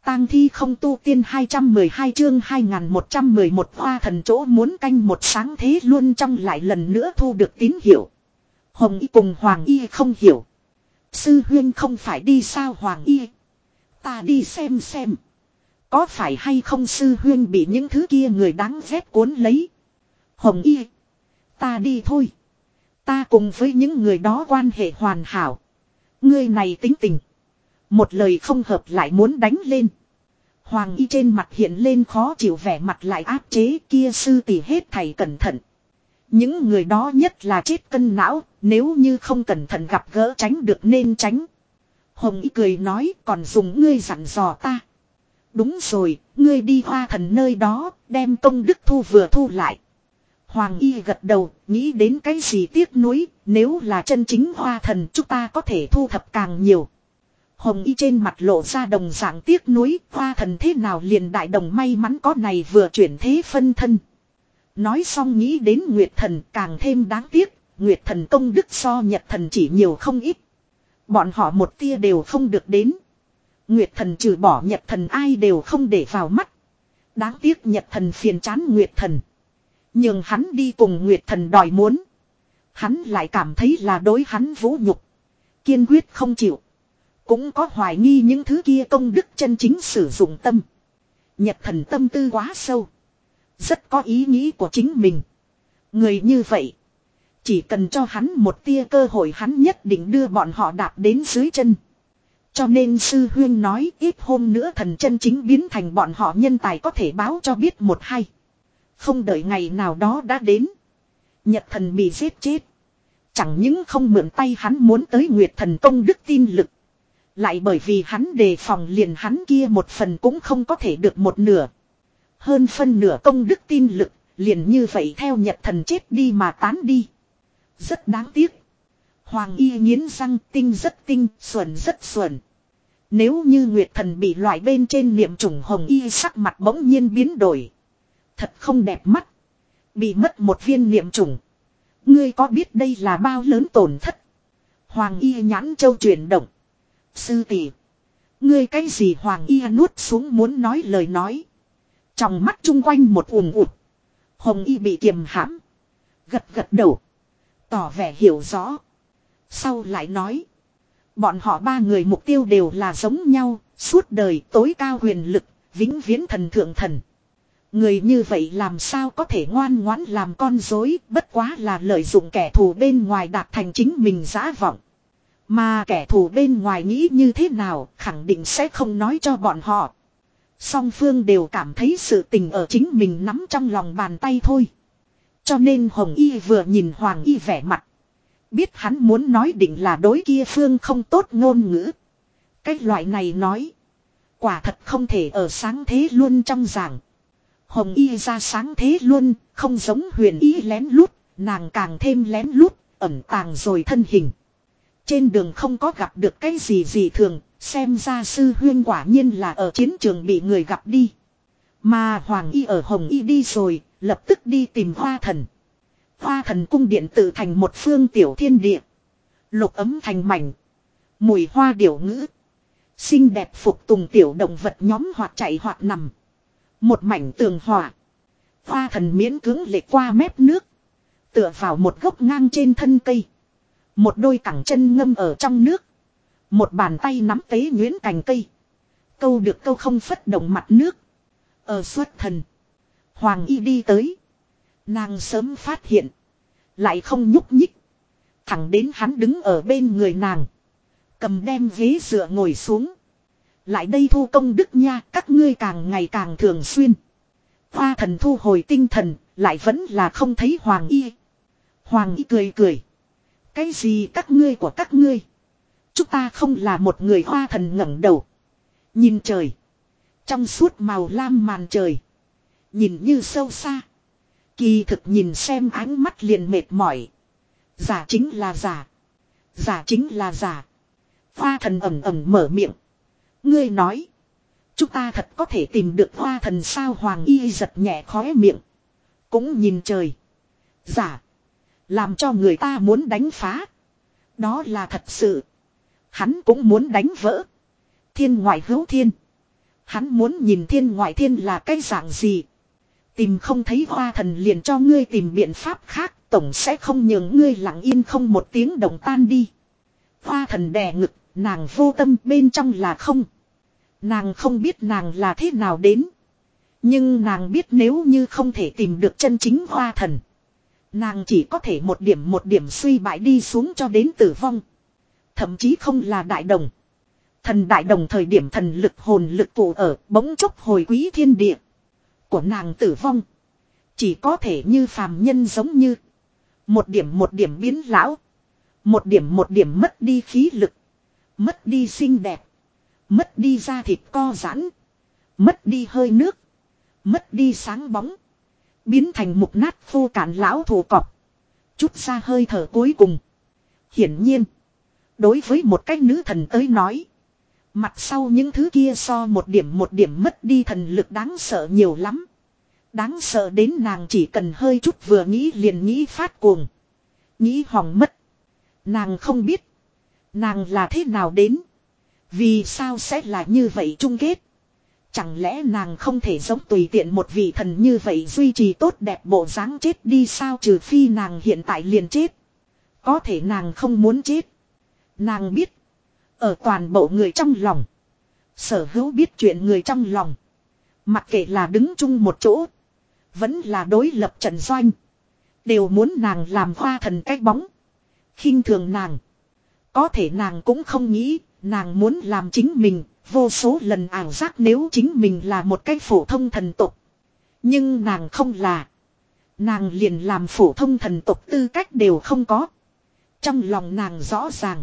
tang thi không tu tiên 212 chương 2111 Hoa thần chỗ muốn canh một sáng thế luôn trong lại lần nữa thu được tín hiệu. Hồng Y cùng Hoàng Y không hiểu. Sư huyên không phải đi sao Hoàng Y. Ta đi xem. Có phải hay không sư huyên bị những thứ kia người đáng ghét cuốn lấy. Hồng Y. Ta đi thôi. Ta cùng với những người đó quan hệ hoàn hảo. Ngươi này tính tình. Một lời không hợp lại muốn đánh lên. Hoàng Y trên mặt hiện lên khó chịu vẻ mặt lại áp chế kia sư tỷ hết thầy cẩn thận. Những người đó nhất là chết cân não, nếu như không cẩn thận gặp gỡ tránh được nên tránh. Hồng Y cười nói còn dùng ngươi dặn dò ta. Đúng rồi, ngươi đi Hoa thần nơi đó, đem công đức thu vừa thu lại. Hoàng Y gật đầu, nghĩ đến cái gì tiếc nuối, nếu là chân chính Hoa thần chúng ta có thể thu thập càng nhiều. Hồng Y trên mặt lộ ra đồng dạng tiếc nuối, Hoa thần thế nào liền đại đồng may mắn có này vừa chuyển thế phân thân. Nói xong nghĩ đến Nguyệt thần càng thêm đáng tiếc, Nguyệt thần công đức so Nhật thần chỉ nhiều không ít. Bọn họ một tia đều không được đến. Nguyệt thần trừ bỏ Nhật thần ai đều không để vào mắt. Đáng tiếc Nhật thần phiền chán Nguyệt thần. Nhưng hắn đi cùng Nguyệt thần đòi muốn. Hắn lại cảm thấy là đối hắn vũ nhục. Kiên quyết không chịu. Cũng có hoài nghi những thứ kia công đức chân chính sử dụng tâm. Nhật thần tâm tư quá sâu. Rất có ý nghĩ của chính mình. Người như vậy. Chỉ cần cho hắn một tia cơ hội hắn nhất định đưa bọn họ đạp đến dưới chân. Cho nên sư huyên nói ít hôm nữa thần chân chính biến thành bọn họ nhân tài có thể báo cho biết một hay. Không đợi ngày nào đó đã đến. Nhật thần bị giết chết. Chẳng những không mượn tay hắn muốn tới Nguyệt thần công đức tin lực. Lại bởi vì hắn đề phòng liền hắn kia một phần cũng không có thể được một nửa. Hơn phân nửa công đức tin lực, liền như vậy theo Nhật thần chết đi mà tán đi. Rất đáng tiếc. Hoàng Y nghiến răng tinh rất tinh, xuẩn rất xuẩn. Nếu như Nguyệt thần bị loại bên trên niệm chủng Hồng Y sắc mặt bỗng nhiên biến đổi. Thật không đẹp mắt. Bị mất một viên niệm chủng. Ngươi có biết đây là bao lớn tổn thất? Hoàng Y nhãn châu chuyển động. Sư tỷ, ngươi cái gì Hoàng Y nuốt xuống muốn nói lời nói. Trong mắt chung quanh một ùm ụt. Hồng Y bị kiềm hãm. Gật đầu. Tỏ vẻ hiểu rõ. Sau lại nói. Bọn họ ba người mục tiêu đều là giống nhau. Suốt đời tối cao huyền lực. Vĩnh viễn thần thượng thần. Người như vậy làm sao có thể ngoan ngoãn làm con dối. Bất quá là lợi dụng kẻ thù bên ngoài đạt thành chính mình dã vọng. Mà kẻ thù bên ngoài nghĩ như thế nào khẳng định sẽ không nói cho bọn họ. Song phương đều cảm thấy sự tình ở chính mình nắm trong lòng bàn tay thôi. Cho nên Hồng Y vừa nhìn Hoàng Y vẻ mặt. Biết hắn muốn nói định là đối kia phương không tốt ngôn ngữ. Cái loại này nói. Quả thật không thể ở sáng thế luôn trong giảng. Hồng Y ra sáng thế luôn, không giống Huyền Y lén lút, nàng càng thêm lén lút, ẩn tàng rồi thân hình. Trên đường không có gặp được cái gì thường, xem ra sư huyên quả nhiên là ở chiến trường bị người gặp đi. Mà Hoàng Y ở Hồng Y đi rồi, lập tức đi tìm Hoa thần. Hoa thần cung điện tự thành một phương tiểu thiên địa. Lục ấm thành mảnh. Mùi hoa điểu ngữ. Xinh đẹp phục tùng tiểu động vật nhóm hoặc chạy hoặc nằm. Một mảnh tường hòa. Hoa thần miễn cưỡng lệ qua mép nước. Tựa vào một gốc ngang trên thân cây. Một đôi cẳng chân ngâm ở trong nước. Một bàn tay nắm tế nhuyễn cành cây. Câu được câu không phất động mặt nước. Ở xuất thần. Hoàng Y đi tới. Nàng sớm phát hiện. Lại không nhúc nhích. Thẳng đến hắn đứng ở bên người nàng. Cầm đem ghế dựa ngồi xuống. Lại đây thu công đức nha. Các ngươi càng ngày càng thường xuyên. Hoa thần thu hồi tinh thần. Lại vẫn là không thấy Hoàng Y. Hoàng Y cười. Cái gì các ngươi của các ngươi. Chúng ta không là một người. Hoa thần ngẩng đầu. Nhìn trời. Trong suốt màu lam màn trời. Nhìn như sâu xa. Kỳ thực nhìn xem ánh mắt liền mệt mỏi. Giả chính là giả. Giả chính là giả. Hoa thần ẩm mở miệng. Ngươi nói. Chúng ta thật có thể tìm được Hoa thần sao? Hoàng Y giật nhẹ khóe miệng. Cũng nhìn trời. Giả. Làm cho người ta muốn đánh phá. Đó là thật sự. Hắn cũng muốn đánh vỡ. Thiên ngoại hữu thiên. Hắn muốn nhìn thiên ngoại thiên là cái dạng gì. Tìm không thấy hoa thần liền cho ngươi tìm biện pháp khác. Tổng sẽ không nhường ngươi lặng yên không một tiếng động tan đi. Hoa thần đè ngực, nàng vô tâm bên trong là không. Nàng không biết nàng là thế nào đến. Nhưng nàng biết nếu như không thể tìm được chân chính hoa thần. Nàng chỉ có thể một điểm suy bại đi xuống cho đến tử vong. Thậm chí không là đại đồng. Thần đại đồng thời điểm thần lực hồn lực tụ ở bỗng chốc hồi quý thiên địa. Của nàng tử vong. Chỉ có thể như phàm nhân giống như. Một điểm biến lão. Một điểm mất đi khí lực. Mất đi xinh đẹp. Mất đi da thịt co giãn. Mất đi hơi nước. Mất đi sáng bóng. Biến thành mục nát khô cạn lão thù cọp. Chút ra hơi thở cuối cùng. Hiển nhiên. Đối với một cái nữ thần tới nói. Mặt sau những thứ kia so một điểm mất đi thần lực đáng sợ nhiều lắm. Đáng sợ đến nàng chỉ cần hơi chút vừa nghĩ liền nghĩ phát cuồng. Nghĩ hỏng mất. Nàng không biết. Nàng là thế nào đến. Vì sao sẽ là như vậy chung kết. Chẳng lẽ nàng không thể giống tùy tiện một vị thần như vậy duy trì tốt đẹp bộ dáng chết đi sao, trừ phi nàng hiện tại liền chết. Có thể nàng không muốn chết. Nàng biết. Ở toàn bộ người trong lòng. Sở hữu biết chuyện người trong lòng. Mặc kệ là đứng chung một chỗ. Vẫn là đối lập trận doanh. Đều muốn nàng làm hoa thần cái bóng. Khinh thường nàng. Có thể nàng cũng không nghĩ. Nàng muốn làm chính mình. Vô số lần ảo giác nếu chính mình là một cái phổ thông thần tục. Nhưng nàng không là. Nàng liền làm phổ thông thần tục tư cách đều không có. Trong lòng nàng rõ ràng.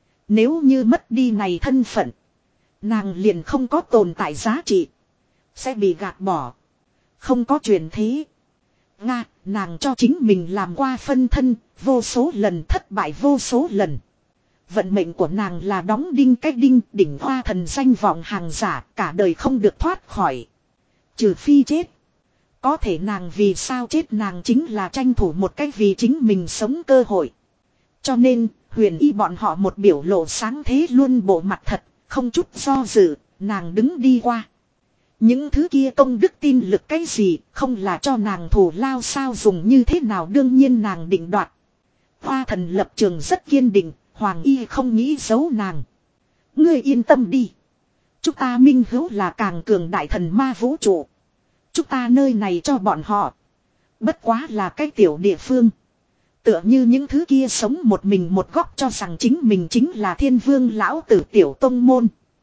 Nếu như mất đi này thân phận. Nàng liền không có tồn tại giá trị. Sẽ bị gạt bỏ. Không có chuyện thế. Nga, nàng cho chính mình làm qua phân thân. Vô số lần thất bại vô số lần. Vận mệnh của nàng là đóng đinh cái đinh đỉnh hoa thần danh vọng hàng giả. Cả đời không được thoát khỏi. Trừ phi chết. Có thể nàng vì sao chết, nàng chính là tranh thủ một cách vì chính mình sống cơ hội. Cho nên huyền y bọn họ một biểu lộ sáng thế luôn bộ mặt thật. Không chút do dự, nàng đứng đi qua. Những thứ kia công đức tin lực cái gì, không là cho nàng thù lao sao, dùng như thế nào đương nhiên nàng định đoạt. Hoa thần lập trường rất kiên định, hoàng y không nghĩ giấu nàng. Ngươi yên tâm đi. Chúng ta minh hữu là càng cường đại thần ma vũ trụ. Chúng ta nơi này cho bọn họ. Bất quá là cái tiểu địa phương. Tựa như những thứ kia sống một mình một góc cho rằng chính mình chính là thiên vương lão tử tiểu tông môn.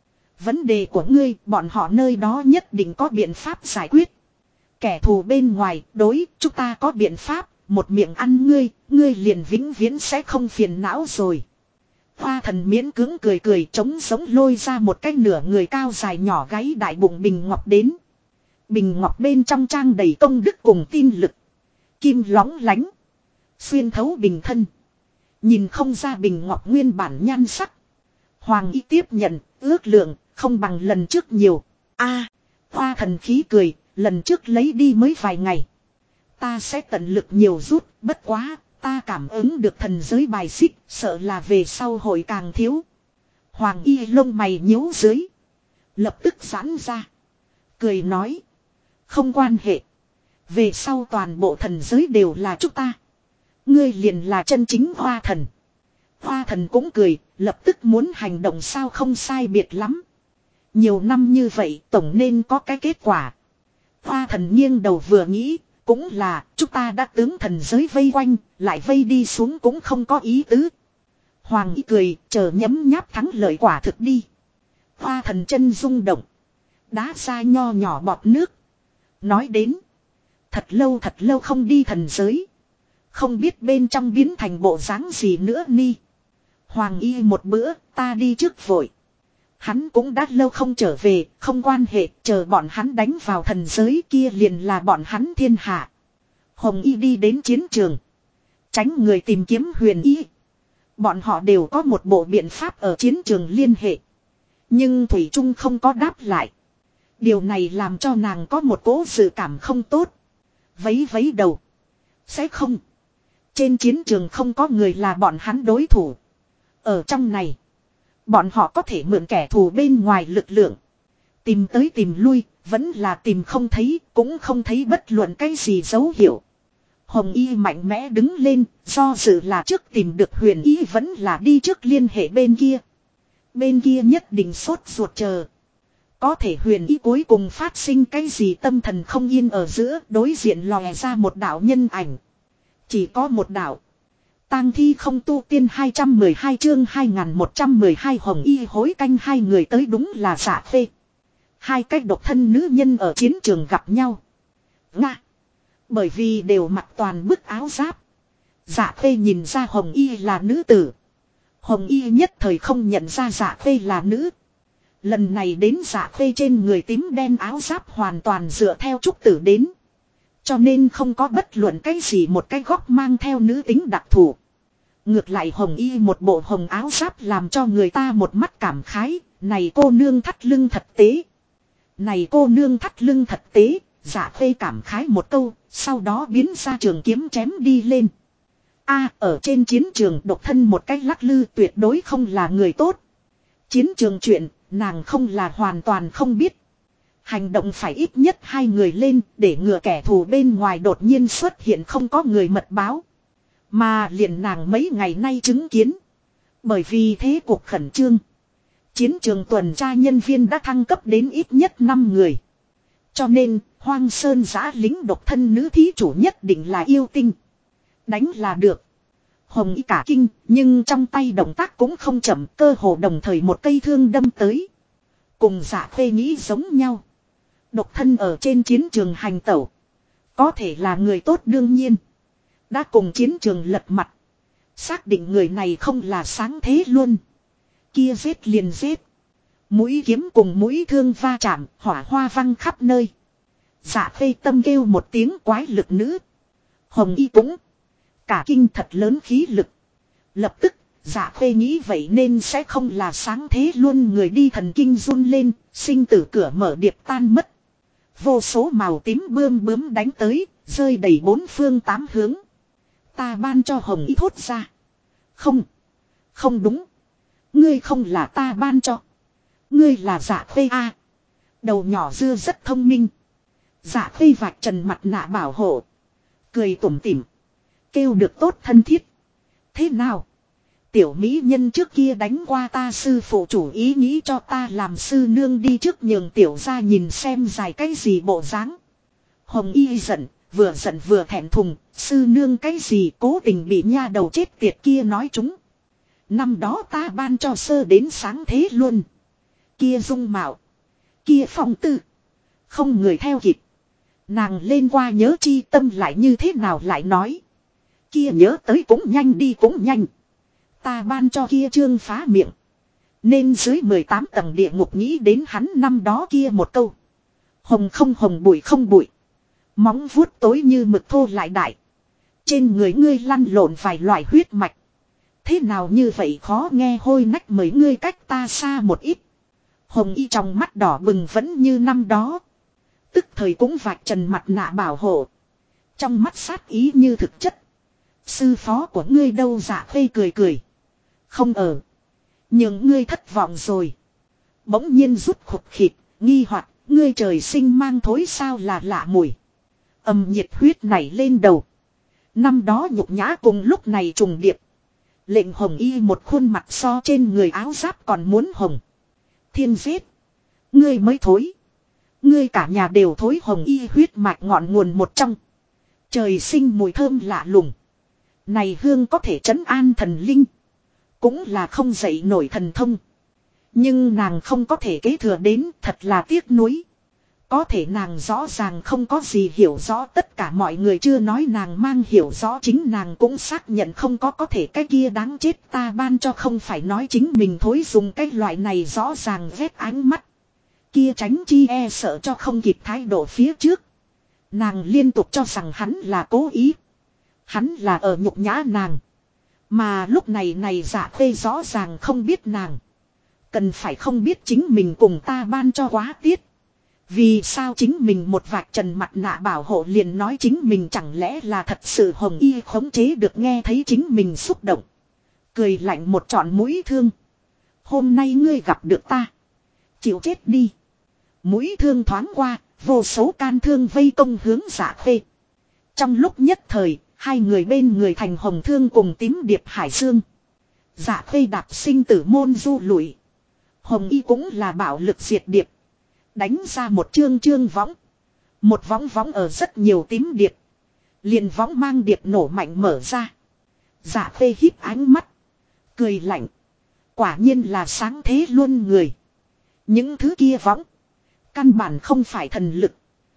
Vấn đề của ngươi, bọn họ nơi đó nhất định có biện pháp giải quyết. Kẻ thù bên ngoài, đối, chúng ta có biện pháp, một miệng ăn ngươi, ngươi liền vĩnh viễn sẽ không phiền não rồi. Hoa thần miễn cưỡng cười cười trống sống lôi ra một cái nửa người cao dài nhỏ gáy đại bụng bình ngọc đến. Bình ngọc bên trong trang đầy công đức cùng tin lực. Kim lóng lánh. Xuyên thấu bình thân. Nhìn không ra bình ngọc nguyên bản nhan sắc. Hoàng y tiếp nhận, ước lượng, không bằng lần trước nhiều. Hoa thần khí cười, lần trước lấy đi mới vài ngày. Ta sẽ tận lực nhiều rút, bất quá, ta cảm ứng được thần giới bài xích, sợ là về sau hội càng thiếu. Hoàng y lông mày nhíu dưới. Lập tức giãn ra. Cười nói. Không quan hệ. Về sau toàn bộ thần giới đều là chúng ta. Ngươi liền là chân chính hoa thần. Hoa thần cũng cười, lập tức muốn hành động sao, không sai biệt lắm. Nhiều năm như vậy tổng nên có cái kết quả. Hoa thần nghiêng đầu vừa nghĩ, cũng là chúng ta đã tướng thần giới vây quanh, lại vây đi xuống cũng không có ý tứ. Hoàng y cười, chờ nhấm nháp thắng lợi quả thực đi. Hoa thần chân rung động. Đá ra nho nhỏ bọt nước. Nói đến, thật lâu không đi thần giới. Không biết bên trong biến thành bộ dáng gì nữa ni. Hoàng y một bữa, ta đi trước vội. Hắn cũng đã lâu không trở về, không quan hệ, chờ bọn hắn đánh vào thần giới kia liền là bọn hắn thiên hạ. Hồng y đi đến chiến trường. Tránh người tìm kiếm huyền y. Bọn họ đều có một bộ biện pháp ở chiến trường liên hệ. Nhưng Thủy Trung không có đáp lại. Điều này làm cho nàng có một cố dự cảm không tốt. Vấy vấy đầu. Sẽ không. Trên chiến trường không có người là bọn hắn đối thủ. Ở trong này. Bọn họ có thể mượn kẻ thù bên ngoài lực lượng. Tìm tới tìm lui, vẫn là tìm không thấy, cũng không thấy bất luận cái gì dấu hiệu. Hồng Y mạnh mẽ đứng lên, do dự là trước tìm được Huyền Y vẫn là đi trước liên hệ bên kia. Bên kia nhất định sốt ruột chờ. Có thể Huyền Y cuối cùng phát sinh cái gì tâm thần không yên ở giữa, đối diện lòe ra một đạo nhân ảnh. Chỉ có một đạo. Tang thi không tu tiên 212 chương 2112 Hồng Y hối canh hai người tới đúng là Dạ Phê. Hai cách độc thân nữ nhân ở chiến trường gặp nhau. Nga. Bởi vì đều mặc toàn bức áo giáp. Dạ Phê nhìn ra Hồng Y là nữ tử. Hồng Y nhất thời không nhận ra Dạ Phê là nữ. Lần này đến Dạ Phê trên người tím đen áo giáp hoàn toàn dựa theo trúc tử đến. Cho nên không có bất luận cái gì một cái góc mang theo nữ tính đặc thù. Ngược lại Hồng Y một bộ hồng áo giáp làm cho người ta một mắt cảm khái. Này cô nương thắt lưng thật tế. Này cô nương thắt lưng thật tế. Dạ Phê cảm khái một câu. Sau đó biến ra trường kiếm chém đi lên. Ở trên chiến trường độc thân một cách lắc lư tuyệt đối không là người tốt. Chiến trường chuyện nàng không là hoàn toàn không biết. Hành động phải ít nhất hai người lên để ngừa kẻ thù bên ngoài đột nhiên xuất hiện không có người mật báo. Mà liền nàng mấy ngày nay chứng kiến. Bởi vì thế cuộc khẩn trương. Chiến trường tuần tra nhân viên đã thăng cấp đến ít nhất 5 người. Cho nên Hoang Sơn giã lính độc thân nữ thí chủ nhất định là yêu tinh. Đánh là được. Hồng Y cả kinh nhưng trong tay động tác cũng không chậm, cơ hồ đồng thời một cây thương đâm tới. Cùng Dạ Phê nghĩ giống nhau. Độc thân ở trên chiến trường hành tẩu. Có thể là người tốt đương nhiên. Đã cùng chiến trường lật mặt. Xác định người này không là sáng thế luôn. Kia giết liền giết. Mũi kiếm cùng mũi thương va chạm, hỏa hoa văng khắp nơi. Dạ Phê tâm kêu một tiếng quái lực nữ. Hồng Y cũng cả kinh thật lớn khí lực. Lập tức, Dạ Phê nghĩ vậy nên sẽ không là sáng thế luôn, người đi thần kinh run lên, sinh tử cửa mở điệp tan mất. Vô số màu tím bươm bướm đánh tới, rơi đầy bốn phương tám hướng. Ta ban cho Hồng Y thốt ra. Không, không đúng. Ngươi không là ta ban cho. Ngươi là Dạ Phê a. Đầu nhỏ dưa rất thông minh. Dạ Phê vạch trần mặt nạ bảo hộ. Cười tủm tỉm. Kêu được tốt thân thiết. Thế nào? Tiểu mỹ nhân trước kia đánh qua ta sư phụ chủ ý nghĩ cho ta làm sư nương đi trước nhường tiểu ra nhìn xem dài cái gì bộ dáng. Hồng Y giận vừa thẹn thùng, sư nương cái gì cố tình bị nha đầu chết tiệt kia nói chúng. Năm đó ta ban cho sơ đến sáng thế luôn. Kia dung mạo. Kia phong tư. Không người theo kịp. Nàng lên qua nhớ chi tâm lại như thế nào lại nói. Kia nhớ tới cũng nhanh đi cũng nhanh. Ta ban cho kia trương phá miệng. Nên dưới 18 tầng địa ngục nghĩ đến hắn năm đó kia một câu. Hồng không hồng bụi không bụi. Móng vuốt tối như mực thô lại đại. Trên người ngươi lăn lộn vài loại huyết mạch. Thế nào như vậy khó nghe hôi nách mấy ngươi cách ta xa một ít. Hồng Y trong mắt đỏ bừng vẫn như năm đó. Tức thời cũng vạch trần mặt nạ bảo hộ. Trong mắt sát ý như thực chất. Sư phó của ngươi đâu? Dạ Phê cười cười. Không ở. Nhưng ngươi thất vọng rồi. Bỗng nhiên rút khục khịt, nghi hoặc ngươi trời sinh mang thối sao là lạ mùi. Nhiệt huyết nảy lên đầu. Năm đó nhục nhã cùng lúc này trùng điệp. Lệnh Hồng Y một khuôn mặt so trên người áo giáp còn muốn hồng. Thiên giết. Ngươi mới thối. Ngươi cả nhà đều thối. Hồng Y huyết mạch ngọn nguồn một trong. Trời sinh mùi thơm lạ lùng. Này hương có thể trấn an thần linh. Cũng là không dậy nổi thần thông. Nhưng nàng không có thể kế thừa đến, thật là tiếc nuối. Có thể nàng rõ ràng không có gì hiểu rõ, tất cả mọi người chưa nói nàng mang hiểu rõ, chính nàng cũng xác nhận không có thể cái kia đáng chết ta ban cho, không phải nói chính mình thối dùng cái loại này rõ ràng vét ánh mắt. Kia tránh chi e sợ cho không kịp thái độ phía trước. Nàng liên tục cho rằng hắn là cố ý. Hắn là ở nhục nhã nàng. Mà lúc này Dạ Phê rõ ràng không biết nàng. Cần phải không biết chính mình cùng ta ban cho quá tiết. Vì sao chính mình một vạch trần mặt nạ bảo hộ liền nói chính mình chẳng lẽ là thật sự Hồng Y khống chế được, nghe thấy chính mình xúc động. Cười lạnh một trọn mũi thương. Hôm nay ngươi gặp được ta. Chịu chết đi. Mũi thương thoáng qua, vô số can thương vây công hướng Dạ Khê. Trong lúc nhất thời, hai người bên người thành hồng thương cùng tím điệp hải dương. Dạ Khê đạp sinh tử môn du lụi. Hồng y cũng là bạo lực diệt điệp. Đánh ra một chương chương võng. Một võng võng ở rất nhiều tím điệp. Liền võng mang điệp nổ mạnh mở ra. Dạ Khê híp ánh mắt. Cười lạnh. Quả nhiên là sáng thế luôn người. Những thứ kia võng. Căn bản không phải thần lực.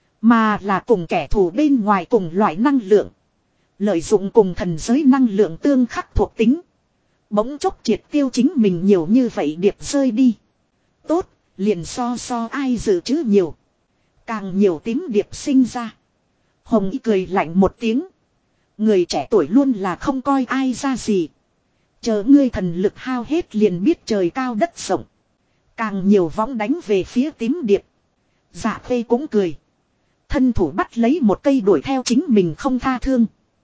Mà là cùng kẻ thù bên ngoài cùng loại năng lượng. Lợi dụng cùng thần giới năng lượng tương khắc thuộc tính. Bỗng chốc triệt tiêu chính mình nhiều như vậy điệp rơi đi. Tốt, liền so ai dự trữ nhiều. Càng nhiều tím điệp sinh ra. Hồng y cười lạnh một tiếng. Người trẻ tuổi luôn là không coi ai ra gì. Chờ ngươi thần lực hao hết liền biết trời cao đất rộng. Càng nhiều võng đánh về phía tím điệp. Dạ Khê cũng cười. Thân thủ bắt lấy một cây đuổi theo chính mình không tha thương.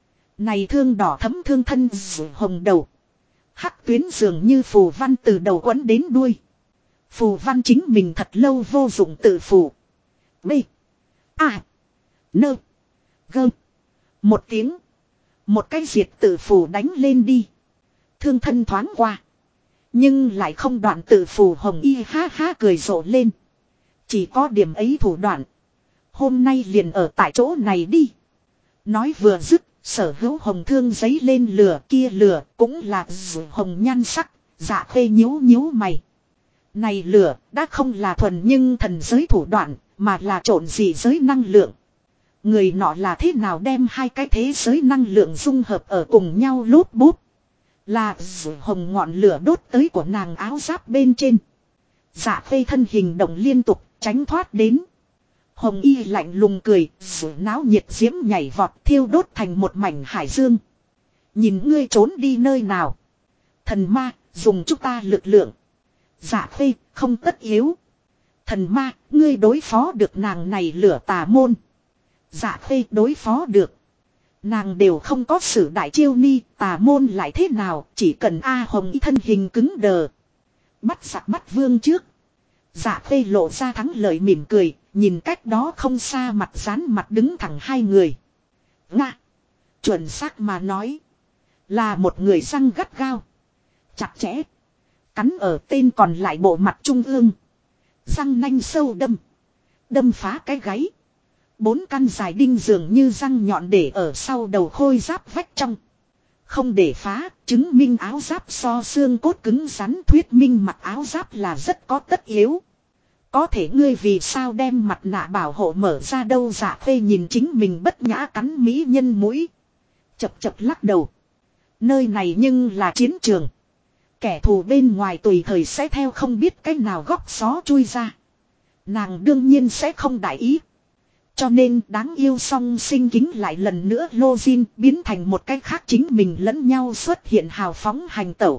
Này thương đỏ thấm thương thân hồng đầu. Hắc tuyến dường như phù văn từ đầu quấn đến đuôi. Phù văn chính mình thật lâu vô dụng tự phù. B. A. Nơ. Gơ. Một tiếng. Một cái diệt tự phù đánh lên đi. Thương thân thoáng qua. Nhưng lại không đoạn tự phù hồng y ha ha cười rộ lên. Chỉ có điểm ấy thủ đoạn. Hôm nay liền ở tại chỗ này đi. Nói vừa dứt. Sở hữu hồng thương giấy lên lửa kia lửa cũng là hồng nhan sắc. Dạ Khê nhíu nhíu mày. Này lửa đã không là thuần nhưng thần giới thủ đoạn mà là trộn dị giới năng lượng. Người nọ là thế nào đem hai cái thế giới năng lượng dung hợp ở cùng nhau lốp bút. Là hồng ngọn lửa đốt tới của nàng áo giáp bên trên. Dạ Khê thân hình động liên tục tránh thoát đến. Hồng y lạnh lùng cười, náo nhiệt diễm nhảy vọt thiêu đốt thành một mảnh hải dương. Nhìn ngươi trốn đi nơi nào. Thần ma, dùng chúng ta lực lượng. Dạ Khê, không tất yếu. Thần ma, ngươi đối phó được nàng này lửa tà môn. Dạ Khê đối phó được. Nàng đều không có sử đại chiêu ni, tà môn lại thế nào, chỉ cần A Hồng y thân hình cứng đờ. Bắt giặc bắt vương trước. Dạ Khê lộ ra thắng lợi mỉm cười, nhìn cách đó không xa mặt dán mặt đứng thẳng hai người. Nga. Chuẩn xác mà nói. Là một người răng gắt gao. Chặt chẽ. Cắn ở tên còn lại bộ mặt trung ương. Răng nanh sâu đâm. Đâm phá cái gáy. 4 căn dài đinh dường như răng nhọn để ở sau đầu khôi giáp vách trong. Không để phá, chứng minh áo giáp so xương cốt cứng rắn thuyết minh mặc áo giáp là rất có tất yếu. Có thể ngươi vì sao đem mặt nạ bảo hộ mở ra đâu. Dạ Khê nhìn chính mình bất nhã cắn mỹ nhân mũi. Chập chập lắc đầu. Nơi này nhưng là chiến trường. Kẻ thù bên ngoài tùy thời sẽ theo không biết cách nào góc xó chui ra. Nàng đương nhiên sẽ không đại ý. Cho nên đáng yêu song sinh kính lại lần nữa lô zin biến thành một cách khác chính mình lẫn nhau xuất hiện hào phóng hành tẩu.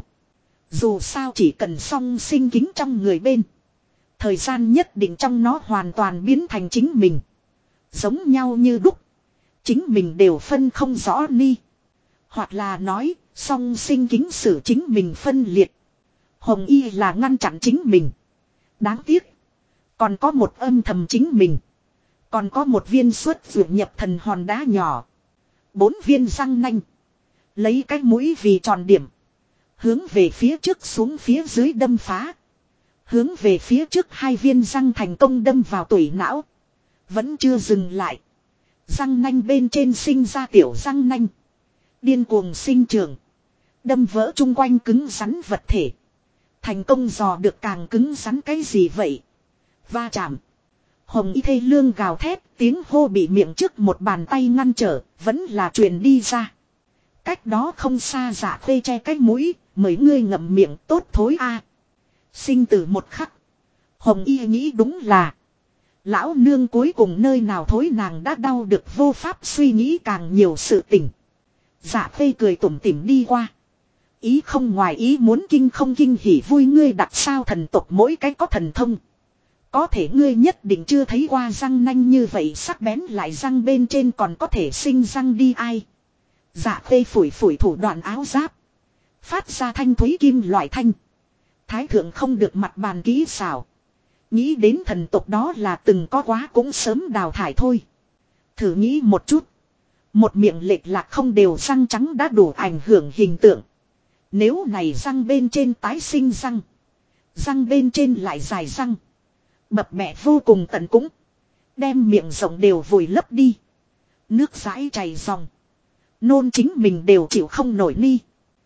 Dù sao chỉ cần song sinh kính trong người bên. Thời gian nhất định trong nó hoàn toàn biến thành chính mình. Giống nhau như đúc. Chính mình đều phân không rõ ni. Hoặc là nói song sinh kính xử chính mình phân liệt. Hồng y là ngăn chặn chính mình. Đáng tiếc. Còn có một âm thầm chính mình. Còn có một viên xuất vượt nhập thần hòn đá nhỏ. 4 viên răng nanh. Lấy cái mũi vì tròn điểm. Hướng về phía trước xuống phía dưới đâm phá. Hướng về phía trước 2 viên răng thành công đâm vào tủy não. Vẫn chưa dừng lại. Răng nanh bên trên sinh ra tiểu răng nanh. Điên cuồng sinh trưởng. Đâm vỡ chung quanh cứng rắn vật thể. Thành công dò được càng cứng rắn cái gì vậy. Va chạm. Hồng y thê lương gào thét, tiếng hô bị miệng trước một bàn tay ngăn trở, vẫn là truyền đi ra. Cách đó không xa Dạ Khê che cái mũi, mấy ngươi ngậm miệng tốt thối a. Sinh tử một khắc. Hồng y nghĩ đúng là. Lão nương cuối cùng nơi nào thối nàng đã đau được vô pháp suy nghĩ càng nhiều sự tình. Dạ Khê cười tủm tỉm đi qua. Ý không ngoài ý muốn kinh không kinh hỉ vui ngươi đặt sao thần tộc mỗi cái có thần thông. Có thể ngươi nhất định chưa thấy qua răng nanh như vậy sắc bén lại răng bên trên còn có thể sinh răng đi ai. Dạ Khê phủi phủi thủ đoạn áo giáp. Phát ra thanh thúy kim loại thanh. Thái thượng không được mặt bàn kỹ xảo. Nghĩ đến thần tộc đó là từng có quá cũng sớm đào thải thôi. Thử nghĩ một chút. Một miệng lệch lạc không đều răng trắng đã đủ ảnh hưởng hình tượng. Nếu này răng bên trên tái sinh răng. Răng bên trên lại dài răng. Bập bẹ vô cùng tận cũng. Đem miệng rộng đều vùi lấp đi. Nước dãi chảy dòng. Nôn chính mình đều chịu không nổi ni.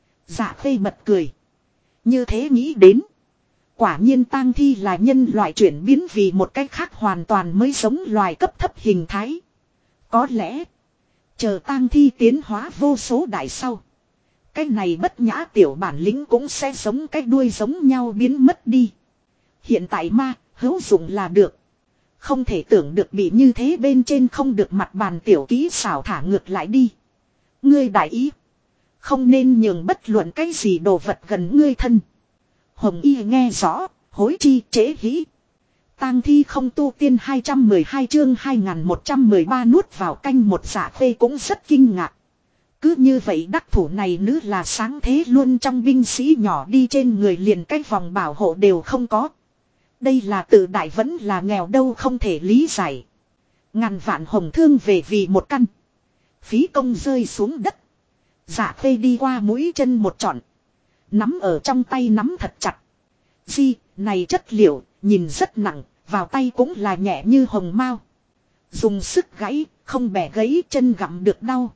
Dạ Khê bật cười. Như thế nghĩ đến. Quả nhiên tang thi là nhân loại chuyển biến vì một cách khác hoàn toàn mới giống loài cấp thấp hình thái. Có lẽ. Chờ tang thi tiến hóa vô số đại sau. Cái này bất nhã tiểu bản lĩnh cũng sẽ giống cái đuôi giống nhau biến mất đi. Hiện tại ma, hữu dụng là được. Không thể tưởng được bị như thế bên trên không được mặt bàn tiểu kỹ xảo thả ngược lại đi. Ngươi đại ý. Không nên nhường bất luận cái gì đồ vật gần ngươi thân. Hồng Y nghe rõ, hối chi trễ hĩ. Tang thi không tu tiên 212 chương 2113 nuốt vào canh một. Dạ Khê cũng rất kinh ngạc. Cứ như vậy đắc thủ này nữ là sáng thế luôn, trong binh sĩ nhỏ đi trên người liền cái vòng bảo hộ đều không có. Đây là tự đại vẫn là nghèo đâu không thể lý giải. Ngàn vạn hồng thương về vì một căn. Phí công rơi xuống đất. Dạ Khê đi qua mũi chân một trọn. Nắm ở trong tay nắm thật chặt. Di, này chất liệu, nhìn rất nặng, vào tay cũng là nhẹ như hồng mao. Dùng sức gãy, không bẻ gãy chân gặm được đau.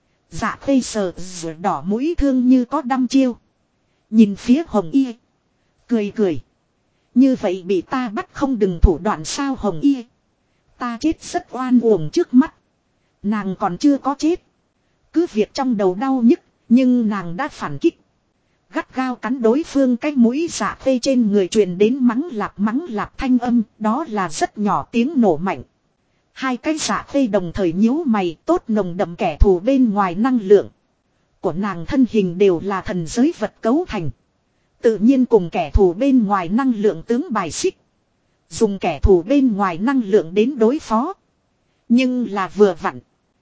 Dạ Khê sờ đỏ mũi thương như có đăm chiêu. Nhìn phía Hồng Y. Cười cười. Như vậy bị ta bắt không đừng thủ đoạn sao Hồng Y. Ta chết rất oan uổng trước mắt. Nàng còn chưa có chết. Cứ việc trong đầu đau nhức, nhưng nàng đã phản kích. Gắt gao cắn đối phương cái mũi. Dạ Khê trên người truyền đến mắng lạp thanh âm, đó là rất nhỏ tiếng nổ mạnh. Hai cái Dạ Khê đồng thời nhíu mày, tốt nồng đậm kẻ thù bên ngoài năng lượng. Của nàng thân hình đều là thần giới vật cấu thành. Tự nhiên cùng kẻ thù bên ngoài năng lượng tướng bài xích. Dùng kẻ thù bên ngoài năng lượng đến đối phó. Nhưng là vừa vặn.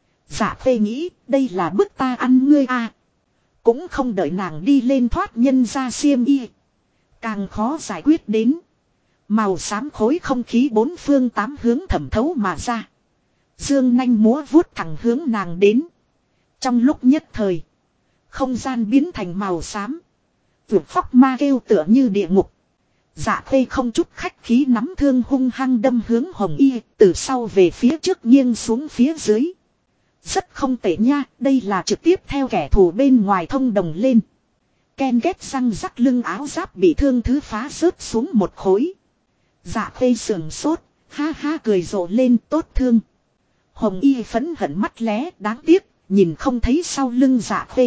Dạ Khê nghĩ đây là bức ta ăn ngươi a. Cũng không đợi nàng đi lên thoát nhân ra xiêm y. Càng khó giải quyết đến. Màu xám khối không khí bốn phương tám hướng thẩm thấu mà ra. Dương nanh múa vuốt thẳng hướng nàng đến. Trong lúc nhất thời. Không gian biến thành màu xám. Vượt phóc ma kêu tựa như địa ngục. Dạ Khê không chút khách khí nắm thương hung hăng đâm hướng Hồng Y. Từ sau về phía trước nghiêng xuống phía dưới. Rất không tệ nha. Đây là trực tiếp theo kẻ thù bên ngoài thông đồng lên. Ken ghét răng rắc lưng áo giáp bị thương thứ phá rớt xuống một khối. Dạ Khê sườn sốt. Ha ha cười rộ lên tốt thương. Hồng Y phẫn hận mắt lé đáng tiếc. Nhìn không thấy sau lưng Dạ Khê.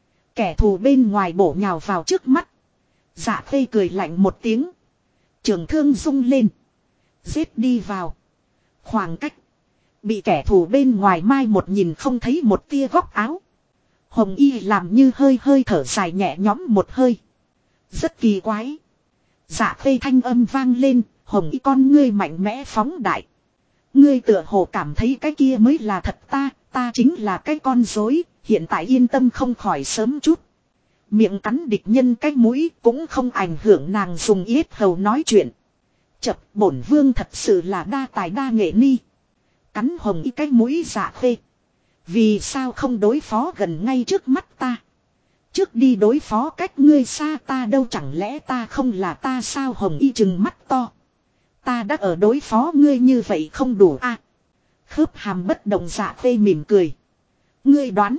Kẻ thù bên ngoài bổ nhào vào trước mắt. Dạ Khê cười lạnh một tiếng. Trường thương rung lên. Giết đi vào. Khoảng cách. Bị kẻ thù bên ngoài mai một nhìn không thấy một tia góc áo. Hồng Y làm như hơi hơi thở dài nhẹ nhõm một hơi. Rất kỳ quái. Dạ Khê thanh âm vang lên. Hồng Y con ngươi mạnh mẽ phóng đại. Ngươi tựa hồ cảm thấy cái kia mới là thật ta chính là cái con dối. Hiện tại yên tâm không khỏi sớm chút. Miệng cắn địch nhân cái mũi cũng không ảnh hưởng nàng dùng yết hầu nói chuyện. Chập bổn vương thật sự là đa tài đa nghệ ni. Cắn Hồng Y cái mũi Dạ Khê. Vì sao không đối phó gần ngay trước mắt ta? Trước đi đối phó cách ngươi xa ta đâu, chẳng lẽ ta không là ta sao? Hồng Y trừng mắt to. Ta đã ở đối phó ngươi như vậy không đủ à? Khớp hàm bất động. Dạ Khê mỉm cười. Ngươi đoán.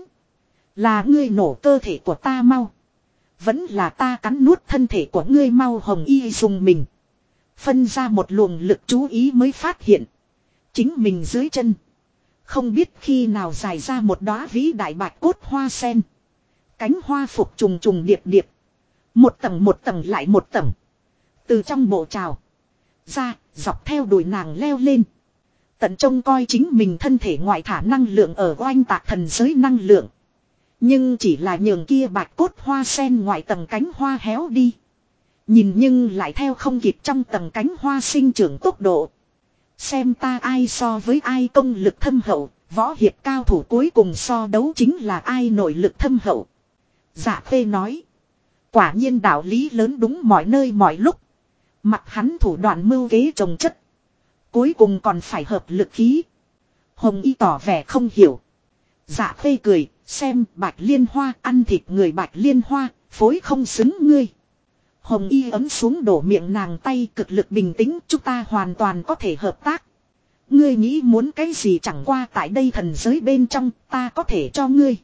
Là ngươi nổ cơ thể của ta mau. Vẫn là ta cắn nuốt thân thể của ngươi mau. Hồng Y dùng mình. Phân ra một luồng lực chú ý mới phát hiện. Chính mình dưới chân. Không biết khi nào dài ra một đóa vĩ đại bạch cốt hoa sen. Cánh hoa phục trùng trùng điệp điệp. Một tầng lại một tầng. Từ trong bộ trào. Ra dọc theo đùi nàng leo lên. Tận trông coi chính mình thân thể ngoại thả năng lượng ở oanh tạc thần giới năng lượng. Nhưng chỉ là nhường kia bạch cốt hoa sen ngoại tầng cánh hoa héo đi. Nhìn nhưng lại theo không kịp trong tầng cánh hoa sinh trưởng tốc độ. Xem ta ai so với ai công lực thâm hậu, võ hiệp cao thủ cuối cùng so đấu chính là ai nội lực thâm hậu. Dạ Khê nói. Quả nhiên đạo lý lớn đúng mọi nơi mọi lúc. Mặt hắn thủ đoạn mưu kế trồng chất. Cuối cùng còn phải hợp lực khí. Hồng Y tỏ vẻ không hiểu. Dạ khê cười, xem Bạch Liên Hoa ăn thịt người Bạch Liên Hoa, phối không xứng ngươi. Hồng Y ấm xuống đổ miệng nàng tay cực lực bình tĩnh, chúng ta hoàn toàn có thể hợp tác. Ngươi nghĩ muốn cái gì chẳng qua tại đây thần giới bên trong, ta có thể cho ngươi.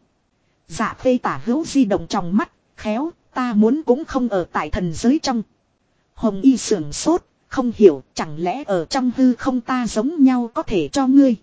Dạ khê tả hữu di động trong mắt, khéo, ta muốn cũng không ở tại thần giới trong. Hồng Y sưởng sốt, không hiểu, chẳng lẽ ở trong hư không ta giống nhau có thể cho ngươi.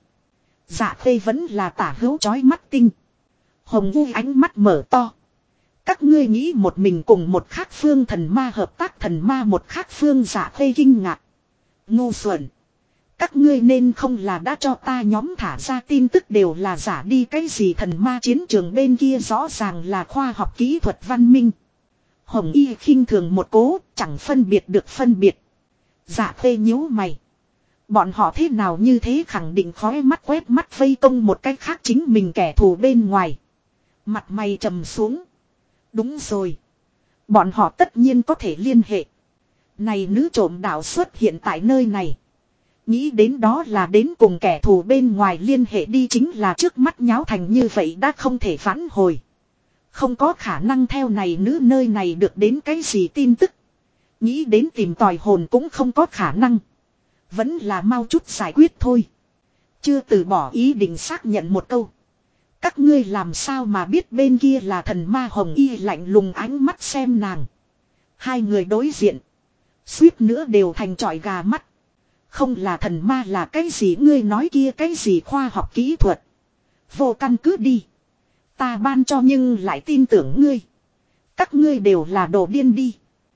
Dạ khê vẫn là tả hữu chói mắt tinh. Hồng U ánh mắt mở to. Các ngươi nghĩ một mình cùng một khác phương thần ma hợp tác thần ma một khác phương dạ khê kinh ngạc. Ngu xuẩn. Các ngươi nên không là đã cho ta nhóm thả ra tin tức đều là giả đi cái gì thần ma chiến trường bên kia rõ ràng là khoa học kỹ thuật văn minh. Hồng Y khinh thường một cố, chẳng phân biệt được phân biệt. Dạ khê nhíu mày. Bọn họ thế nào như thế khẳng định khói mắt quét mắt vây công một cách khác chính mình kẻ thù bên ngoài. Mặt mày trầm xuống. Đúng rồi. Bọn họ tất nhiên có thể liên hệ. Này nữ trộm đạo xuất hiện tại nơi này. Nghĩ đến đó là đến cùng kẻ thù bên ngoài liên hệ đi chính là trước mắt nháo thành như vậy đã không thể vãn hồi. Không có khả năng theo này nữ nơi này được đến cái gì tin tức. Nghĩ đến tìm tòi hồn cũng không có khả năng. Vẫn là mau chút giải quyết thôi. Chưa từ bỏ ý định xác nhận một câu. Các ngươi làm sao mà biết bên kia là thần ma Hồng Y lạnh lùng ánh mắt xem nàng. Hai người đối diện. Suýt nữa đều thành trọi gà mắt. Không là thần ma là cái gì ngươi nói kia cái gì khoa học kỹ thuật. Vô căn cứ đi. Ta ban cho nhưng lại tin tưởng ngươi. Các ngươi đều là đồ điên đi.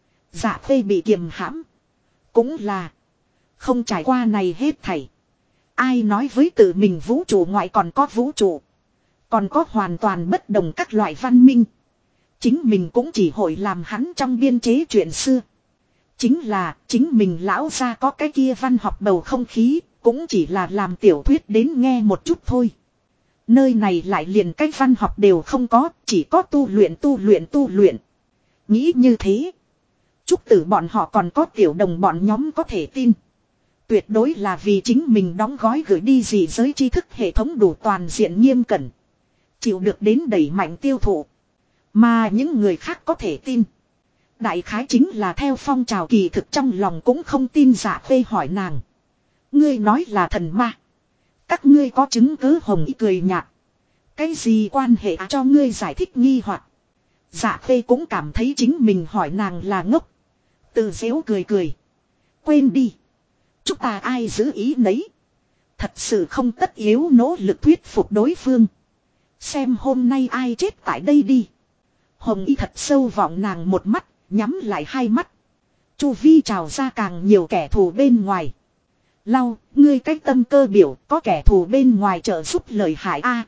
Dạ khê bị kiềm hãm. Cũng là. Không trải qua này hết thảy. Ai nói với tự mình vũ trụ ngoại còn có vũ trụ. Còn có hoàn toàn bất đồng các loại văn minh. Chính mình cũng chỉ hội làm hắn trong biên chế chuyện xưa. Chính là chính mình lão ra có cái kia văn học bầu không khí. Cũng chỉ là làm tiểu thuyết đến nghe một chút thôi. Nơi này lại liền cái văn học đều không có. Chỉ có tu luyện. Nghĩ như thế. Chúc tử bọn họ còn có tiểu đồng bọn nhóm có thể tin. Tuyệt đối là vì chính mình đóng gói gửi đi dị giới tri thức hệ thống đủ toàn diện nghiêm cẩn. Chịu được đến đẩy mạnh tiêu thụ. Mà những người khác có thể tin. Đại khái chính là theo phong trào kỳ thực trong lòng cũng không tin Dạ khê hỏi nàng. Ngươi nói là thần ma. Các ngươi có chứng cứ Hồng Y cười nhạt. Cái gì quan hệ cho ngươi giải thích nghi hoặc. Dạ khê cũng cảm thấy chính mình hỏi nàng là ngốc. Tự dễu cười. Quên đi. Chúng ta ai giữ ý nấy. Thật sự không tất yếu nỗ lực thuyết phục đối phương. Xem hôm nay ai chết tại đây đi. Hồng Y thật sâu vọng nàng một mắt, nhắm lại hai mắt. Chu vi trào ra càng nhiều kẻ thù bên ngoài. Lau, ngươi cách tâm cơ biểu có kẻ thù bên ngoài trợ giúp lời hại a.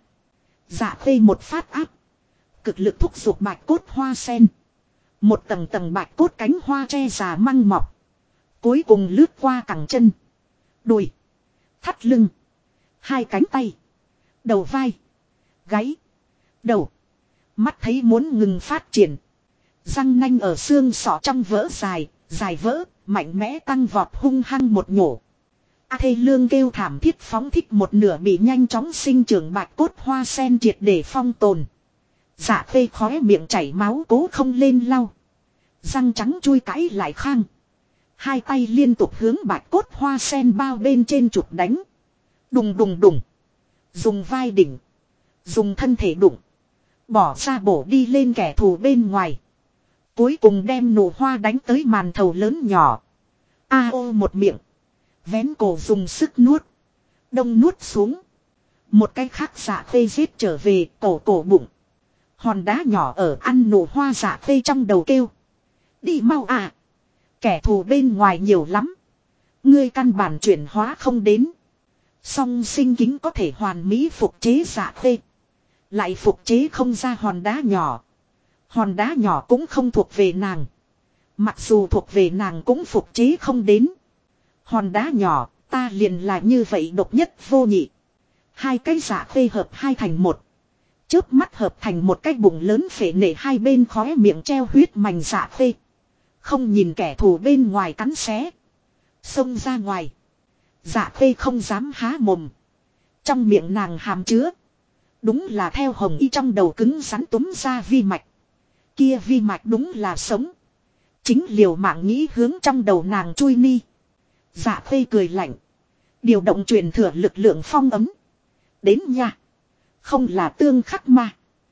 Dạ khê một phát áp. Cực lực thúc giục bạch cốt hoa sen. Một tầng tầng bạch cốt cánh hoa che già măng mọc. Cuối cùng lướt qua cẳng chân. Đùi. Thắt lưng. Hai cánh tay. Đầu vai. Gáy. Đầu. Mắt thấy muốn ngừng phát triển. Răng nanh ở xương sọ trong vỡ dài vỡ, mạnh mẽ tăng vọt hung hăng một nhổ. A thê lương kêu thảm thiết phóng thích một nửa bị nhanh chóng sinh trưởng bạch cốt hoa sen triệt để phong tồn. Dạ khê khóe miệng chảy máu cố không lên lau. Răng trắng chui cãi lại khang. Hai tay liên tục hướng bạch cốt hoa sen bao bên trên chụp đánh. Đùng. Dùng vai đỉnh. Dùng thân thể đụng. Bỏ ra bổ đi lên kẻ thù bên ngoài. Cuối cùng đem nụ hoa đánh tới màn thầu lớn nhỏ. A ô một miệng. Vén cổ dùng sức nuốt. Đông nuốt xuống. Một cái khác dạ khê giết trở về cổ bụng. Hòn đá nhỏ ở ăn nụ hoa dạ khê trong đầu kêu. Đi mau à. Kẻ thù bên ngoài nhiều lắm. Ngươi căn bản chuyển hóa không đến. Song sinh kính có thể hoàn mỹ phục chế dạ khê. Lại phục chế không ra hòn đá nhỏ. Hòn đá nhỏ cũng không thuộc về nàng. Mặc dù thuộc về nàng cũng phục chế không đến. Hòn đá nhỏ ta liền là như vậy độc nhất vô nhị. Hai cái dạ khê hợp hai thành một. Chớp mắt hợp thành một cái bụng lớn phệ nệ hai bên khóe miệng treo huyết mảnh dạ khê. Không nhìn kẻ thù bên ngoài cắn xé. Xông ra ngoài. Dạ khê không dám há mồm. Trong miệng nàng hàm chứa. Đúng là theo Hồng Y trong đầu cứng rắn túm ra vi mạch. Kia vi mạch đúng là sống. Chính liều mạng nghĩ hướng trong đầu nàng chui ni. Dạ khê cười lạnh. Điều động truyền thừa lực lượng phong ấm. Đến nha. Không là tương khắc mà.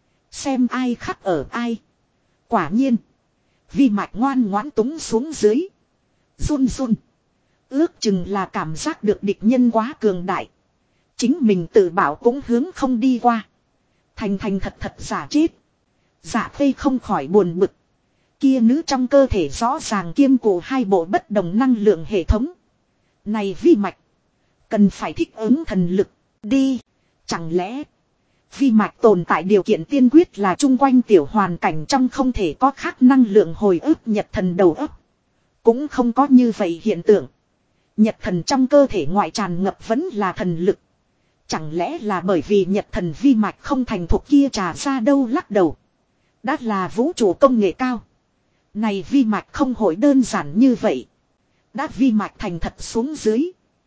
Xem ai khắc ở ai. Quả nhiên. Vi mạch ngoan ngoãn túng xuống dưới. Run run. Ước chừng là cảm giác được địch nhân quá cường đại. Chính mình tự bảo cũng hướng không đi qua. Thành thật thật giả chết. Dạ khê không khỏi buồn bực. Kia nữ trong cơ thể rõ ràng kiêm cụ hai bộ bất đồng năng lượng hệ thống. Này vi mạch. Cần phải thích ứng thần lực. Đi. Chẳng lẽ. Vi mạch tồn tại điều kiện tiên quyết là chung quanh tiểu hoàn cảnh trong không thể có khác năng lượng hồi ức nhật thần đầu óc. Cũng không có như vậy hiện tượng. Nhật thần trong cơ thể ngoại tràn ngập vẫn là thần lực. Chẳng lẽ là bởi vì nhật thần vi mạch không thành thuộc kia trà ra đâu lắc đầu. Đã là vũ trụ công nghệ cao. Này vi mạch không hội đơn giản như vậy. Đã vi mạch thành thật xuống dưới.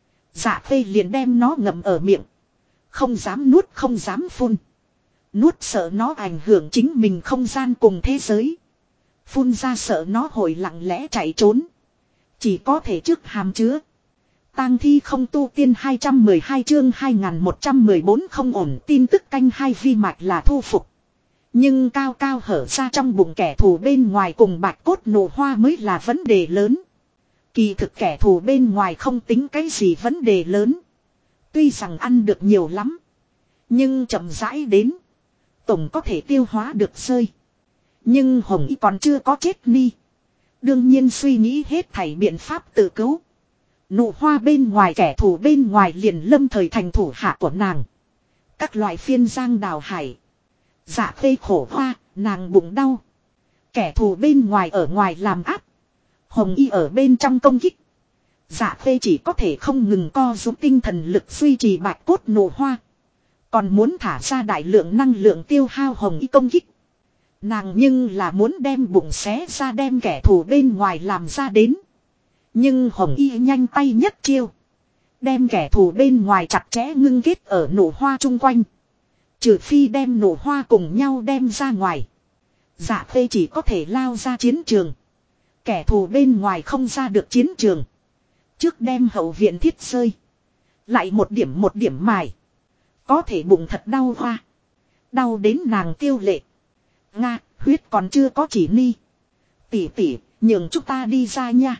Dạ phê liền đem nó ngậm ở miệng. Không dám nuốt không dám phun. Nuốt sợ nó ảnh hưởng chính mình không gian cùng thế giới. Phun ra sợ nó hồi lặng lẽ chạy trốn. Chỉ có thể trước hàm chứa. Tang thi không tu tiên 212 chương 2114 không ổn tin tức canh hai vi mạch là thu phục. Nhưng cao cao hở ra trong bụng kẻ thù bên ngoài cùng bạch cốt nổ hoa mới là vấn đề lớn. Kỳ thực kẻ thù bên ngoài không tính cái gì vấn đề lớn. Tuy rằng ăn được nhiều lắm. Nhưng chậm rãi đến. Tổng có thể tiêu hóa được rơi. Nhưng Hồng Y còn chưa có chết ni. Đương nhiên suy nghĩ hết thảy biện pháp tự cứu. Nụ hoa bên ngoài kẻ thù bên ngoài liền lâm thời thành thủ hạ của nàng. Các loại phiên giang đào hải. Dạ khê khổ hoa, nàng bụng đau. Kẻ thù bên ngoài ở ngoài làm áp. Hồng Y ở bên trong công kích. Dạ khê chỉ có thể không ngừng co giúp tinh thần lực duy trì bạch cốt nổ hoa. Còn muốn thả ra đại lượng năng lượng tiêu hao Hồng Y công kích. Nàng nhưng là muốn đem bụng xé ra đem kẻ thù bên ngoài làm ra đến. Nhưng Hồng Y nhanh tay nhất chiêu. Đem kẻ thù bên ngoài chặt chẽ ngưng kết ở nổ hoa chung quanh. Trừ phi đem nổ hoa cùng nhau đem ra ngoài. Dạ khê chỉ có thể lao ra chiến trường. Kẻ thù bên ngoài không ra được chiến trường. Trước đem hậu viện thiết rơi. Lại một điểm mài. Có thể bụng thật đau hoa. Đau đến nàng tiêu lệ. Nga, huyết còn chưa có chỉ ni. Tỷ tỷ, nhường chúng ta đi ra nha.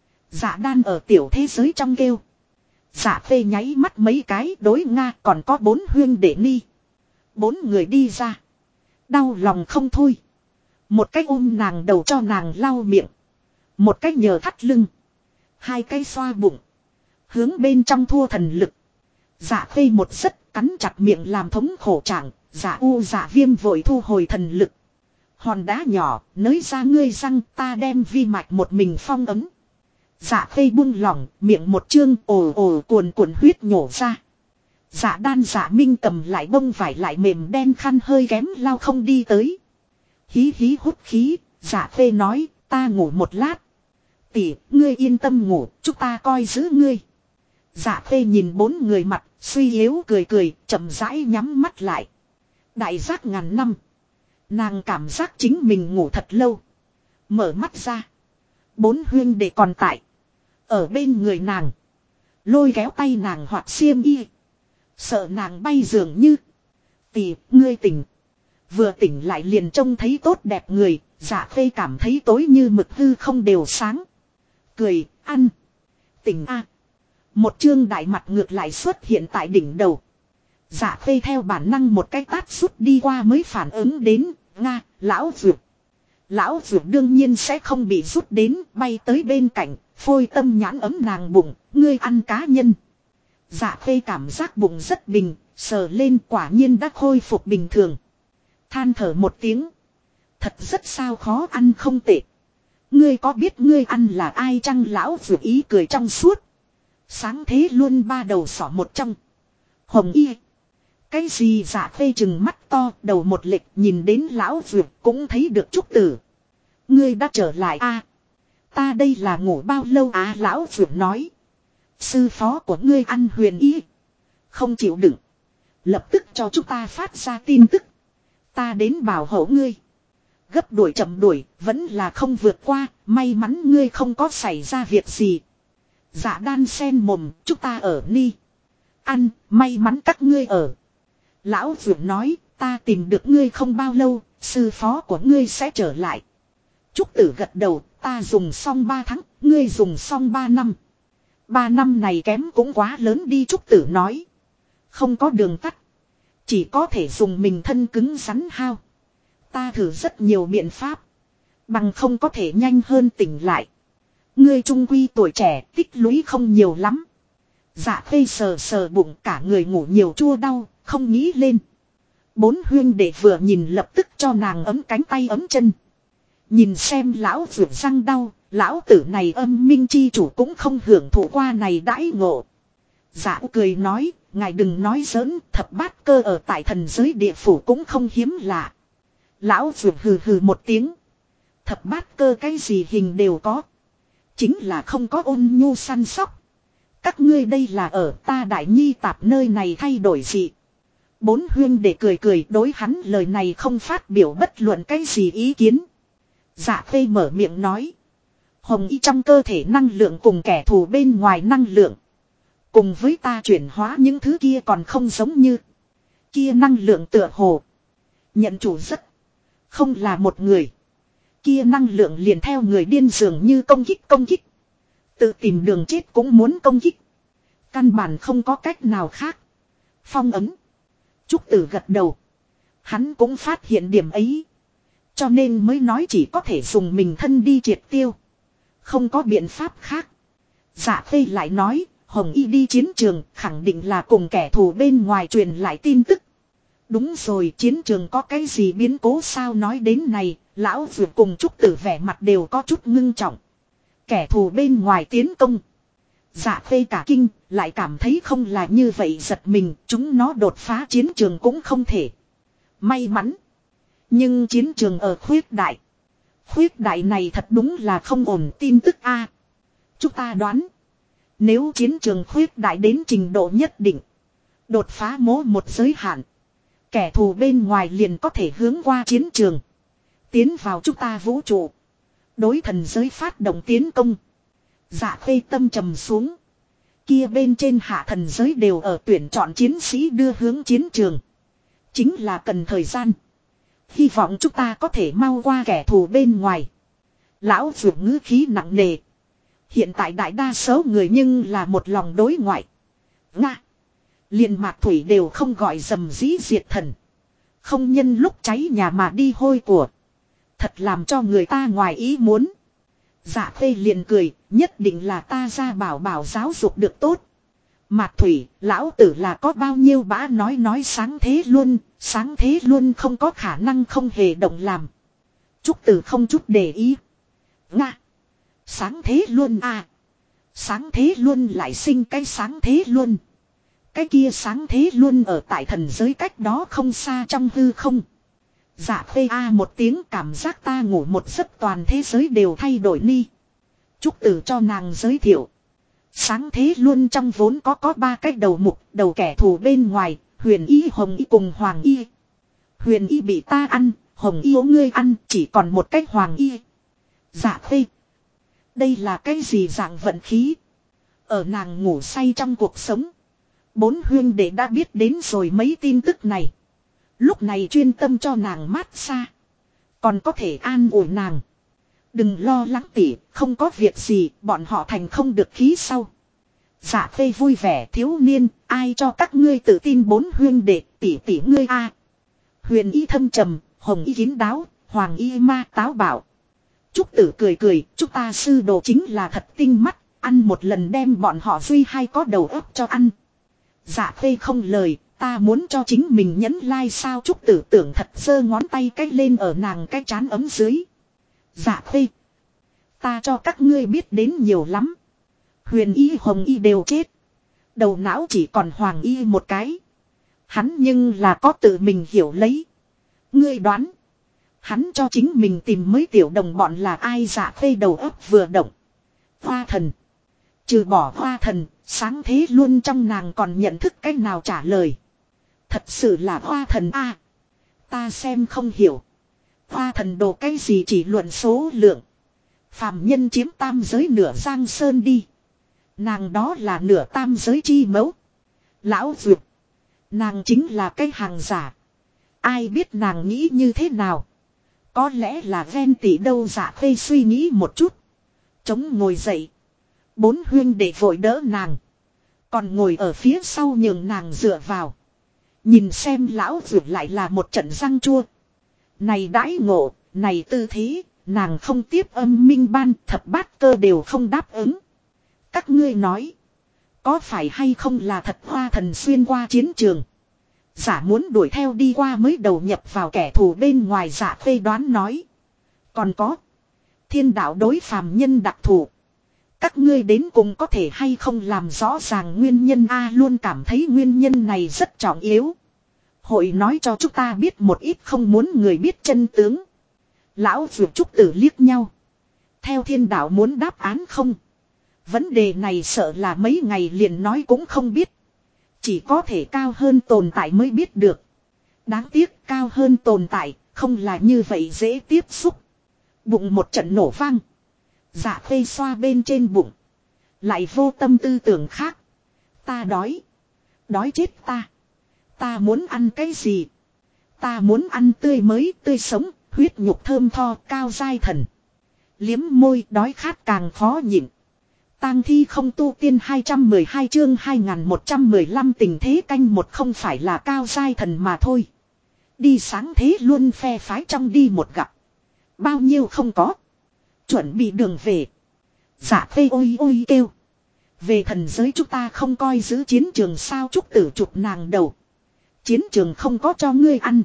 Dạ đan ở tiểu thế giới trong kêu. Dạ phê nháy mắt mấy cái đối Nga còn có 4 huyên đệ ni. 4 người đi ra. Đau lòng không thôi. Một cách ôm nàng đầu cho nàng lau miệng. Một cách nhờ thắt lưng. 2 cái xoa bụng. Hướng bên trong thua thần lực. Dạ phê một rất cắn chặt miệng làm thống khổ trạng. Dạ u dạ viêm vội thu hồi thần lực. Hòn đá nhỏ nới ra ngươi răng ta đem vi mạch một mình phong ấm. Dạ phê buông lỏng miệng một chương ồ ồ cuồn cuộn huyết nhổ ra. Dạ đan dạ minh cầm lại bông vải lại mềm đen khăn hơi kém lao không đi tới. Hí hí hút khí, dạ phê nói ta ngủ một lát. Tỷ, ngươi yên tâm ngủ, chúng ta coi giữ ngươi. Dạ phê nhìn 4 người mặt, suy yếu cười cười, chậm rãi nhắm mắt lại. Đại giác ngàn năm. Nàng cảm giác chính mình ngủ thật lâu. Mở mắt ra. 4 huyên đệ còn tại. Ở bên người nàng. Lôi kéo tay nàng hoặc xiêm y. Sợ nàng bay dường như. Tỷ, ngươi tỉnh. Vừa tỉnh lại liền trông thấy tốt đẹp người. Dạ phê cảm thấy tối như mực hư không đều sáng. Cười, ăn. Tỉnh a. Một chương đại mặt ngược lại xuất hiện tại đỉnh đầu. Dạ phê theo bản năng một cái tát rút đi qua mới phản ứng đến. Nga, lão dược. Lão dược đương nhiên sẽ không bị rút đến, bay tới bên cạnh, phôi tâm nhãn ấm nàng bụng, ngươi ăn cá nhân. Dạ phê cảm giác bụng rất bình, sờ lên quả nhiên đã khôi phục bình thường. Than thở một tiếng. Thật rất sao khó ăn không tệ. Ngươi có biết ngươi ăn là ai chăng lão dược ý cười trong suốt. Sáng thế luôn 3 đầu sỏ một trong. Hồng Y. Cái gì dạ phê chừng mắt to đầu một lệch nhìn đến lão dược cũng thấy được trúc tử. Ngươi đã trở lại a. Ta đây là ngủ bao lâu á lão vượng nói. Sư phó của ngươi ăn huyền y. Không chịu đựng. Lập tức cho chúng ta phát ra tin tức. Ta đến bảo hộ ngươi. Gấp đuổi chậm đuổi vẫn là không vượt qua. May mắn ngươi không có xảy ra việc gì. Dạ đan sen mồm chúng ta ở ni. Ăn may mắn các ngươi ở. Lão vượng nói ta tìm được ngươi không bao lâu. Sư phó của ngươi sẽ trở lại. Trúc Tử gật đầu, ta dùng xong 3 tháng, ngươi dùng xong 3 năm. 3 năm này kém cũng quá lớn đi Trúc Tử nói. Không có đường tắt. Chỉ có thể dùng mình thân cứng rắn hao. Ta thử rất nhiều biện pháp. Bằng không có thể nhanh hơn tỉnh lại. Ngươi trung quy tuổi trẻ, tích lũy không nhiều lắm. Dạ Khê sờ sờ bụng cả người ngủ nhiều chua đau, không nghĩ lên. 4 huyên đệ vừa nhìn lập tức cho nàng ấm cánh tay ấm chân. Nhìn xem lão vượt răng đau, lão tử này âm minh chi chủ cũng không hưởng thụ qua này đãi ngộ. Dạ cười nói, ngài đừng nói giỡn, thập bát cơ ở tại thần giới địa phủ cũng không hiếm lạ. Lão vượt hừ hừ một tiếng. Thập bát cơ cái gì hình đều có. Chính là không có ôn nhu săn sóc. Các ngươi đây là ở ta đại nhi tạp nơi này thay đổi gì. 4 huyên để cười cười đối hắn lời này không phát biểu bất luận cái gì ý kiến. Dạ Khê mở miệng nói. Hồng y trong cơ thể năng lượng cùng kẻ thù bên ngoài năng lượng. Cùng với ta chuyển hóa những thứ kia còn không giống như. Kia năng lượng tựa hồ. Nhận chủ rất. Không là một người. Kia năng lượng liền theo người điên dường như công kích. Tự tìm đường chết cũng muốn công kích. Căn bản không có cách nào khác. Phong ấn. Trúc Tử gật đầu. Hắn cũng phát hiện điểm ấy. Cho nên mới nói chỉ có thể dùng mình thân đi triệt tiêu. Không có biện pháp khác. Dạ Khê lại nói, Hồng Y đi chiến trường khẳng định là cùng kẻ thù bên ngoài truyền lại tin tức. Đúng rồi, chiến trường có cái gì biến cố sao nói đến này, lão vượt cùng Trúc Tử vẻ mặt đều có chút ngưng trọng. Kẻ thù bên ngoài tiến công. Dạ Khê cả kinh, lại cảm thấy không là như vậy giật mình, chúng nó đột phá chiến trường cũng không thể. May mắn. Nhưng chiến trường ở khuyết đại. Khuyết đại này thật đúng là không ổn tin tức a. Chúng ta đoán. Nếu chiến trường khuyết đại đến trình độ nhất định. Đột phá một giới hạn. Kẻ thù bên ngoài liền có thể hướng qua chiến trường. Tiến vào chúng ta vũ trụ. Đối thần giới phát động tiến công. Dạ Khê tâm trầm xuống. Kia bên trên hạ thần giới đều ở tuyển chọn chiến sĩ đưa hướng chiến trường. Chính là cần thời gian. Hy vọng chúng ta có thể mau qua kẻ thù bên ngoài. Lão vượt ngữ khí nặng nề. Hiện tại đại đa số người nhưng là một lòng đối ngoại. Nga. Liền mạc thủy đều không gọi dầm dĩ diệt thần. Không nhân lúc cháy nhà mà đi hôi của. Thật làm cho người ta ngoài ý muốn. Dạ Khê liền cười, nhất định là ta ra bảo giáo dục được tốt. Mạc Thủy, lão tử là có bao nhiêu bã nói sáng thế luôn không có khả năng không hề động làm. Trúc Tử không chút để ý. Nga. Sáng thế luôn à. Sáng thế luôn lại sinh cái sáng thế luôn. Cái kia sáng thế luôn ở tại thần giới cách đó không xa trong hư không. Dạ Khê a một tiếng cảm giác ta ngủ một giấc toàn thế giới đều thay đổi ni. Trúc Tử cho nàng giới thiệu. Sáng thế luôn trong vốn có 3 cái đầu mục, đầu kẻ thù bên ngoài, huyền y hồng y cùng hoàng y. Huyền y bị ta ăn, hồng y ngươi ăn, chỉ còn một cái hoàng y. Dạ Khê. Đây là cái gì dạng vận khí? Ở nàng ngủ say trong cuộc sống. 4 huyên đệ đã biết đến rồi mấy tin tức này. Lúc này chuyên tâm cho nàng mát xa. Còn có thể an ủi nàng. Đừng lo lắng tỉ, không có việc gì, bọn họ thành không được khí sau. Dạ Khê vui vẻ thiếu niên, ai cho các ngươi tự tin 4 huyên đệ, tỷ ngươi a. Huyền y thâm trầm, hồng y kín đáo, hoàng y ma táo bảo. Trúc Tử cười, chúng ta sư đồ chính là thật tinh mắt, ăn một lần đem bọn họ duy hay có đầu óc cho ăn. Dạ Khê không lời, ta muốn cho chính mình nhấn like sao Trúc Tử tưởng thật giơ ngón tay cách lên ở nàng cái trán ấm dưới. Dạ Khê. Ta cho các ngươi biết đến nhiều lắm. Huyền y hồng y đều chết. Đầu não chỉ còn hoàng y một cái. Hắn nhưng là có tự mình hiểu lấy. Ngươi đoán. Hắn cho chính mình tìm mới tiểu đồng bọn là ai. Dạ Khê đầu óc vừa động. Hoa thần. Trừ bỏ hoa thần, sáng thế luôn trong nàng còn nhận thức cách nào trả lời. Thật sự là hoa thần a. Ta xem không hiểu. Hoa thần đồ cái gì chỉ luận số lượng. Phàm nhân chiếm tam giới nửa giang sơn đi. Nàng đó là nửa tam giới chi mẫu. Lão Duyệt. Nàng chính là cái hàng giả. Ai biết nàng nghĩ như thế nào. Có lẽ là ghen tị đâu. Dạ Khê suy nghĩ một chút. Chống ngồi dậy. 4 huyên để vội đỡ nàng. Còn ngồi ở phía sau nhường nàng dựa vào. Nhìn xem lão Duyệt lại là một trận răng chua. Này đãi ngộ, này tư thế, nàng không tiếp âm minh ban thập bát cơ đều không đáp ứng. Các ngươi nói. Có phải hay không là thật hoa thần xuyên qua chiến trường. Giả muốn đuổi theo đi qua mới đầu nhập vào kẻ thù bên ngoài. Dạ Khê đoán nói. Còn có. Thiên đạo đối phàm nhân đặc thù. Các ngươi đến cùng có thể hay không làm rõ ràng nguyên nhân a. Luôn cảm thấy nguyên nhân này rất trọng yếu. Hội nói cho chúng ta biết một ít không muốn người biết chân tướng. Lão Dược Trúc Tử liếc nhau. Theo thiên đạo muốn đáp án không? Vấn đề này sợ là mấy ngày liền nói cũng không biết. Chỉ có thể cao hơn tồn tại mới biết được. Đáng tiếc cao hơn tồn tại không là như vậy dễ tiếp xúc. Bụng một trận nổ vang. Dạ Khê xoa bên trên bụng. Lại vô tâm tư tưởng khác. Ta đói. Đói chết ta. Ta muốn ăn cái gì? Ta muốn ăn tươi mới tươi sống. Huyết nhục thơm tho cao giai thần. Liếm môi đói khát càng khó nhịn. Tang thi không tu tiên 212 chương 2115 tình thế canh một không phải là cao giai thần mà thôi. Đi sáng thế luôn phe phái trong đi một gặp. Bao nhiêu không có. Chuẩn bị đường về. Dạ Khê ôi ôi kêu. Về thần giới chúng ta không coi giữ chiến trường sao. Trúc Tử chụp nàng đầu. Chiến trường không có cho ngươi ăn.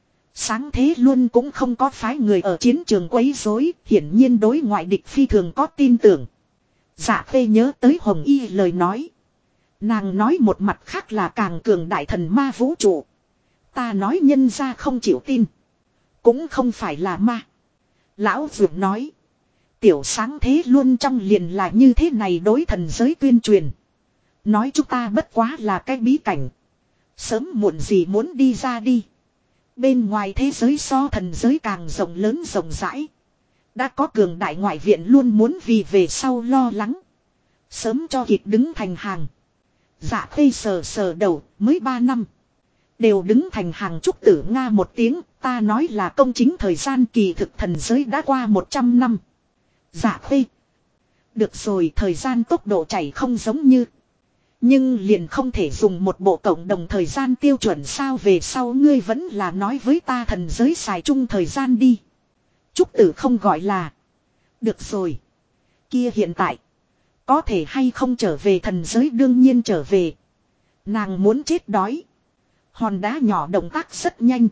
Sáng thế luôn cũng không có phái người ở chiến trường quấy rối. Hiển nhiên đối ngoại địch phi thường có tin tưởng. Dạ Khê nhớ tới Hồng Y lời nói. Nàng nói một mặt khác là càng cường đại thần ma vũ trụ. Ta nói nhân ra không chịu tin. Cũng không phải là ma. Lão Dược nói. Tiểu sáng thế luôn trong liền là như thế này đối thần giới tuyên truyền. Nói chúng ta bất quá là cái bí cảnh. Sớm muộn gì muốn đi ra đi. Bên ngoài thế giới so thần giới càng rộng lớn rộng rãi. Đã có cường đại ngoại viện luôn muốn vì về sau lo lắng. Sớm cho kịp đứng thành hàng. Dạ Khê sờ sờ đầu mới 3 năm. Đều đứng thành hàng. Trúc Tử Nga một tiếng. Ta nói là công chính thời gian kỳ thực thần giới đã qua 100 năm. Dạ Khê. Được rồi thời gian tốc độ chảy không giống như. Nhưng liền không thể dùng một bộ cộng đồng thời gian tiêu chuẩn sao về sau ngươi vẫn là nói với ta thần giới xài chung thời gian đi. Trúc Tử không gọi là. Được rồi. Kia hiện tại. Có thể hay không trở về thần giới đương nhiên trở về. Nàng muốn chết đói. Hòn đá nhỏ động tác rất nhanh.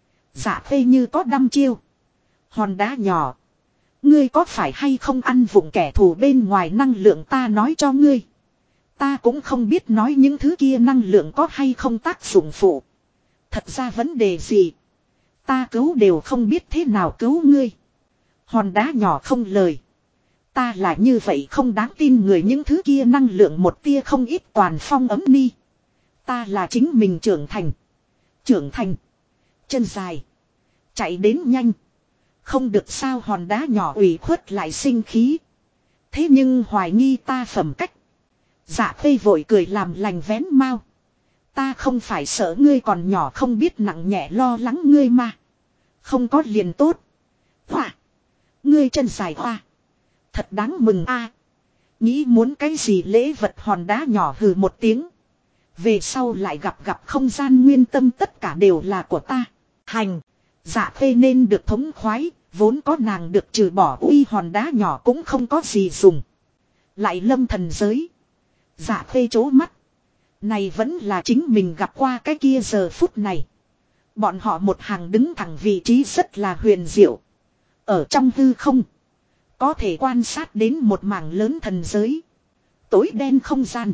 Dạ Khê như có đăm chiêu. Hòn đá nhỏ. Ngươi có phải hay không ăn vụng kẻ thù bên ngoài năng lượng ta nói cho ngươi. Ta cũng không biết nói những thứ kia năng lượng có hay không tác dụng phụ. Thật ra vấn đề gì. Ta cứu đều không biết thế nào cứu ngươi. Hòn đá nhỏ không lời. Ta là như vậy không đáng tin người những thứ kia năng lượng một tia không ít toàn phong ấm ni. Ta là chính mình trưởng thành. Trưởng thành. Chân dài. Chạy đến nhanh. Không được sao hòn đá nhỏ ủy khuất lại sinh khí. Thế nhưng hoài nghi ta phẩm cách. Dạ Khê vội cười làm lành vén mau. Ta không phải sợ ngươi còn nhỏ không biết nặng nhẹ lo lắng ngươi mà. Không có liền tốt. Hoa. Ngươi chân dài hoa. Thật đáng mừng a. Nghĩ muốn cái gì lễ vật hòn đá nhỏ hừ một tiếng. Về sau lại gặp không gian nguyên tâm tất cả đều là của ta. Hành. Dạ Khê nên được thống khoái. Vốn có nàng được trừ bỏ uy hòn đá nhỏ cũng không có gì dùng. Lại lâm thần giới. Dạ Khê chố mắt. Này vẫn là chính mình gặp qua cái kia giờ phút này. Bọn họ một hàng đứng thẳng vị trí rất là huyền diệu. Ở trong hư không. Có thể quan sát đến một mảng lớn thần giới. Tối đen không gian.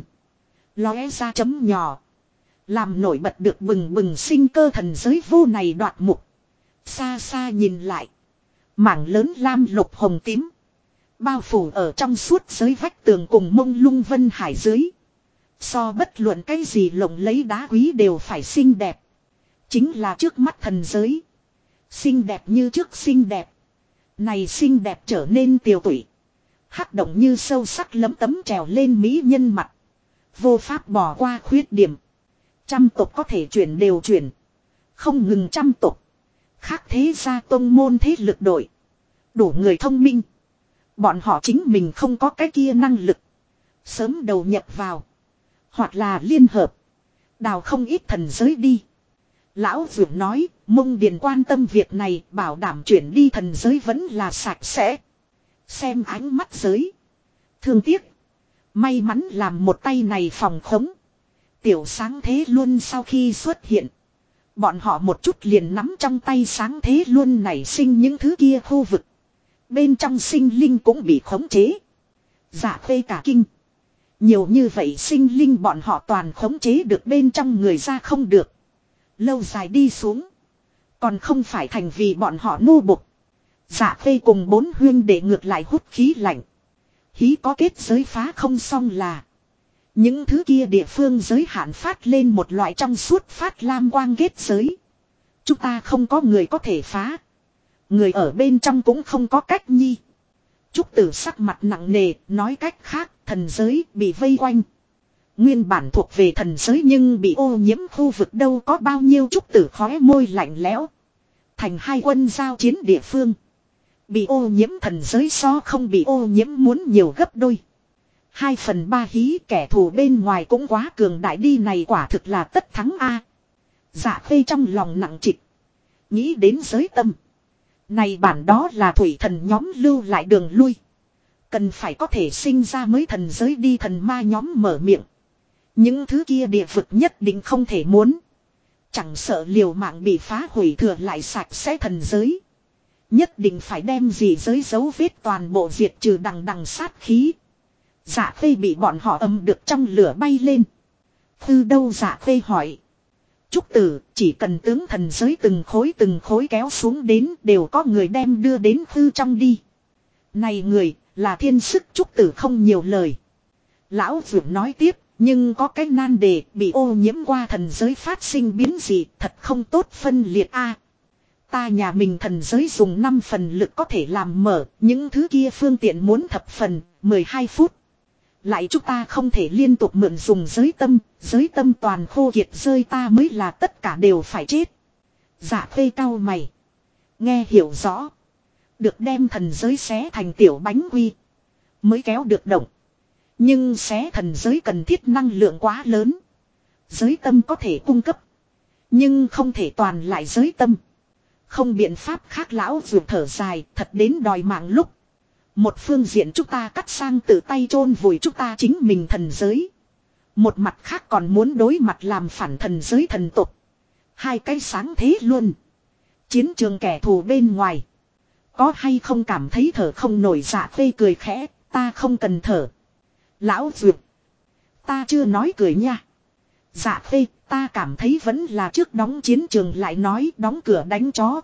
Lóe ra chấm nhỏ. Làm nổi bật được bừng bừng sinh cơ thần giới vô này đoạt mục. Xa xa nhìn lại. Mảng lớn lam lục hồng tím. Bao phủ ở trong suốt giới vách tường cùng mông lung vân hải dưới. So bất luận cái gì lộng lấy đá quý đều phải xinh đẹp. Chính là trước mắt thần giới. Xinh đẹp như trước xinh đẹp. Này xinh đẹp trở nên tiều tụy. Hắc động như sâu sắc lấm tấm trèo lên mỹ nhân mặt. Vô pháp bỏ qua khuyết điểm. Trăm tộc có thể chuyển đều chuyển. Không ngừng trăm tộc. Khác thế gia tông môn thế lực đội. Đủ người thông minh. Bọn họ chính mình không có cái kia năng lực. Sớm đầu nhập vào. Hoặc là liên hợp. Đào không ít thần giới đi. Lão Dược nói, Mông Điền quan tâm việc này, bảo đảm chuyển đi thần giới vẫn là sạch sẽ. Xem ánh mắt giới. Thương tiếc. May mắn làm một tay này phòng khống. Tiểu sáng thế luôn sau khi xuất hiện. Bọn họ một chút liền nắm trong tay sáng thế luôn nảy sinh những thứ kia khu vực. Bên trong sinh linh cũng bị khống chế. Dạ phê cả kinh. Nhiều như vậy sinh linh bọn họ toàn khống chế được bên trong người ra không được. Lâu dài đi xuống. Còn không phải thành vì bọn họ nô bộc. Dạ phê cùng 4 huyên để ngược lại hút khí lạnh. Hí có kết giới phá không xong là. Những thứ kia địa phương giới hạn phát lên một loại trong suốt phát lam quang kết giới. Chúng ta không có người có thể phá. Người ở bên trong cũng không có cách nhi. Trúc Tử sắc mặt nặng nề, nói cách khác, thần giới bị vây quanh. Nguyên bản thuộc về thần giới nhưng bị ô nhiễm khu vực đâu có bao nhiêu. Trúc Tử khóe môi lạnh lẽo. Thành hai quân giao chiến địa phương. Bị ô nhiễm thần giới so không bị ô nhiễm muốn nhiều gấp đôi. 2/3 hí kẻ thù bên ngoài cũng quá cường đại đi, này quả thực là tất thắng a. Dạ khê trong lòng nặng trịch. Nghĩ đến giới tâm. Này bản đó là thủy thần nhóm lưu lại đường lui. Cần phải có thể sinh ra mới thần giới đi, thần ma nhóm mở miệng. Những thứ kia địa vực nhất định không thể muốn. Chẳng sợ liều mạng bị phá hủy thừa lại sạch sẽ thần giới. Nhất định phải đem gì giới dấu vết toàn bộ diệt trừ đằng đằng sát khí. Dạ khê bị bọn họ âm được trong lửa bay lên. Từ đâu dạ khê hỏi. Trúc Tử, chỉ cần tướng thần giới từng khối kéo xuống đến đều có người đem đưa đến khư trong đi. Này người, là thiên sức. Trúc Tử không nhiều lời. Lão Dược nói tiếp, nhưng có cái nan đề, bị ô nhiễm qua thần giới phát sinh biến gì, thật không tốt phân liệt a. Ta nhà mình thần giới dùng 5 phần lực có thể làm mở, những thứ kia phương tiện muốn thập phần, 12 phút. Lại chúng ta không thể liên tục mượn dùng giới tâm toàn khô kiệt rơi ta mới là tất cả đều phải chết. Dạ phê cao mày. Nghe hiểu rõ. Được đem thần giới xé thành tiểu bánh quy. Mới kéo được động. Nhưng xé thần giới cần thiết năng lượng quá lớn. Giới tâm có thể cung cấp. Nhưng không thể toàn lại giới tâm. Không biện pháp khác. Lão vượt thở dài thật đến đòi mạng lúc. Một phương diện chúng ta cắt sang tự tay chôn vùi chúng ta chính mình thần giới. Một mặt khác còn muốn đối mặt làm phản thần giới thần tục. Hai cái sáng thế luôn. Chiến trường kẻ thù bên ngoài. Có hay không cảm thấy thở không nổi. Dạ phê cười khẽ. Ta không cần thở. Lão duyệt. Ta chưa nói cười nha. Dạ phê. Ta cảm thấy vẫn là trước đóng chiến trường lại nói đóng cửa đánh chó.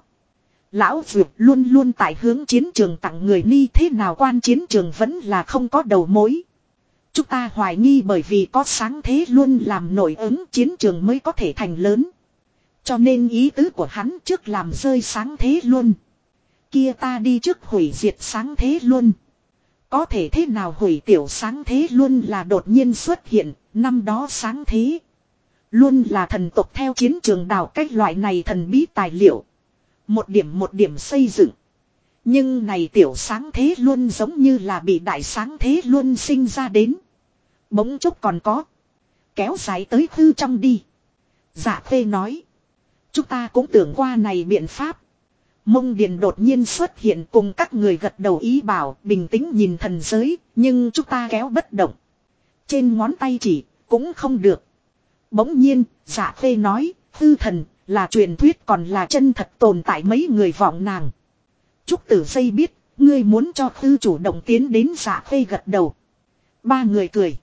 Lão Dược luôn luôn tại hướng chiến trường tặng người ni, thế nào quan chiến trường vẫn là không có đầu mối. Chúng ta hoài nghi bởi vì có sáng thế luôn làm nổi ứng chiến trường mới có thể thành lớn. Cho nên ý tứ của hắn trước làm rơi sáng thế luôn. Kia ta đi trước hủy diệt sáng thế luôn. Có thể thế nào hủy tiểu sáng thế luôn là đột nhiên xuất hiện, năm đó sáng thế. Luôn là thần tộc theo chiến trường đào cách loại này thần bí tài liệu. Một điểm xây dựng. Nhưng này tiểu sáng thế luôn giống như là bị đại sáng thế luôn sinh ra đến. Bỗng chốc còn có. Kéo dài tới hư trong đi. Dạ phê nói. Chúng ta cũng tưởng qua này biện pháp. Mông Điền đột nhiên xuất hiện cùng các người gật đầu ý bảo bình tĩnh nhìn thần giới. Nhưng chúng ta kéo bất động. Trên ngón tay chỉ cũng không được. Bỗng nhiên dạ phê nói hư thần. Là truyền thuyết còn là chân thật tồn tại mấy người vọng nàng. Trúc Tử Dây biết, ngươi muốn cho Khư chủ động tiến đến. Dạ phê gật đầu. Ba người cười.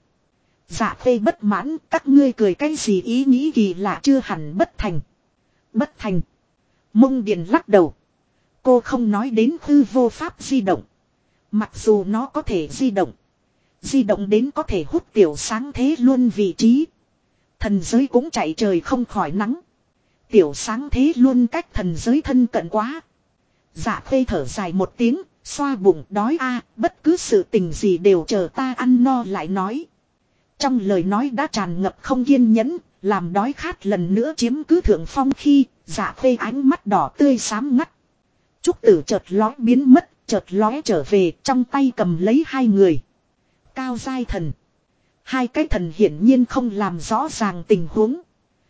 Dạ phê bất mãn, các ngươi cười cái gì, ý nghĩ kỳ lạ chưa hẳn bất thành. Bất thành. Mông Điền lắc đầu. Cô không nói đến hư vô pháp di động. Mặc dù nó có thể di động. Di động đến có thể hút tiểu sáng thế luôn vị trí. Thần giới cũng chạy trời không khỏi nắng. Tiểu sáng thế luôn cách thần giới thân cận quá. Dạ Khê thở dài một tiếng, xoa bụng đói bất cứ sự tình gì đều chờ ta ăn no lại nói. Trong lời nói đã tràn ngập không kiên nhẫn, làm đói khát lần nữa chiếm cứ thượng phong khi Dạ Khê ánh mắt đỏ tươi xám ngắt. Trúc Tử chợt lói biến mất, chợt lóe trở về, trong tay cầm lấy hai người. Cao giai thần. Hai cái thần hiển nhiên không làm rõ ràng tình huống.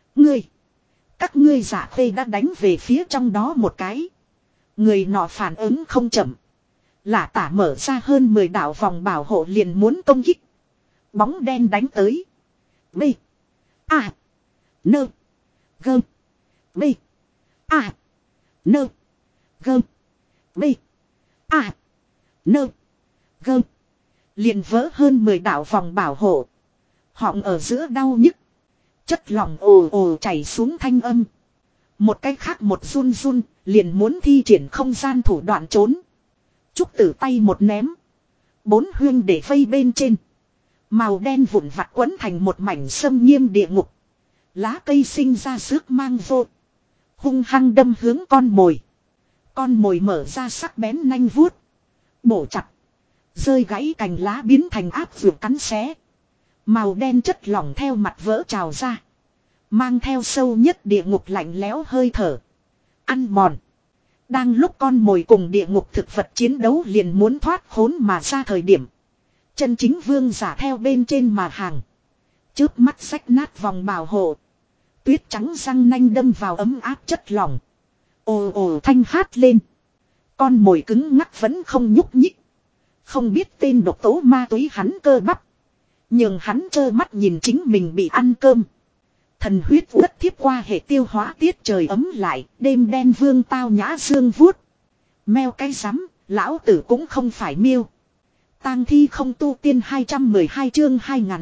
Các ngươi Dạ Khê đã đánh về phía trong đó một cái. Người nọ phản ứng không chậm. Lả tả mở ra hơn 10 đạo vòng bảo hộ liền muốn công kích. Bóng đen đánh tới. B. A. Nơ. Gơ. B. A. Nơ. Gơ. B. A. Nơ. Gơ. Liền vỡ hơn 10 đạo vòng bảo hộ. Họng ở giữa đau nhức. Chất lỏng ồ ồ chảy xuống thanh âm. Một cái khác một run run, liền muốn thi triển không gian thủ đoạn trốn. Trúc Tử tay một ném. 4 huyên để vây bên trên. Màu đen vụn vặt quấn thành một mảnh xâm nghiêm địa ngục. Lá cây sinh ra rước mang vô. Hung hăng đâm hướng con mồi. Con mồi mở ra sắc bén nanh vuốt. Bổ chặt. Rơi gãy cành lá biến thành áp vượt cắn xé. Màu đen chất lỏng theo mặt vỡ trào ra. Mang theo sâu nhất địa ngục lạnh lẽo hơi thở. Ăn mòn. Đang lúc con mồi cùng địa ngục thực vật chiến đấu liền muốn thoát khốn mà ra thời điểm. Chân chính vương giả theo bên trên mà hàng. Chớp mắt rách nát vòng bảo hộ. Tuyết trắng răng nanh đâm vào ấm áp chất lỏng. Ồ ồ thanh hát lên. Con mồi cứng ngắc vẫn không nhúc nhích. Không biết tên độc tố ma túy hắn cơ bắp. Nhưng hắn trơ mắt nhìn chính mình bị ăn cơm. Thần huyết uất thiếp qua hệ tiêu hóa tiết trời ấm lại, đêm đen vương tao nhã dương vuốt. Meo cái rắm, lão tử cũng không phải miêu. Tang thi không tu tiên 212 chương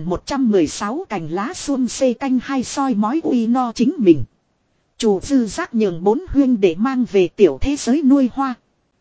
2116 cành lá xuân xê canh hai soi mói uy no chính mình. Chủ dư giác nhường 4 huyên để mang về tiểu thế giới nuôi hoa.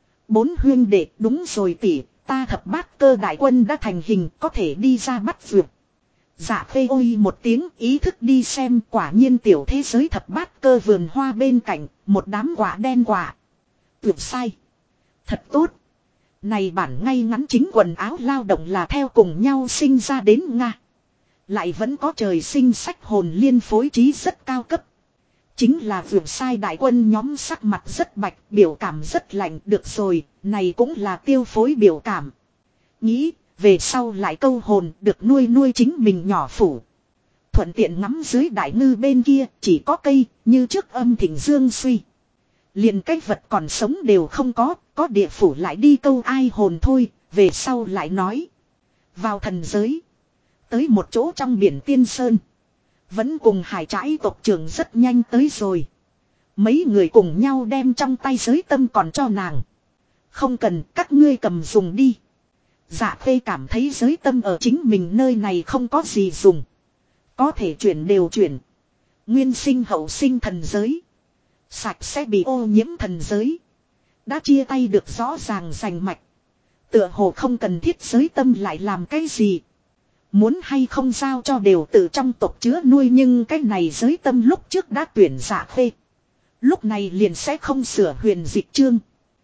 4 huyên đệ đúng rồi tỷ, ta thập bát cơ đại quân đã thành hình có thể đi ra bắt vượt. Dạ Khê ôi một tiếng ý thức đi xem quả nhiên tiểu thế giới thập bát cơ vườn hoa bên cạnh, một đám quả đen quả. Tuyệt sai. Thật tốt. Này bản ngay ngắn chính quần áo lao động là theo cùng nhau sinh ra đến Nga. Lại vẫn có trời sinh sách hồn liên phối trí rất cao cấp. Chính là vượt sai đại quân nhóm sắc mặt rất bạch, biểu cảm rất lạnh được rồi, này cũng là tiêu phối biểu cảm. Nghĩ, về sau lại câu hồn được nuôi nuôi chính mình nhỏ phủ. Thuận tiện ngắm dưới đại ngư bên kia, chỉ có cây, như trước âm thịnh dương suy. Liền cái vật còn sống đều không có địa phủ lại đi câu ai hồn thôi, về sau lại nói. Vào thần giới, tới một chỗ trong biển Tiên Sơn. Vẫn cùng hải trãi tộc trưởng rất nhanh tới rồi. Mấy người cùng nhau đem trong tay giới tâm còn cho nàng. Không cần các ngươi cầm dùng đi. Dạ Khê cảm thấy giới tâm ở chính mình nơi này không có gì dùng. Có thể chuyển đều chuyển. Nguyên sinh hậu sinh thần giới. Sạch sẽ bị ô nhiễm thần giới. Đã chia tay được rõ ràng rành mạch. Tựa hồ không cần thiết giới tâm lại làm cái gì. Muốn hay không giao cho đều tự trong tộc chứa nuôi nhưng cái này giới tâm lúc trước đã tuyển Dạ Khê. Lúc này liền sẽ không sửa huyền dịch chương.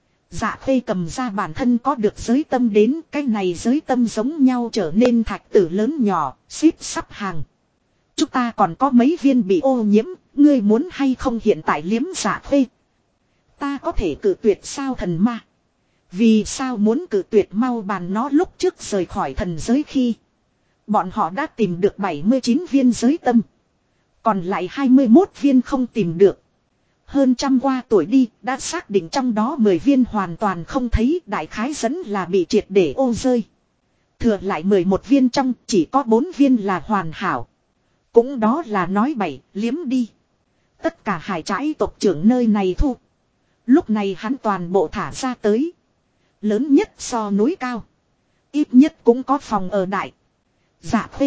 Dạ Khê cầm ra bản thân có được giới tâm đến cái này giới tâm giống nhau trở nên thạch tử lớn nhỏ, xếp sắp hàng. Chúng ta còn có mấy viên bị ô nhiễm, ngươi muốn hay không hiện tại liếm Dạ Khê. Ta có thể cự tuyệt sao thần ma. Vì sao muốn cự tuyệt mau bàn nó lúc trước rời khỏi thần giới khi. Bọn họ đã tìm được 79 viên giới tâm. Còn lại 21 viên không tìm được. Hơn trăm qua tuổi đi, đã xác định trong đó 10 viên hoàn toàn không thấy, đại khái dẫn là bị triệt để ô rơi. Thừa lại 11 viên trong, chỉ có 4 viên là hoàn hảo. Cũng đó là nói bậy, liếm đi. Tất cả hải trãi tộc trưởng nơi này thu. Lúc này hắn toàn bộ thả ra tới. Lớn nhất so núi cao. Ít nhất cũng có phòng ở đại. Dạ Khê.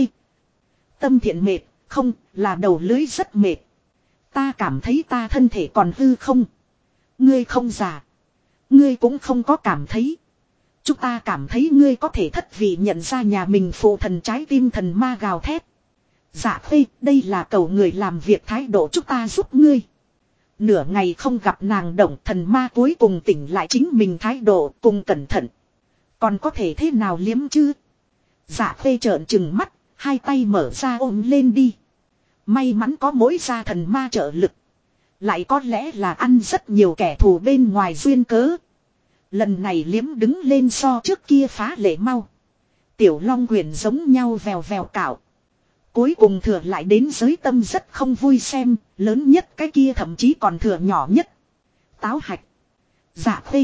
Tâm thiện mệt, không, là đầu lưới rất mệt. Ta cảm thấy ta thân thể còn hư không. Ngươi không già. Ngươi cũng không có cảm thấy. Chúng ta cảm thấy ngươi có thể thất vị nhận ra nhà mình phụ thần trái tim thần ma gào thét. Dạ Khê, đây là cầu người làm việc thái độ chúng ta giúp ngươi. Nửa ngày không gặp nàng động, thần ma cuối cùng tỉnh lại chính mình thái độ cùng cẩn thận. Còn có thể thế nào liếm chứ? Dạ Khê trợn trừng mắt, hai tay mở ra ôm lên đi. May mắn có mỗi gia thần ma trợ lực. Lại có lẽ là ăn rất nhiều kẻ thù bên ngoài duyên cớ. Lần này liếm đứng lên so trước kia phá lệ mau. Tiểu long huyền giống nhau vèo vèo cạo. Cuối cùng thừa lại đến giới tâm rất không vui xem, lớn nhất cái kia thậm chí còn thừa nhỏ nhất. Táo hạch. Dạ Khê.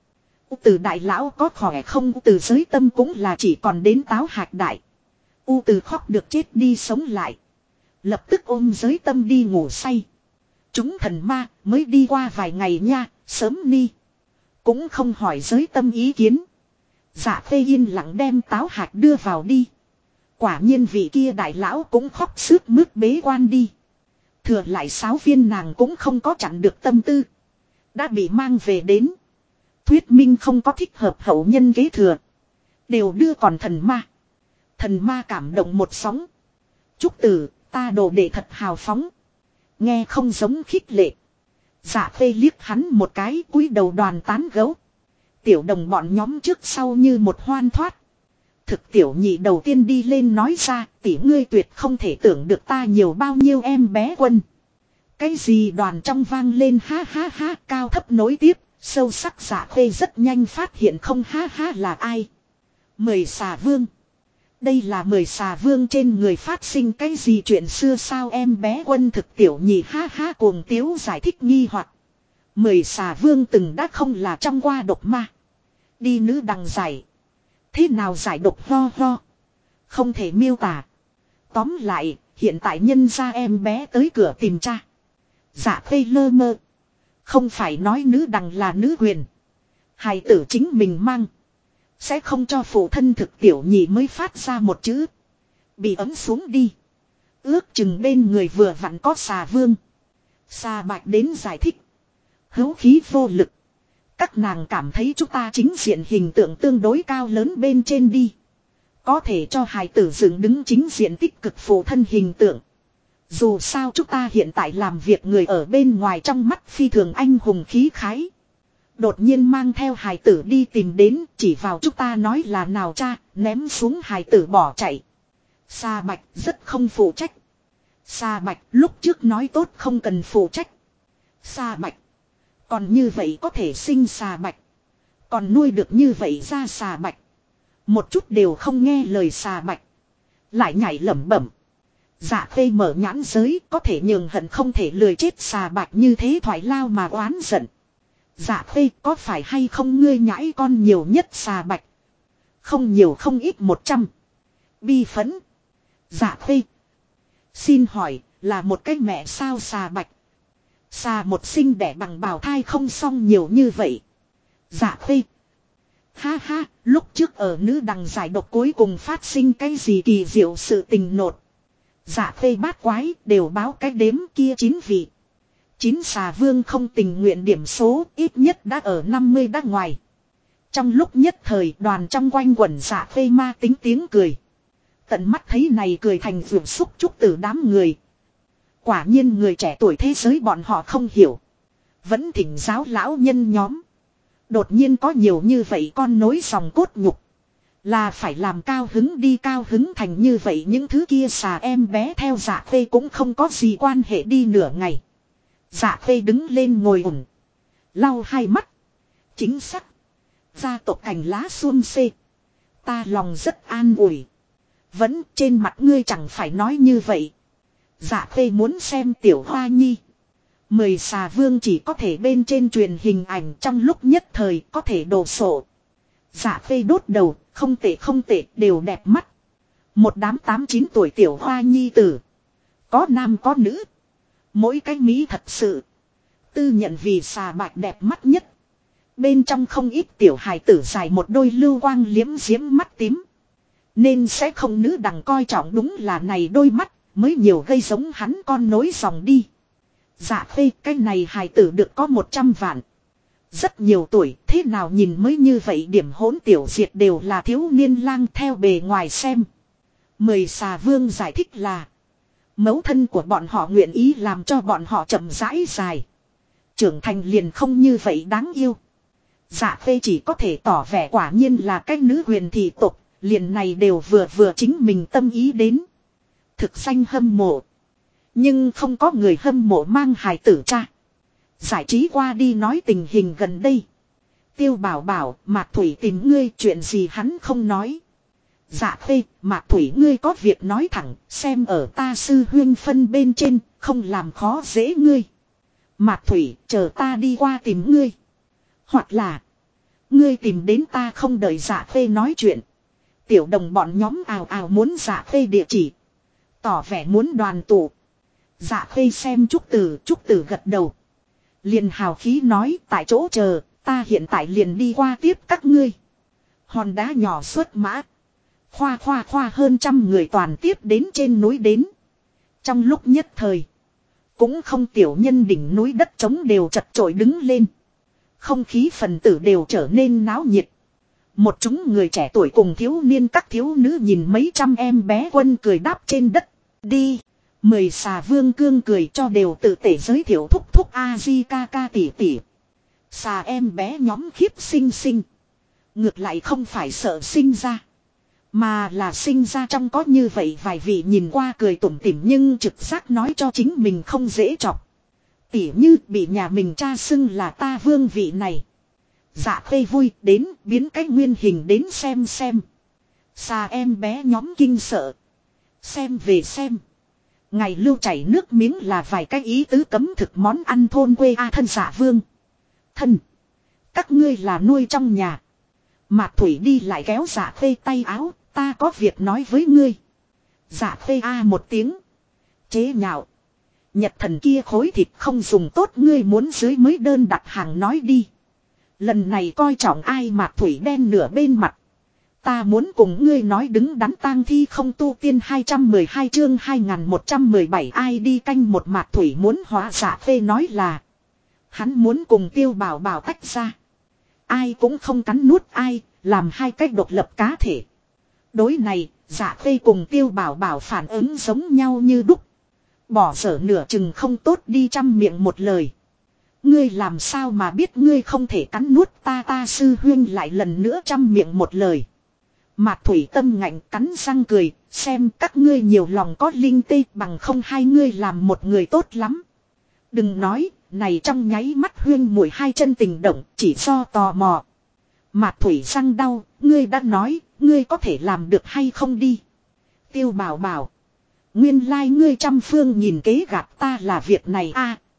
Từ đại lão có khỏe không, từ giới tâm cũng là chỉ còn đến táo hạch đại. U từ khóc được chết đi sống lại. Lập tức ôm giới tâm đi ngủ say. Chúng thần ma mới đi qua vài ngày nha, sớm đi. Cũng không hỏi giới tâm ý kiến. Dạ Khê yên lặng đem táo hạch đưa vào đi. Quả nhiên vị kia đại lão cũng khóc sướt mướt bế quan đi. Thừa lại 6 viên nàng cũng không có chặn được tâm tư. Đã bị mang về đến. Thuyết minh không có thích hợp hậu nhân kế thừa. Đều đưa còn thần ma. Thần ma cảm động một sóng. Trúc tử, ta đồ đệ thật hào phóng. Nghe không giống khích lệ. Dạ Khê liếc hắn một cái cúi đầu đoàn tán gấu. Tiểu đồng bọn nhóm trước sau như một hoan thoát. Thực tiểu nhị đầu tiên đi lên nói ra, tỷ ngươi tuyệt không thể tưởng được ta nhiều bao nhiêu em bé quân. Cái gì đoàn trong vang lên ha ha ha cao thấp nối tiếp, sâu sắc Dạ Khê rất nhanh phát hiện không ha ha là ai. 10 xà vương. Đây là 10 xà vương trên người phát sinh cái gì chuyện xưa sao em bé quân thực tiểu nhị ha ha cuồng tiếu giải thích nghi hoặc. 10 xà vương từng đã không là trong qua độc ma. Đi nữ đằng giải. Thế nào giải độc ho ho. Không thể miêu tả. Tóm lại, hiện tại nhân gia em bé tới cửa tìm cha. Dạ Khê lơ mơ. Không phải nói nữ đằng là nữ quyền. Hài tử chính mình mang. Sẽ không cho phụ thân thực tiểu nhị mới phát ra một chữ. Bị ấm xuống đi. Ước chừng bên người vừa vặn có xà vương. Xà bạch đến giải thích. Hữu khí vô lực. Các nàng cảm thấy chúng ta chính diện hình tượng tương đối cao lớn bên trên đi. Có thể cho hài tử dựng đứng chính diện tích cực phụ thân hình tượng. Dù sao chúng ta hiện tại làm việc người ở bên ngoài trong mắt phi thường anh hùng khí khái. Đột nhiên mang theo hài tử đi tìm đến, chỉ vào chúng ta nói là nào cha, ném xuống hài tử bỏ chạy. Sa Bạch rất không phụ trách. Sa Bạch lúc trước nói tốt không cần phụ trách. Sa Bạch. Còn như vậy có thể sinh xà bạch. Còn nuôi được như vậy ra xà bạch. Một chút đều không nghe lời xà bạch. Lại nhảy lẩm bẩm. Dạ Khê mở nhãn giới có thể nhường hận không thể lười chết xà bạch như thế thoải lao mà oán giận. Dạ Khê có phải hay không ngươi nhãi con nhiều nhất xà bạch. Không nhiều không ít 100. Bi phấn. Dạ Khê. Xin hỏi là một cái mẹ sao xà bạch. Xà một sinh đẻ bằng bào thai không xong nhiều như vậy. Dạ Khê. Ha ha, lúc trước ở nữ đằng giải độc cuối cùng phát sinh cái gì kỳ diệu sự tình nột. Dạ Khê bát quái đều báo cái đếm kia 9 vị. 9 xà vương không tình nguyện điểm số ít nhất đã ở 50 đã ngoài. Trong lúc nhất thời đoàn trong quanh quẩn Dạ Khê ma tính tiếng cười. Tận mắt thấy này cười thành vượt xúc chúc từ đám người. Quả nhiên người trẻ tuổi thế giới bọn họ không hiểu. Vẫn thỉnh giáo lão nhân nhóm. Đột nhiên có nhiều như vậy con nối dòng cốt nhục. Là phải làm cao hứng đi cao hứng thành như vậy những thứ kia xà em bé theo Dạ Khê cũng không có gì quan hệ đi nửa ngày. Dạ Khê đứng lên ngồi ổn. Lau hai mắt. Chính xác. Gia tộc cành lá xuân xê. Ta lòng rất an ủi. Vẫn trên mặt ngươi chẳng phải nói như vậy. Dạ Khê muốn xem tiểu hoa nhi. 10 xà vương chỉ có thể bên trên truyền hình ảnh trong lúc nhất thời có thể đổ sổ. Dạ Khê đốt đầu, không tệ không tệ, đều đẹp mắt. Một đám 8-9 tuổi tiểu hoa nhi tử. Có nam có nữ. Mỗi cái mỹ thật sự. Tư nhận vì xà bạch đẹp mắt nhất. Bên trong không ít tiểu hài tử dài một đôi lưu quang liếm diễm mắt tím. Nên sẽ không nữ đằng coi trọng đúng là này đôi mắt. Mới nhiều gây giống hắn con nối dòng đi. Dạ Khê cái này hài tử được có 100 vạn. Rất nhiều tuổi, thế nào nhìn mới như vậy điểm hỗn tiểu diệt đều là thiếu niên lang theo bề ngoài xem. Mười xà vương giải thích là. Mẫu thân của bọn họ nguyện ý làm cho bọn họ chậm rãi dài. Trưởng thành liền không như vậy đáng yêu. Dạ phê chỉ có thể tỏ vẻ quả nhiên là cách nữ huyền thị tộc, liền này đều vừa chính mình tâm ý đến. Thực danh hâm mộ. Nhưng không có người hâm mộ mang hài tử cha. Giải trí qua đi nói tình hình gần đây. Tiêu Bảo Bảo, Mạc Thủy tìm ngươi chuyện gì hắn không nói. Dạ phê, Mạc Thủy ngươi có việc nói thẳng, xem ở ta sư huyên phân bên trên, không làm khó dễ ngươi. Mạc Thủy, chờ ta đi qua tìm ngươi. Hoặc là, ngươi tìm đến ta không đợi dạ phê nói chuyện. Tiểu đồng bọn nhóm ào ào muốn dạ phê địa chỉ. Tỏ vẻ muốn đoàn tụ. Dạ phê xem Trúc Tử gật đầu. Liền hào khí nói tại chỗ chờ, ta hiện tại liền đi qua tiếp các ngươi. Hòn đá nhỏ xuất mã. Khoa hơn 100 người toàn tiếp đến trên núi đến. Trong lúc nhất thời. Cũng không tiểu nhân đỉnh núi đất trống đều chật chội đứng lên. Không khí phần tử đều trở nên náo nhiệt. Một chúng người trẻ tuổi cùng thiếu niên các thiếu nữ nhìn mấy trăm em bé quân cười đáp trên đất. Đi. 10 xà vương cương cười cho đều tự tể giới thiệu thúc thúc A-di ca ca tỉ tỉ. Xà em bé nhóm khiếp sinh. Ngược lại không phải sợ sinh ra. Mà là sinh ra trong có như vậy vài vị nhìn qua cười tủm tỉm nhưng trực giác nói cho chính mình không dễ chọc. Tỉ như bị nhà mình cha xưng là ta vương vị này. Dạ khê vui đến biến cái nguyên hình đến xem. Xà em bé nhóm kinh sợ. Xem về xem. Ngày lưu chảy nước miếng là vài cái ý tứ cấm thực món ăn thôn quê thân dạ vương. Thân. Các ngươi là nuôi trong nhà. Mạc Thủy đi lại kéo dạ khê tay áo. Ta có việc nói với ngươi. Dạ khê một tiếng. Chế nhạo. Nhật thần kia khối thịt không dùng tốt ngươi muốn dưới mới đơn đặt hàng nói đi. Lần này coi trọng ai Mạc Thủy đen nửa bên mặt. Ta muốn cùng ngươi nói đứng đắn tang thi không tu tiên 212 chương 2117 ai đi canh một Mạc Thủy muốn hóa dạ phê nói là. Hắn muốn cùng Tiêu Bảo Bảo tách ra. Ai cũng không cắn nuốt ai, làm hai cách độc lập cá thể. Đối này, dạ phê cùng Tiêu Bảo Bảo phản ứng giống nhau như đúc. Bỏ dở nửa chừng không tốt đi trăm miệng một lời. Ngươi làm sao mà biết ngươi không thể cắn nuốt ta sư huyên lại lần nữa trăm miệng một lời. Mạc Thủy tâm ngạnh cắn răng cười, xem các ngươi nhiều lòng có linh tê bằng không hai ngươi làm một người tốt lắm. Đừng nói, này trong nháy mắt huyên mùi hai chân tình động chỉ do tò mò. Mạc Thủy răng đau, ngươi đã nói, ngươi có thể làm được hay không đi. Tiêu Bảo Bảo. Nguyên lai ngươi trăm phương nhìn kế gạt ta là việc này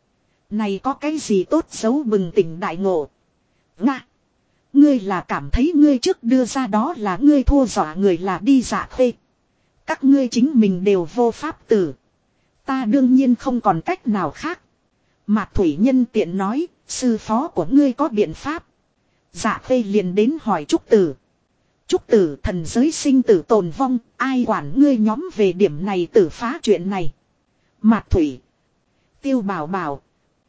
Này có cái gì tốt xấu bừng tỉnh đại ngộ. Nga. Ngươi là cảm thấy ngươi trước đưa ra đó là ngươi thua dọa người là đi dạ khê. Các ngươi chính mình đều vô pháp tử. Ta đương nhiên không còn cách nào khác. Mạc Thủy nhân tiện nói, sư phó của ngươi có biện pháp. Dạ khê liền đến hỏi Trúc Tử. Trúc Tử thần giới sinh tử tồn vong, ai quản ngươi nhóm về điểm này tử phá chuyện này. Mạc Thủy. Tiêu Bảo Bảo.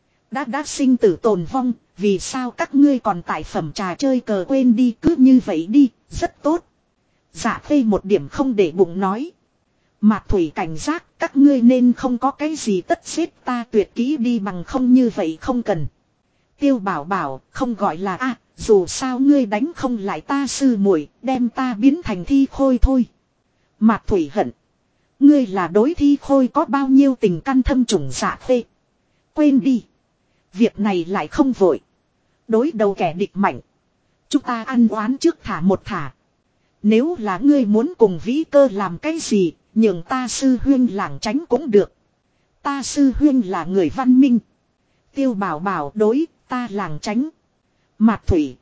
Đã sinh tử tồn vong, vì sao các ngươi còn tại phẩm trà chơi cờ quên đi cứ như vậy đi, rất tốt. Dạ khê một điểm không để bụng nói. Mạc Thủy cảnh giác, các ngươi nên không có cái gì tất xếp ta tuyệt kỹ đi bằng không như vậy không cần. Tiêu Bảo Bảo, không gọi là dù sao ngươi đánh không lại ta sư muội, đem ta biến thành thi khôi thôi. Mạc Thủy hận. Ngươi là đối thi khôi có bao nhiêu tình căn thâm trùng dạ khê. Quên đi. Việc này lại không vội. Đối đầu kẻ địch mạnh. Chúng ta ăn oán trước thả một thả. Nếu là ngươi muốn cùng vĩ cơ làm cái gì, nhường ta sư huyên lảng tránh cũng được. Ta sư huyên là người văn minh. Tiêu Bảo Bảo đối, ta lảng tránh. Mạc Thủy.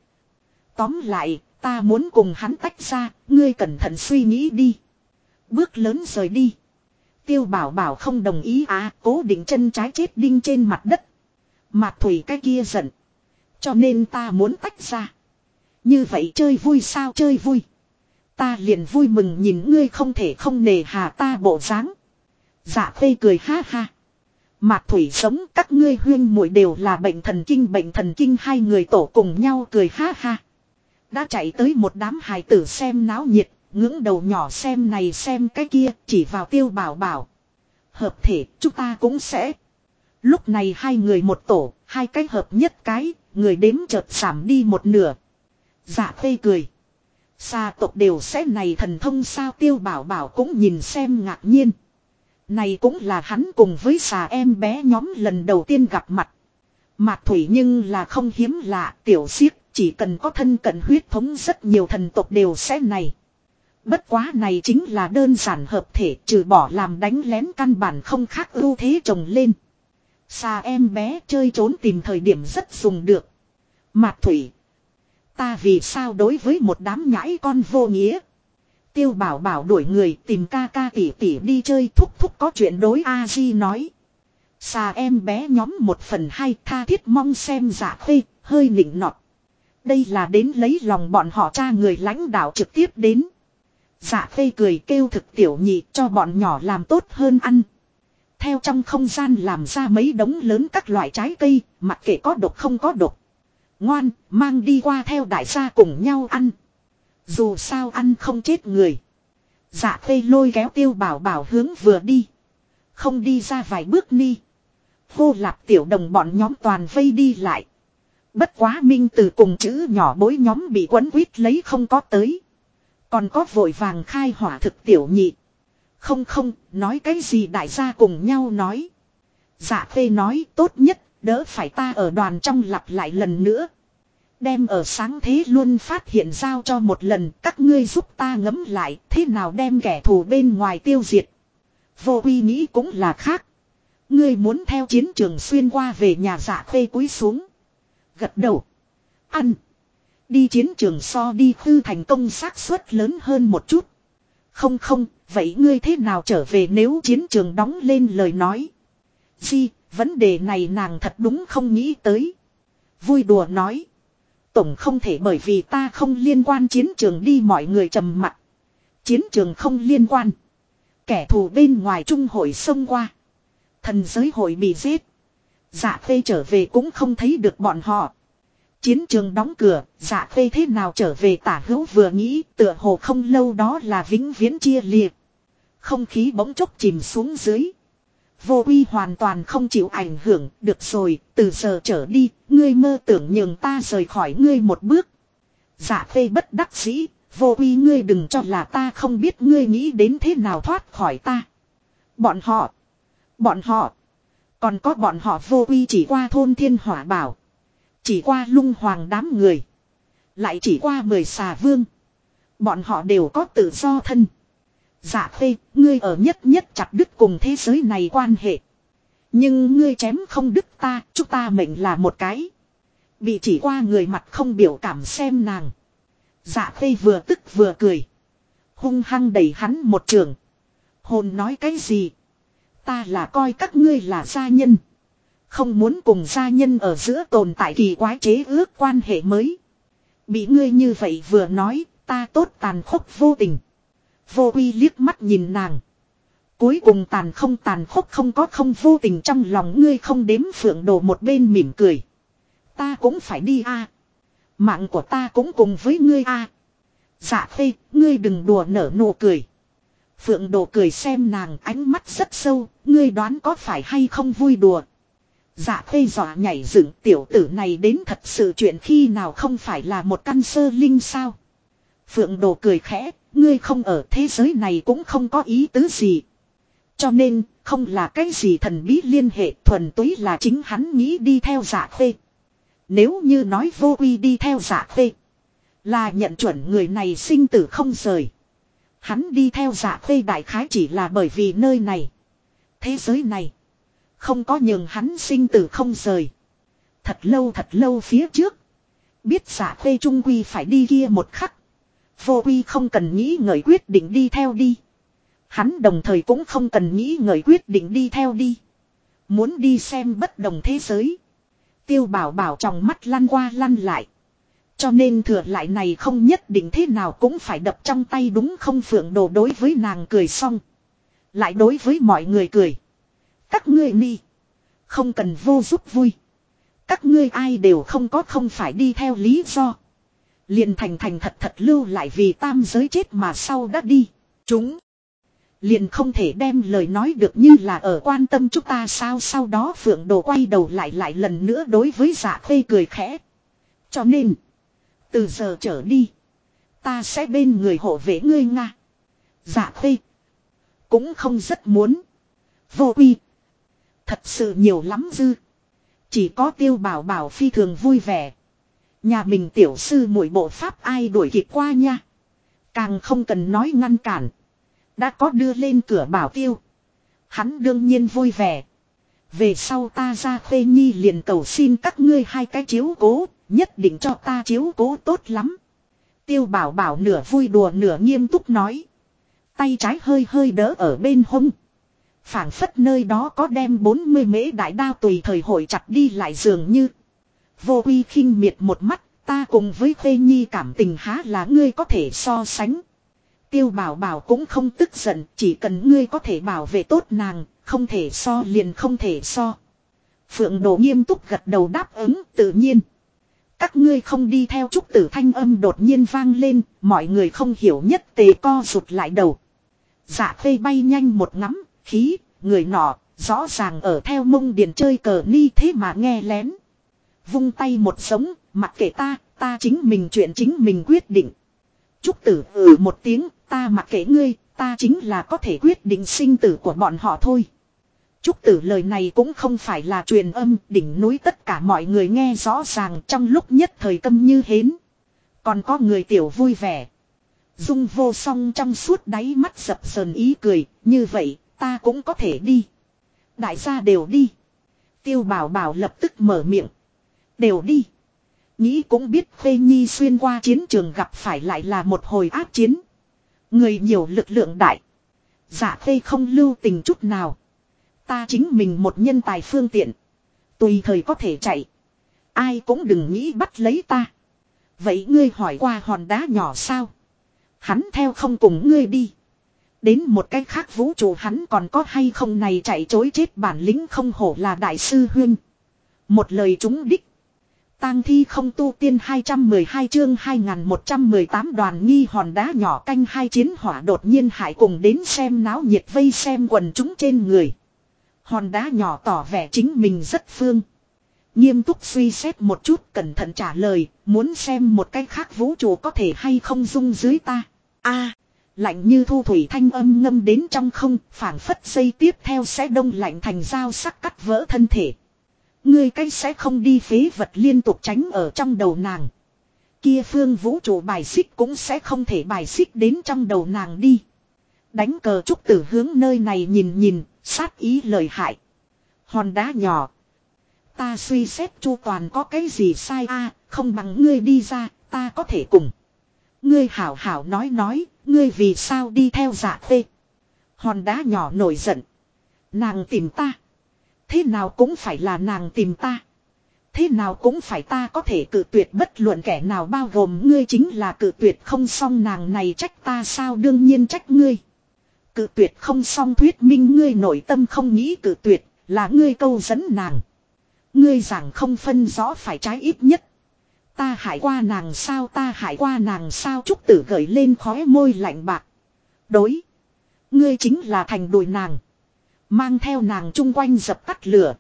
Tóm lại, ta muốn cùng hắn tách ra, ngươi cẩn thận suy nghĩ đi. Bước lớn rời đi. Tiêu Bảo Bảo không đồng ý cố định chân trái chết đinh trên mặt đất. Mạc Thủy cái kia giận. Cho nên ta muốn tách ra. Như vậy chơi vui sao chơi vui. Ta liền vui mừng nhìn ngươi không thể không nề hà ta bộ dáng. Dạ khê cười ha ha. Mạc Thủy sống các ngươi huyên muội đều là bệnh thần kinh hai người tổ cùng nhau cười ha ha. Đã chạy tới một đám hài tử xem náo nhiệt, ngưỡng đầu nhỏ xem này xem cái kia, chỉ vào Tiêu Bảo Bảo. Hợp thể, chúng ta cũng sẽ. Lúc này hai người một tổ, hai cái hợp nhất cái, người đếm chợt giảm đi một nửa. Dạ Khê cười. Xa tộc đều sẽ này thần thông sao, Tiêu Bảo Bảo cũng nhìn xem ngạc nhiên. Này cũng là hắn cùng với xà em bé nhóm lần đầu tiên gặp mặt. Mạc Thủy nhưng là không hiếm lạ, tiểu xiếc, chỉ cần có thân cận huyết thống rất nhiều thần tộc đều sẽ này. Bất quá này chính là đơn giản hợp thể, trừ bỏ làm đánh lén căn bản không khác ưu thế trồng lên. Xà em bé chơi trốn tìm thời điểm rất dùng được. Mạc Thủy. Ta vì sao đối với một đám nhãi con vô nghĩa. Tiêu Bảo Bảo đuổi người tìm ca ca tỷ tỷ đi chơi, thúc thúc có chuyện đối A Di nói. Xà em bé nhóm 1/2 tha thiết mong xem Dạ Khê, hơi nịnh nọt. Đây là đến lấy lòng bọn họ cha người lãnh đạo trực tiếp đến. Dạ Khê cười kêu thực tiểu nhị cho bọn nhỏ làm tốt hơn ăn. Theo trong không gian làm ra mấy đống lớn các loại trái cây, mặc kệ có độc không có độc. Ngoan, mang đi qua theo đại gia cùng nhau ăn. Dù sao ăn không chết người. Dạ Khê lôi kéo Tiêu Bảo Bảo hướng vừa đi. Không đi ra vài bước ni. Hô Lạp tiểu đồng bọn nhóm toàn vây đi lại. Bất quá Minh Từ cùng chữ nhỏ bối nhóm bị quấn quýt lấy không có tới. Còn có vội vàng khai hỏa thực tiểu nhị. Không, nói cái gì đại gia cùng nhau nói. Dạ Khê nói tốt nhất, đỡ phải ta ở đoàn trong lặp lại lần nữa. Đem ở sáng thế luôn phát hiện giao cho một lần, các ngươi giúp ta ngẫm lại thế nào đem kẻ thù bên ngoài tiêu diệt. Vô Uy nghĩ cũng là khác. Ngươi muốn theo chiến trường xuyên qua về nhà. Dạ Khê cúi xuống. Gật đầu. Ăn. Đi chiến trường so đi Khư thành công xác suất lớn hơn một chút. Không, vậy ngươi thế nào trở về nếu chiến trường đóng lên lời nói. Vấn đề này nàng thật đúng không nghĩ tới. Vui đùa nói. Tổng không thể bởi vì ta không liên quan chiến trường đi mọi người trầm mặc. Chiến trường không liên quan. Kẻ thù bên ngoài trung hội xông qua. Thần giới hội bị giết. Dạ Khê trở về cũng không thấy được bọn họ. Chiến trường đóng cửa, Dạ Khê thế nào trở về tả hữu vừa nghĩ tựa hồ không lâu đó là vĩnh viễn chia liệt. Không khí bỗng chốc chìm xuống dưới. Vô Uy hoàn toàn không chịu ảnh hưởng, được rồi, từ giờ trở đi, ngươi mơ tưởng nhường ta rời khỏi ngươi một bước. Dạ Khê bất đắc dĩ, Vô Uy ngươi đừng cho là ta không biết ngươi nghĩ đến thế nào thoát khỏi ta. Bọn họ, còn có bọn họ. Vô Uy chỉ qua thôn Thiên Hỏa Bảo. Chỉ qua Lung Hoàng đám người. Lại chỉ qua 10 xà vương. Bọn họ đều có tự do thân. Dạ Khê, ngươi ở nhất chặt đứt cùng thế giới này quan hệ. Nhưng ngươi chém không đứt ta, chúng ta mệnh là một cái. Bị chỉ qua người mặt không biểu cảm xem nàng. Dạ Khê vừa tức vừa cười. Hung hăng đẩy hắn một trường. Hồn nói cái gì? Ta là coi các ngươi là gia nhân. Không muốn cùng gia nhân ở giữa tồn tại kỳ quái chế ước quan hệ mới. Bị ngươi như vậy vừa nói, ta tốt tàn khốc vô tình. Vô Uy liếc mắt nhìn nàng. Cuối cùng tàn khốc không có không vô tình trong lòng ngươi không đếm phượng đồ một bên mỉm cười. Ta cũng phải đi a. Mạng của ta cũng cùng với ngươi a. Dạ Khê, ngươi đừng đùa nở nụ cười. Phượng đồ cười xem nàng ánh mắt rất sâu, ngươi đoán có phải hay không vui đùa. Dạ Khê dọa nhảy dựng tiểu tử này đến thật sự chuyện khi nào không phải là một căn sơ linh sao. Phượng đồ cười khẽ, ngươi không ở thế giới này cũng không có ý tứ gì. Cho nên, không là cái gì thần bí liên hệ thuần túy là chính hắn nghĩ đi theo Dạ Khê. Nếu như nói Vô Uy đi theo Dạ Khê, là nhận chuẩn người này sinh tử không rời. Hắn đi theo Dạ Khê đại khái chỉ là bởi vì nơi này, thế giới này, không có nhường hắn sinh tử không rời. Thật lâu phía trước, biết Dạ Khê trung quy phải đi kia một khắc. Vô Uy không cần nghĩ ngợi quyết định đi theo đi. Hắn đồng thời cũng không cần nghĩ ngợi quyết định đi theo đi. Muốn đi xem bất đồng thế giới. Tiêu Bảo Bảo trong mắt lăn qua lăn lại. Cho nên thừa lại này không nhất định thế nào cũng phải đập trong tay đúng không. Phượng đồ đối với nàng cười xong. Lại đối với mọi người cười. Các ngươi ni. Không cần vô giúp vui. Các ngươi ai đều không có không phải đi theo lý do. Liền thành thật thật lưu lại vì tam giới chết mà sau đã đi. Chúng. Liền không thể đem lời nói được như là ở quan tâm chúng ta sao. Sau đó Phượng Đồ quay đầu lại lần nữa đối với Dạ Khê cười khẽ. Cho nên. Từ giờ trở đi. Ta sẽ bên người hộ vệ ngươi Nga. Dạ Khê. Cũng không rất muốn. Vô quy. Thật sự nhiều lắm dư. Chỉ có Tiêu Bảo Bảo phi thường vui vẻ. Nhà mình tiểu sư muội bộ pháp ai đuổi kịp qua nha. Càng không cần nói ngăn cản. Đã có đưa lên cửa bảo Tiêu. Hắn đương nhiên vui vẻ. Về sau ta ra Khê Nhi liền cầu xin các ngươi hai cái chiếu cố. Nhất định cho ta chiếu cố tốt lắm. Tiêu Bảo Bảo nửa vui đùa nửa nghiêm túc nói. Tay trái hơi hơi đỡ ở bên hông. Phảng phất nơi đó có đem 40 mễ đại đao tùy thời hội chặt đi lại dường như. Vô Quy khinh miệt một mắt, ta cùng với Khê Nhi cảm tình há là ngươi có thể so sánh. Tiêu Bảo Bảo cũng không tức giận, chỉ cần ngươi có thể bảo vệ tốt nàng, không thể so liền không thể so. Phượng Đồ nghiêm túc gật đầu đáp ứng tự nhiên. Các ngươi không đi theo Trúc Tử thanh âm đột nhiên vang lên, mọi người không hiểu nhất tề co rụt lại đầu. Dạ Khê bay nhanh một ngắm, khí, người nọ, rõ ràng ở theo Mông Điền chơi cờ ni thế mà nghe lén. Vung tay một sống, mặc kệ ta chính mình chuyện chính mình quyết định. Trúc Tử một tiếng, ta mặc kệ ngươi, ta chính là có thể quyết định sinh tử của bọn họ thôi. Trúc Tử lời này cũng không phải là truyền âm, đỉnh núi tất cả mọi người nghe rõ ràng trong lúc nhất thời câm như hến. Còn có người tiểu vui vẻ. Dung Vô Song trong suốt đáy mắt dập dờn ý cười, như vậy, ta cũng có thể đi. Đại gia đều đi. Tiêu Bảo Bảo lập tức mở miệng. Đều đi. Nghĩ cũng biết Khê Nhi xuyên qua chiến trường gặp phải lại là một hồi ác chiến. Người nhiều lực lượng đại. Dạ Khê không lưu tình chút nào. Ta chính mình một nhân tài phương tiện. Tùy thời có thể chạy. Ai cũng đừng nghĩ bắt lấy ta. Vậy ngươi hỏi qua hòn đá nhỏ sao? Hắn theo không cùng ngươi đi. Đến một cách khác vũ trụ hắn còn có hay không này chạy chối chết bản lĩnh không hổ là đại sư huynh. Một lời trúng đích. Tang thi không tu tiên 212 chương 2118 đoàn nghi hòn đá nhỏ canh hai chiến hỏa đột nhiên hại cùng đến xem náo nhiệt vây xem quần chúng trên người. Hòn đá nhỏ tỏ vẻ chính mình rất phương. Nghiêm túc suy xét một chút cẩn thận trả lời, muốn xem một cái khác vũ trụ có thể hay không dung dưới ta. Lạnh như thu thủy thanh âm ngâm đến trong không, phảng phất giây tiếp theo sẽ đông lạnh thành dao sắc cắt vỡ thân thể. Ngươi cái sẽ không đi phế vật liên tục tránh ở trong đầu nàng. Kia phương vũ trụ bài xích cũng sẽ không thể bài xích đến trong đầu nàng đi. Đánh cờ Trúc Tử hướng nơi này nhìn, sát ý lời hại. Hòn đá nhỏ. Ta suy xét chu toàn có cái gì sai không bằng ngươi đi ra, ta có thể cùng. Ngươi hảo hảo nói, ngươi vì sao đi theo Dạ Khê. Hòn đá nhỏ nổi giận. Nàng tìm ta. Thế nào cũng phải là nàng tìm ta. Thế nào cũng phải ta có thể cự tuyệt bất luận kẻ nào bao gồm ngươi chính là cự tuyệt không xong nàng này trách ta sao đương nhiên trách ngươi. Cự tuyệt không xong thuyết minh ngươi nội tâm không nghĩ cự tuyệt là ngươi câu dẫn nàng. Ngươi giảng không phân rõ phải trái ít nhất. Ta hại qua nàng sao Trúc Tử gợi lên khóe môi lạnh bạc. Đối. Ngươi chính là thành đùi nàng. Mang theo nàng chung quanh dập tắt lửa.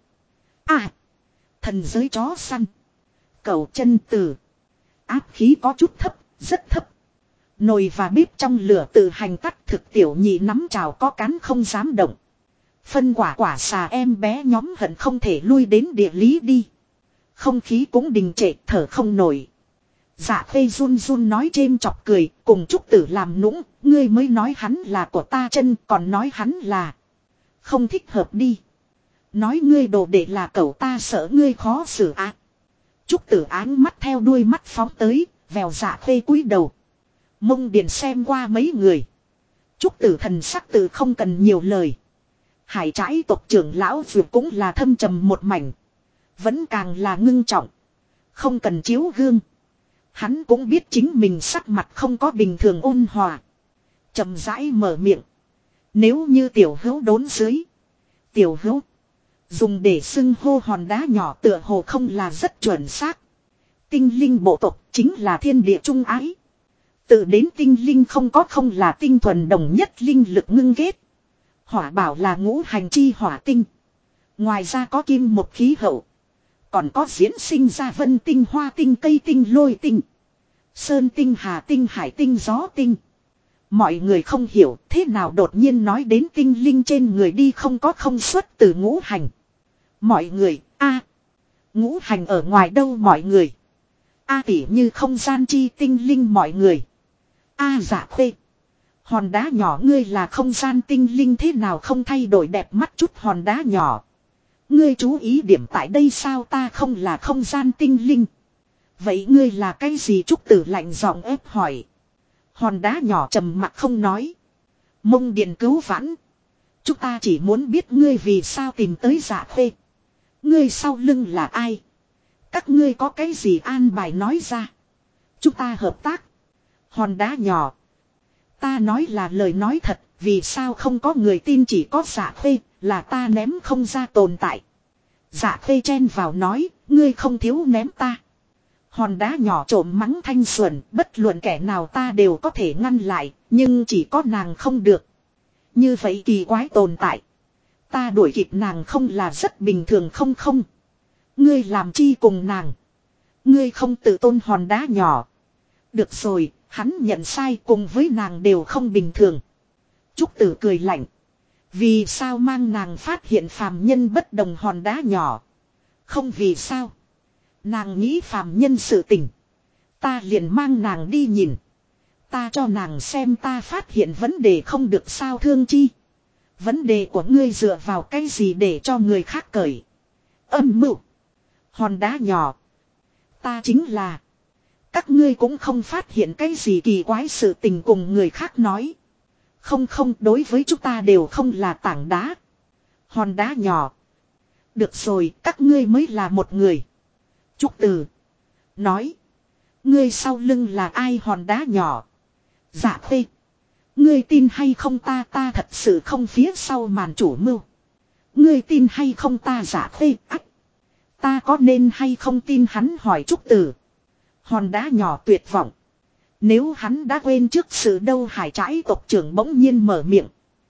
Thần giới chó săn. Cầu chân tử. Áp khí có chút thấp, rất thấp. Nồi và bếp trong lửa tự hành tắt thực tiểu nhị nắm chảo có cán không dám động. Phân quả xà em bé nhóm hận không thể lui đến địa lý đi. Không khí cũng đình trệ thở không nổi. Dạ Khê run run nói chêm chọc cười cùng Trúc Tử làm nũng. Ngươi mới nói hắn là của ta chân còn nói hắn là. Không thích hợp đi. Nói ngươi đồ đệ là cậu ta sợ ngươi khó xử Trúc Tử áng mắt theo đuôi mắt phóng tới, vèo Dạ Khê cúi đầu. Mông Điền xem qua mấy người. Trúc Tử thần sắc tự không cần nhiều lời. Hải trãi tộc trưởng lão vượt cũng là thâm trầm một mảnh. Vẫn càng là ngưng trọng. Không cần chiếu gương. Hắn cũng biết chính mình sắc mặt không có bình thường ôn hòa. Chậm rãi mở miệng. Nếu như tiểu hữu đốn dưới. Tiểu hữu. Dùng để xưng hô hòn đá nhỏ tựa hồ không là rất chuẩn xác. Tinh linh bộ tộc chính là thiên địa trung ái. Tự đến tinh linh không là tinh thuần đồng nhất linh lực ngưng kết. Hỏa bảo là ngũ hành chi hỏa tinh. Ngoài ra có kim một khí hậu. Còn có diễn sinh ra vân tinh, hoa tinh, cây tinh, lôi tinh. Sơn tinh, hà tinh, hải tinh, gió tinh. Mọi người không hiểu thế nào đột nhiên nói đến tinh linh trên người đi không xuất từ ngũ hành. Mọi người, ngũ hành ở ngoài đâu mọi người. Tỉ như không gian chi tinh linh mọi người. Dạ Khê. Hòn đá nhỏ ngươi là không gian tinh linh thế nào không thay đổi đẹp mắt chút hòn đá nhỏ. Ngươi chú ý điểm tại đây sao ta không là không gian tinh linh. Vậy ngươi là cái gì Trúc Tử lạnh giọng ép hỏi. Hòn đá nhỏ trầm mặc không nói. Mông điện cứu vãn. Chúng ta chỉ muốn biết ngươi vì sao tìm tới Dạ Khê. Ngươi sau lưng là ai? Các ngươi có cái gì an bài nói ra. Chúng ta hợp tác. Hòn đá nhỏ. Ta nói là lời nói thật. Vì sao không có người tin chỉ có Dạ Khê. Là ta ném không ra tồn tại. Dạ Khê chen vào nói. Ngươi không thiếu ném ta. Hòn đá nhỏ trộm mắng thanh xuẩn. Bất luận kẻ nào ta đều có thể ngăn lại. Nhưng chỉ có nàng không được. Như vậy kỳ quái tồn tại. Ta đuổi kịp nàng không là rất bình thường không. Ngươi làm chi cùng nàng. Ngươi không tự tôn hòn đá nhỏ. Được rồi, hắn nhận sai cùng với nàng đều không bình thường. Trúc Tử cười lạnh. Vì sao mang nàng phát hiện phàm nhân bất đồng hòn đá nhỏ. Không vì sao. Nàng nghĩ phàm nhân sự tình. Ta liền mang nàng đi nhìn. Ta cho nàng xem ta phát hiện vấn đề không được sao thương chi. Vấn đề của ngươi dựa vào cái gì để cho người khác cởi. Âm mưu. Hòn đá nhỏ. Ta chính là. Các ngươi cũng không phát hiện cái gì kỳ quái sự tình cùng người khác nói. Không đối với chúng ta đều không là tảng đá. Hòn đá nhỏ. Được rồi các ngươi mới là một người. Trúc Từ. Nói. Ngươi sau lưng là ai hòn đá nhỏ. Dạ Khê. Ngươi tin hay không ta thật sự không phía sau màn chủ mưu. Ngươi tin hay không ta Dạ Khê ách. Ta có nên hay không tin hắn hỏi Trúc Tử. Hòn đá nhỏ tuyệt vọng. Nếu hắn đã quên trước sự đâu hải trãi tộc trưởng bỗng nhiên mở miệng.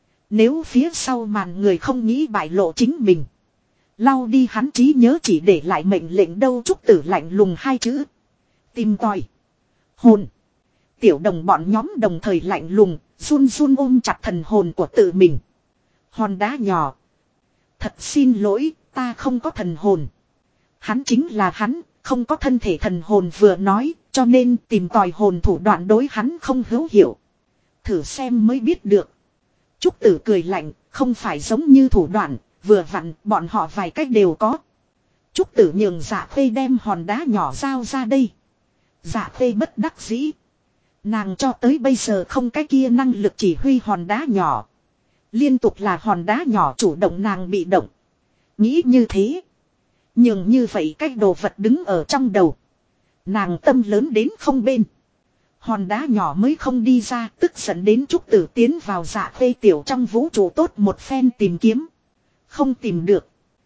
Nếu phía sau màn người không nghĩ bại lộ chính mình. Lau đi hắn trí nhớ chỉ để lại mệnh lệnh đâu Trúc Tử lạnh lùng hai chữ. Tìm tòi. Hồn. Tiểu đồng bọn nhóm đồng thời lạnh lùng. Run run ôm chặt thần hồn của tự mình. Hòn đá nhỏ. Thật xin lỗi ta không có thần hồn. Hắn chính là hắn. Không có thân thể thần hồn vừa nói. Cho nên tìm tòi hồn thủ đoạn đối hắn không hữu hiệu. Thử xem mới biết được. Trúc Tử cười lạnh. Không phải giống như thủ đoạn. Vừa vặn bọn họ vài cách đều có. Trúc Tử nhường Dạ Khê đem hòn đá nhỏ giao ra đây. Dạ Khê bất đắc dĩ. Nàng cho tới bây giờ không cái kia năng lực chỉ huy hòn đá nhỏ. Liên tục là hòn đá nhỏ chủ động nàng bị động. Nghĩ như thế. Nhưng như vậy cái đồ vật đứng ở trong đầu. Nàng tâm lớn đến không bên. Hòn đá nhỏ mới không đi ra tức giận đến Trúc Tử tiến vào Dạ Khê tiểu trong vũ trụ tốt một phen tìm kiếm. Không tìm được.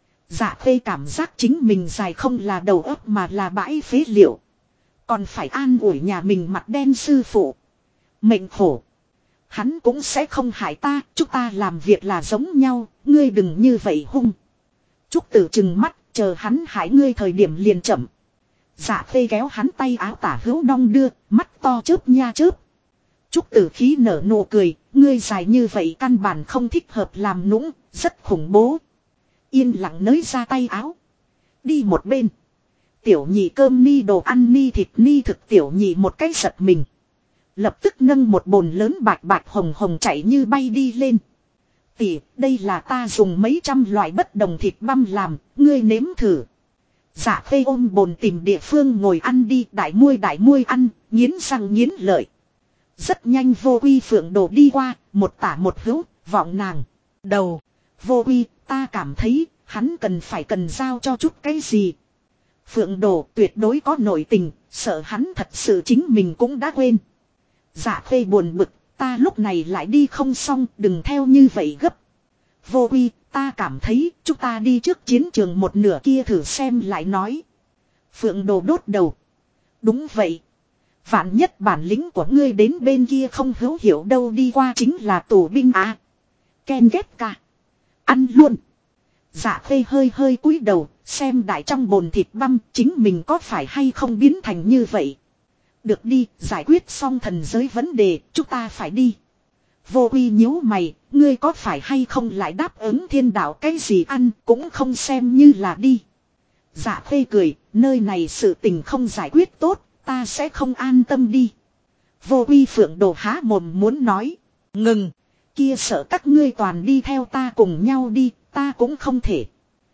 Dạ Khê cảm giác chính mình dài không là đầu óc mà là bãi phế liệu. Còn phải an ủi nhà mình mặt đen sư phụ. Mệnh khổ. Hắn cũng sẽ không hại ta. Chúng ta làm việc là giống nhau. Ngươi đừng như vậy hung. Trúc Tử trừng mắt. Chờ hắn hại ngươi thời điểm liền chậm. Dạ Khê kéo hắn tay áo tả hữu đong đưa. Mắt to chớp nha chớp. Trúc Tử khí nở nụ cười. Ngươi dài như vậy căn bản không thích hợp làm nũng. Rất khủng bố. Yên lặng nới ra tay áo. Đi một bên. Tiểu nhị cơm ni đồ ăn ni thịt ni thực tiểu nhị một cái giật mình. Lập tức nâng một bồn lớn bạch bạch hồng hồng chạy như bay đi lên. Tỷ, đây là ta dùng mấy trăm loại bất đồng thịt băm làm, ngươi nếm thử. Dạ Khê ôm bồn tìm địa phương ngồi ăn đi, đại muôi ăn, nghiến răng nghiến lợi. Rất nhanh Vô Quy Phượng Đồ đi qua, một tả một hữu, vọng nàng. Đầu, Vô Quy, ta cảm thấy, hắn cần giao cho chút cái gì. Phượng Đồ tuyệt đối có nội tình, sợ hắn thật sự chính mình cũng đã quên. Dạ Khê buồn bực, ta lúc này lại đi không xong, đừng theo như vậy gấp. Vô Quy, Ta cảm thấy chúng ta đi trước chiến trường một nửa kia thử xem lại nói. Phượng Đồ đốt đầu. Đúng vậy. Vạn nhất bản lĩnh của ngươi đến bên kia không hữu hiệu đâu, đi qua chính là tù binh à. Ken ghép ca. Ăn luôn. Dạ Khê hơi hơi cúi đầu, xem đại trong bồn thịt băm chính mình có phải hay không biến thành như vậy. Được đi, giải quyết xong thần giới vấn đề, chúng ta phải đi. Vô Uy nhíu mày, ngươi có phải hay không lại đáp ứng thiên đạo cái gì ăn cũng không xem như là đi. Dạ Khê cười, nơi này sự tình không giải quyết tốt, ta sẽ không an tâm đi. Vô Uy Phượng Đồ há mồm muốn nói. Ngừng, kia sợ các ngươi toàn đi theo ta cùng nhau đi, ta cũng không thể.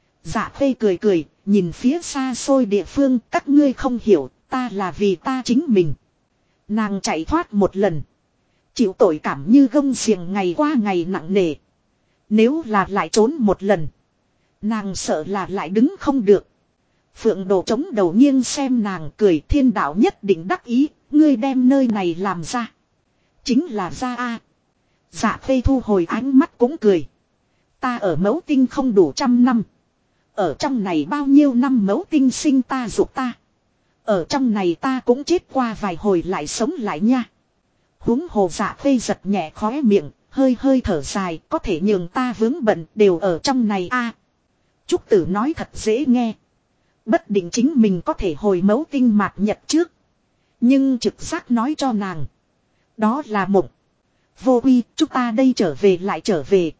Dạ Khê cười cười, nhìn phía xa xôi địa phương, các ngươi không hiểu, ta là vì ta chính mình. Nàng chạy thoát một lần. Chịu tội cảm như gông xiềng ngày qua ngày nặng nề. Nếu là lại trốn một lần, nàng sợ là lại đứng không được. Phượng Đồ chống đầu nghiêng xem nàng cười, thiên đạo nhất định đắc ý, ngươi đem nơi này làm ra. Chính là ra a. Dạ Khê thu hồi ánh mắt cũng cười. Ta ở Mẫu Tinh không đủ 100 năm. Ở trong này bao nhiêu năm Mẫu Tinh sinh ta dục ta. Ở trong này ta cũng chết qua vài hồi lại sống lại nha. Huống hồ Dạ Khê giật nhẹ khóe miệng, hơi hơi thở dài, có thể nhường ta vướng bận đều ở trong này a. Trúc Tử nói thật dễ nghe. Bất định chính mình có thể hồi Mẫu Tinh mạt nhật trước. Nhưng trực giác nói cho nàng. Đó là mộng. Vô Uy, chúng ta đây trở về lại trở về.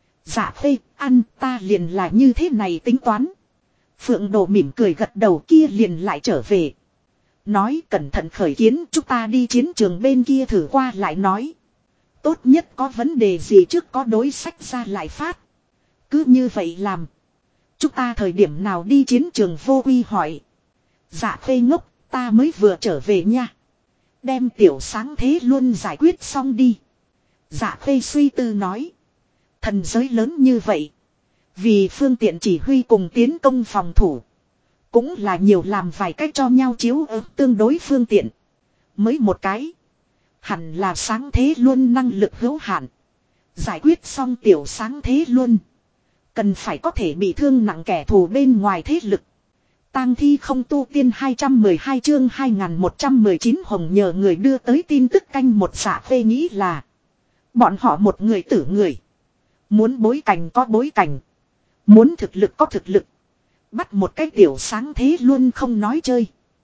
Dạ Khê, ăn ta liền là như thế này tính toán. Phượng Đồ mỉm cười gật đầu, kia liền lại trở về. Nói cẩn thận khởi kiến, chúng ta đi chiến trường bên kia thử qua lại nói. Tốt nhất có vấn đề gì trước có đối sách ra lại phát. Cứ như vậy làm. Chúng ta thời điểm nào đi chiến trường, Vô Uy hỏi. Dạ Khê ngốc, ta mới vừa trở về nha. Đem tiểu sáng thế luôn giải quyết xong đi. Dạ Khê suy tư nói. Thần giới lớn như vậy. Vì phương tiện chỉ huy cùng tiến công phòng thủ. Cũng là nhiều làm vài cách cho nhau chiếu ứng tương đối phương tiện. Mới một cái. Hẳn là sáng thế luôn năng lực hữu hạn. Giải quyết xong tiểu sáng thế luôn. Cần phải có thể bị thương nặng kẻ thù bên ngoài thế lực. Tang thi không tu tiên 212 chương 2119 Hồng nhờ người đưa tới tin tức canh một. Dạ Khê nghĩ là. Bọn họ một người tử người. Muốn bối cảnh có bối cảnh. Muốn thực lực có thực lực. Bắt một cái tiểu sáng thế luôn không nói chơi.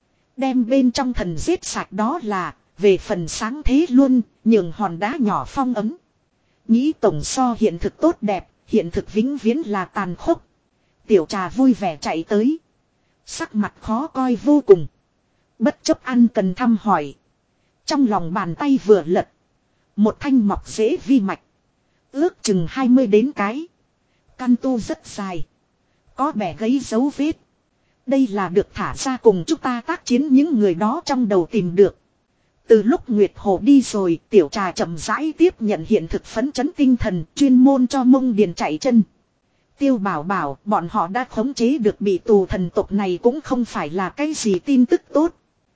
Đem bên trong thần giết sạch đó là. Về phần sáng thế luôn. Nhường hòn đá nhỏ phong ấm. Nghĩ tổng so hiện thực tốt đẹp. Hiện thực vĩnh viễn là tàn khốc. Tiểu Trà vui vẻ chạy tới. Sắc mặt khó coi vô cùng. Bất chấp ăn cần thăm hỏi. Trong lòng bàn tay vừa lật. Một thanh mọc rễ vi mạch. Ước chừng 20 đến cái. Căn tu rất dài. Có bẻ gãy dấu vết. Đây là được thả ra cùng chúng ta tác chiến những người đó trong đầu tìm được. Từ lúc Nguyệt Hồ đi rồi, Tiểu Trà chậm rãi tiếp nhận hiện thực phấn chấn tinh thần, chuyên môn cho Mông Điền chạy chân. Tiêu Bảo bảo, bọn họ đã khống chế được bị tù thần tộc này cũng không phải là cái gì tin tức tốt.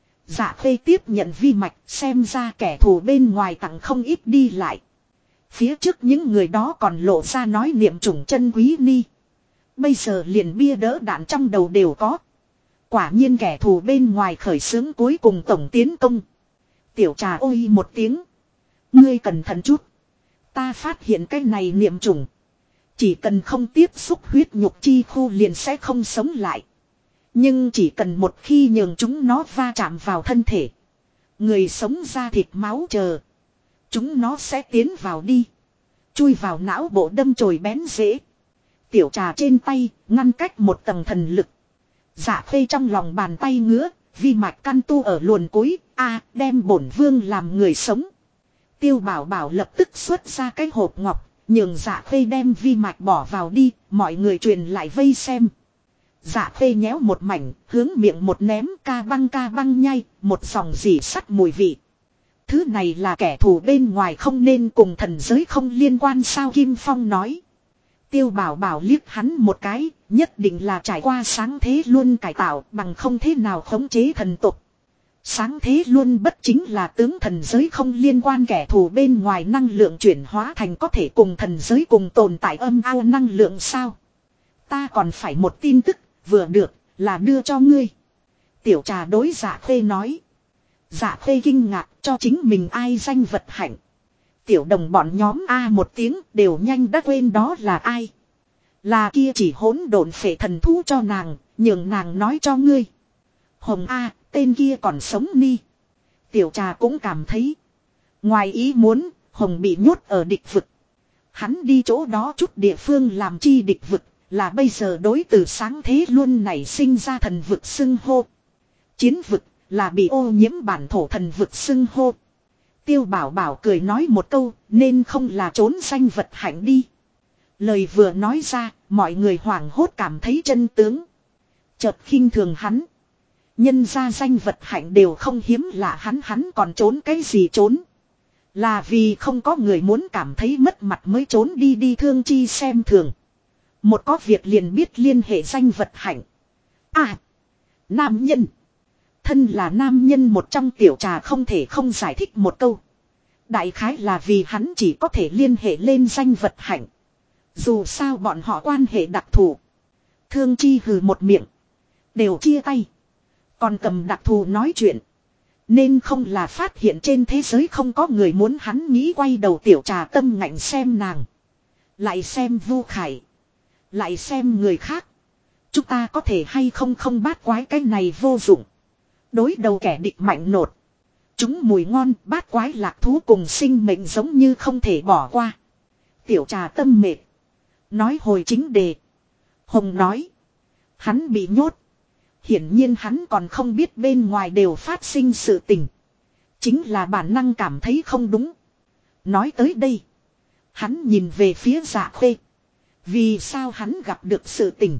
Dạ Khê tiếp nhận vi mạch, xem ra kẻ thù bên ngoài tặng không ít đi lại. Phía trước những người đó còn lộ ra nói niệm chủng chân quý ni. Bây giờ liền bia đỡ đạn trong đầu đều có. Quả nhiên kẻ thù bên ngoài khởi xướng cuối cùng tổng tiến công. Tiểu Trà ôi một tiếng. Ngươi cẩn thận chút. Ta phát hiện cái này niệm chủng. Chỉ cần không tiếp xúc huyết nhục chi khu liền sẽ không sống lại. Nhưng chỉ cần một khi nhường chúng nó va chạm vào thân thể. Người sống ra thịt máu chờ. Chúng nó sẽ tiến vào đi. Chui vào não bộ đâm chồi bén rễ. Tiểu Trà trên tay ngăn cách một tầng thần lực. Dạ Khê trong lòng bàn tay ngứa. Vi mạch căn tu ở luồn cuối. Đem bổn vương làm người sống. Tiêu Bảo bảo lập tức xuất ra cái hộp ngọc. Nhường Dạ Khê đem vi mạch bỏ vào đi. Mọi người truyền lại vây xem. Dạ Khê nhéo một mảnh. Hướng miệng một ném ca băng nhai. Một dòng dỉ sắt mùi vị. Thứ này là kẻ thù bên ngoài không nên cùng thần giới không liên quan sao Kim Phong nói. Tiêu Bảo bảo liếc hắn một cái. Nhất định là trải qua sáng thế luôn cải tạo bằng không thế nào khống chế thần tục. Sáng thế luôn bất chính là tướng thần giới không liên quan kẻ thù bên ngoài năng lượng chuyển hóa thành có thể cùng thần giới cùng tồn tại âm ao năng lượng sao. Ta còn phải một tin tức, vừa được, là đưa cho ngươi. Tiểu trà đối Dạ Khê nói. Dạ Khê kinh ngạc cho chính mình ai danh vật hạnh. Tiểu đồng bọn nhóm A một tiếng đều nhanh đã quên đó là ai. Là kia chỉ hỗn độn phệ thần thú cho nàng, nhường nàng nói cho ngươi. Hồng A, tên kia còn sống ni. Tiểu trà cũng cảm thấy. Ngoài ý muốn, Hồng bị nhốt ở địch vực. Hắn đi chỗ đó chút địa phương làm chi địch vực, là bây giờ đối từ sáng thế luôn nảy sinh ra thần vực xưng hô. Chiến vực, là bị ô nhiễm bản thổ thần vực xưng hô. Tiêu Bảo Bảo cười nói một câu, nên không là trốn danh vật hạnh đi. Lời vừa nói ra, mọi người hoảng hốt cảm thấy chân tướng. Chợt khinh thường hắn. Nhân ra danh vật hạnh đều không hiếm lạ hắn còn trốn cái gì trốn. Là vì không có người muốn cảm thấy mất mặt mới trốn đi thương chi xem thường. Một có việc liền biết liên hệ danh vật hạnh. À, nam nhân. Thân là nam nhân một trong tiểu trà không thể không giải thích một câu. Đại khái là vì hắn chỉ có thể liên hệ lên danh vật hạnh. Dù sao bọn họ quan hệ đặc thù. Thương chi hừ một miệng. Đều chia tay. Còn cầm đặc thù nói chuyện. Nên không là phát hiện trên thế giới không có người muốn hắn nghĩ quay đầu tiểu trà tâm ngạnh xem nàng. Lại xem Vu Khải. Lại xem người khác. Chúng ta có thể hay không bát quái cái này vô dụng. Đối đầu kẻ địch mạnh nột. Chúng mùi ngon bát quái lạc thú cùng sinh mệnh giống như không thể bỏ qua. Tiểu trà tâm mệt. Nói hồi chính đề. Hồng nói. Hắn bị nhốt. Hiển nhiên hắn còn không biết bên ngoài đều phát sinh sự tình. Chính là bản năng cảm thấy không đúng. Nói tới đây. Hắn nhìn về phía Dạ Khê. Vì sao hắn gặp được sự tình.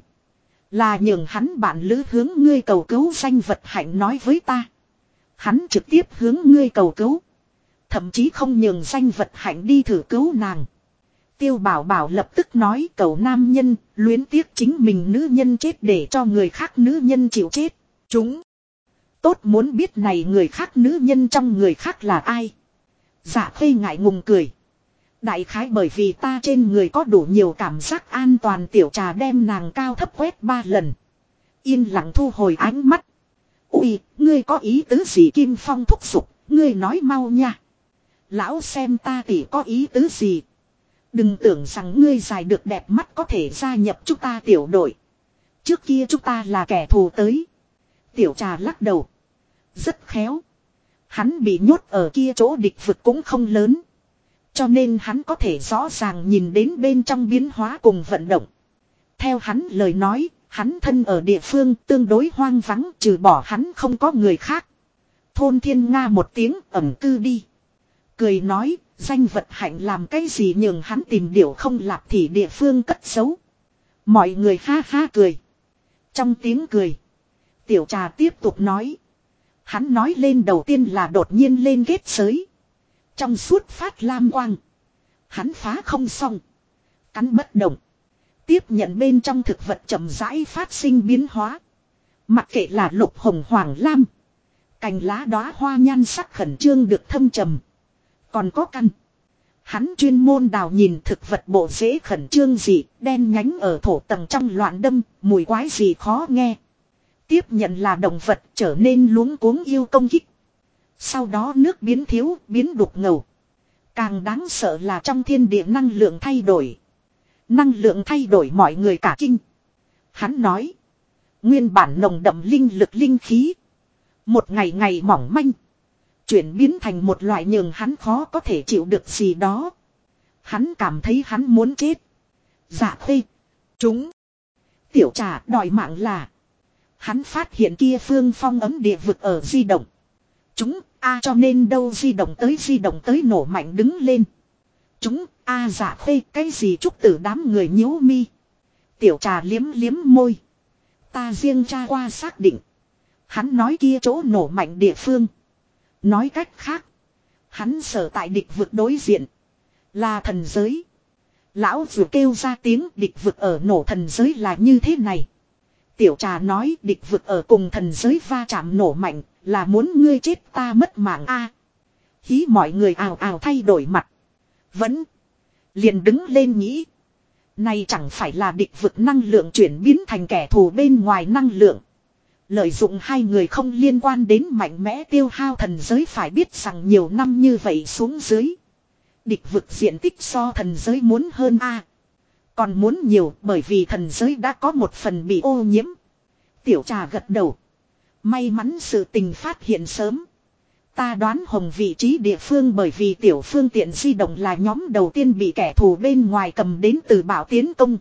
Là nhường hắn bạn lữ hướng ngươi cầu cứu danh vật hạnh nói với ta. Hắn trực tiếp hướng ngươi cầu cứu. Thậm chí không nhường danh vật hạnh đi thử cứu nàng. Tiêu Bảo Bảo lập tức nói cầu nam nhân, luyến tiếc chính mình nữ nhân chết để cho người khác nữ nhân chịu chết. Chúng. Tốt muốn biết này người khác nữ nhân trong người khác là ai. Dạ Khê ngại ngùng cười. Đại khái bởi vì ta trên người có đủ nhiều cảm giác an toàn tiểu trà đem nàng cao thấp quét 3 lần. Yên lặng thu hồi ánh mắt. Ui, ngươi có ý tứ gì Kim Phong thúc giục, ngươi nói mau nha. Lão xem ta tỉ có ý tứ gì. Đừng tưởng rằng ngươi dài được đẹp mắt có thể gia nhập chúng ta tiểu đội. Trước kia chúng ta là kẻ thù tới. Tiểu trà lắc đầu. Rất khéo. Hắn bị nhốt ở kia chỗ địch vực cũng không lớn. Cho nên hắn có thể rõ ràng nhìn đến bên trong biến hóa cùng vận động. Theo hắn lời nói, hắn thân ở địa phương tương đối hoang vắng trừ bỏ hắn không có người khác. Thôn Thiên Nga một tiếng ẩm cư đi. Cười nói, danh vật hạnh làm cái gì nhường hắn tìm điều không lạp thì địa phương cất giấu. Mọi người ha ha cười. Trong tiếng cười, tiểu trà tiếp tục nói. Hắn nói lên đầu tiên là đột nhiên lên kết giới. Trong suốt phát lam quang. Hắn phá không xong. Cắn bất động. Tiếp nhận bên trong thực vật chậm rãi phát sinh biến hóa. Mặc kệ là lục hồng hoàng lam. Cành lá đóa hoa nhan sắc khẩn trương được thâm trầm. Còn có căn. Hắn chuyên môn đào nhìn thực vật bộ rễ khẩn trương gì, đen nhánh ở thổ tầng trong loạn đâm, mùi quái gì khó nghe. Tiếp nhận là động vật trở nên luống cuống yêu công kích. Sau đó nước biến thiếu, biến đục ngầu. Càng đáng sợ là trong thiên địa năng lượng thay đổi. Năng lượng thay đổi mọi người cả kinh. Hắn nói. Nguyên bản nồng đậm linh lực linh khí. Một ngày ngày mỏng manh. Chuyển biến thành một loại nhường hắn khó có thể chịu được gì đó. Hắn cảm thấy hắn muốn chết. Dạ Khê. Chúng. Tiểu trà đòi mạng là. Hắn phát hiện kia phương phong ấm địa vực ở di động. Chúng cho nên đâu di động tới nổ mạnh đứng lên. Chúng Dạ Khê cái gì trúc tử đám người nhíu mi. Tiểu trà liếm liếm môi. Ta riêng tra qua xác định. Hắn nói kia chỗ nổ mạnh địa phương. Nói cách khác. Hắn sở tại địch vực đối diện. Là thần giới. Lão vừa kêu ra tiếng địch vực ở nổ thần giới là như thế này. Tiểu trà nói địch vực ở cùng thần giới va chạm nổ mạnh. là muốn ngươi chết ta mất mạng a. Hí mọi người ào ào thay đổi mặt. Vẫn. Liền đứng lên nghĩ. Này chẳng phải là địch vực năng lượng chuyển biến thành kẻ thù bên ngoài năng lượng. Lợi dụng hai người không liên quan đến mạnh mẽ tiêu hao thần giới, phải biết rằng nhiều năm như vậy xuống dưới. Địch vực diện tích so thần giới muốn hơn a. Còn muốn nhiều, bởi vì thần giới đã có một phần bị ô nhiễm. Tiểu Trà gật đầu. May mắn sự tình phát hiện sớm. Ta đoán Hồng vị trí địa phương, bởi vì tiểu phương tiện di động là nhóm đầu tiên bị kẻ thù bên ngoài cầm đến từ bảo tiến công.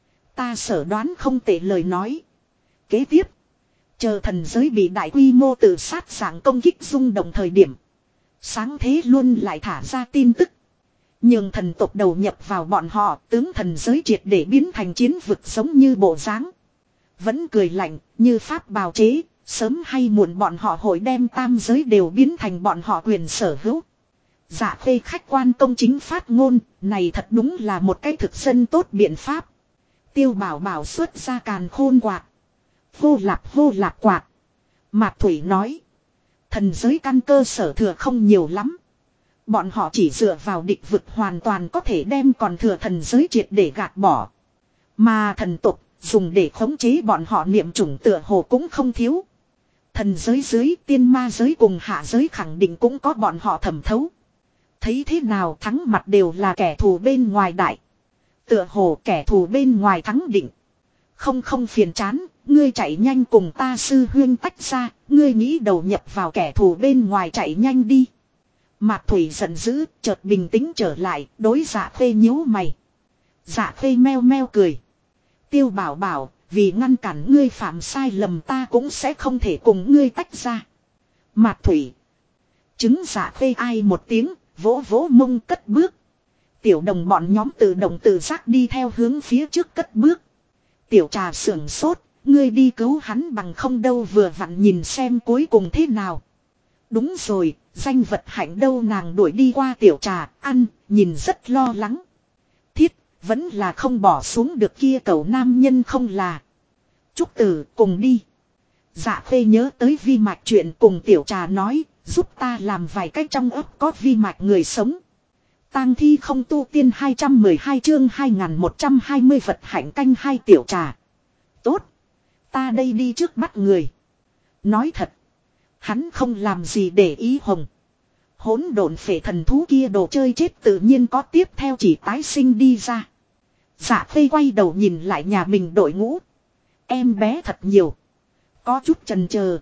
Ta sở đoán không tệ lời nói. Kế tiếp, chờ thần giới bị đại quy mô tự sát dạng công kích rung động thời điểm, sáng thế luôn lại thả ra tin tức. Nhưng thần tộc đầu nhập vào bọn họ, tướng thần giới triệt để biến thành chiến vực giống như bộ dáng. Vẫn cười lạnh, như pháp bào chế, sớm hay muộn bọn họ hội đem tam giới đều biến thành bọn họ quyền sở hữu. Dạ Khê khách quan công chính phát ngôn, này thật đúng là một cái thực dân tốt biện pháp. Tiêu Bảo Bảo xuất ra càn khôn quạt. Hô lạp quạt. Mạc Thủy nói. Thần giới căn cơ sở thừa không nhiều lắm. Bọn họ chỉ dựa vào địch vực hoàn toàn có thể đem còn thừa thần giới triệt để gạt bỏ. Mà thần tục dùng để khống chế bọn họ niệm chủng tựa hồ cũng không thiếu. Thần giới dưới, tiên ma giới cùng hạ giới khẳng định cũng có bọn họ thẩm thấu. Thấy thế nào thắng mặt đều là kẻ thù bên ngoài đại. Tựa hồ kẻ thù bên ngoài thắng định. Không phiền chán, ngươi chạy nhanh cùng ta sư huyên tách ra, ngươi nghĩ đầu nhập vào kẻ thù bên ngoài chạy nhanh đi. Mạc Thủy giận dữ, chợt bình tĩnh trở lại, đối Dạ Khê nhíu mày. Dạ Khê meo meo cười. Tiêu Bảo Bảo, vì ngăn cản ngươi phạm sai lầm ta cũng sẽ không thể cùng ngươi tách ra. Mạc Thủy. Chứng Dạ Khê ai một tiếng, vỗ vỗ mông cất bước. Tiểu đồng bọn nhóm tự động tự giác đi theo hướng phía trước cất bước. Tiểu Trà sưởng sốt, ngươi đi cứu hắn bằng không đâu, vừa vặn nhìn xem cuối cùng thế nào. Đúng rồi, danh vật hạnh đâu, nàng đuổi đi qua Tiểu Trà, ăn, nhìn rất lo lắng. Thiết, vẫn là không bỏ xuống được kia cậu nam nhân không là. Trúc Tử, cùng đi. Dạ Khê nhớ tới vi mạch chuyện, cùng Tiểu Trà nói, giúp ta làm vài cách trong ấp có vi mạch người sống. Tang thi không tu tiên 212 chương 2120 vật hạnh canh hai. Tiểu Trà. Tốt. Ta đây đi trước bắt người. Nói thật. Hắn không làm gì để ý Hồng. Hỗn độn phệ thần thú kia đồ chơi chết tự nhiên có tiếp theo chỉ tái sinh đi ra. Dạ Khê quay đầu nhìn lại nhà mình đội ngũ. Em bé thật nhiều. Có chút chần chờ.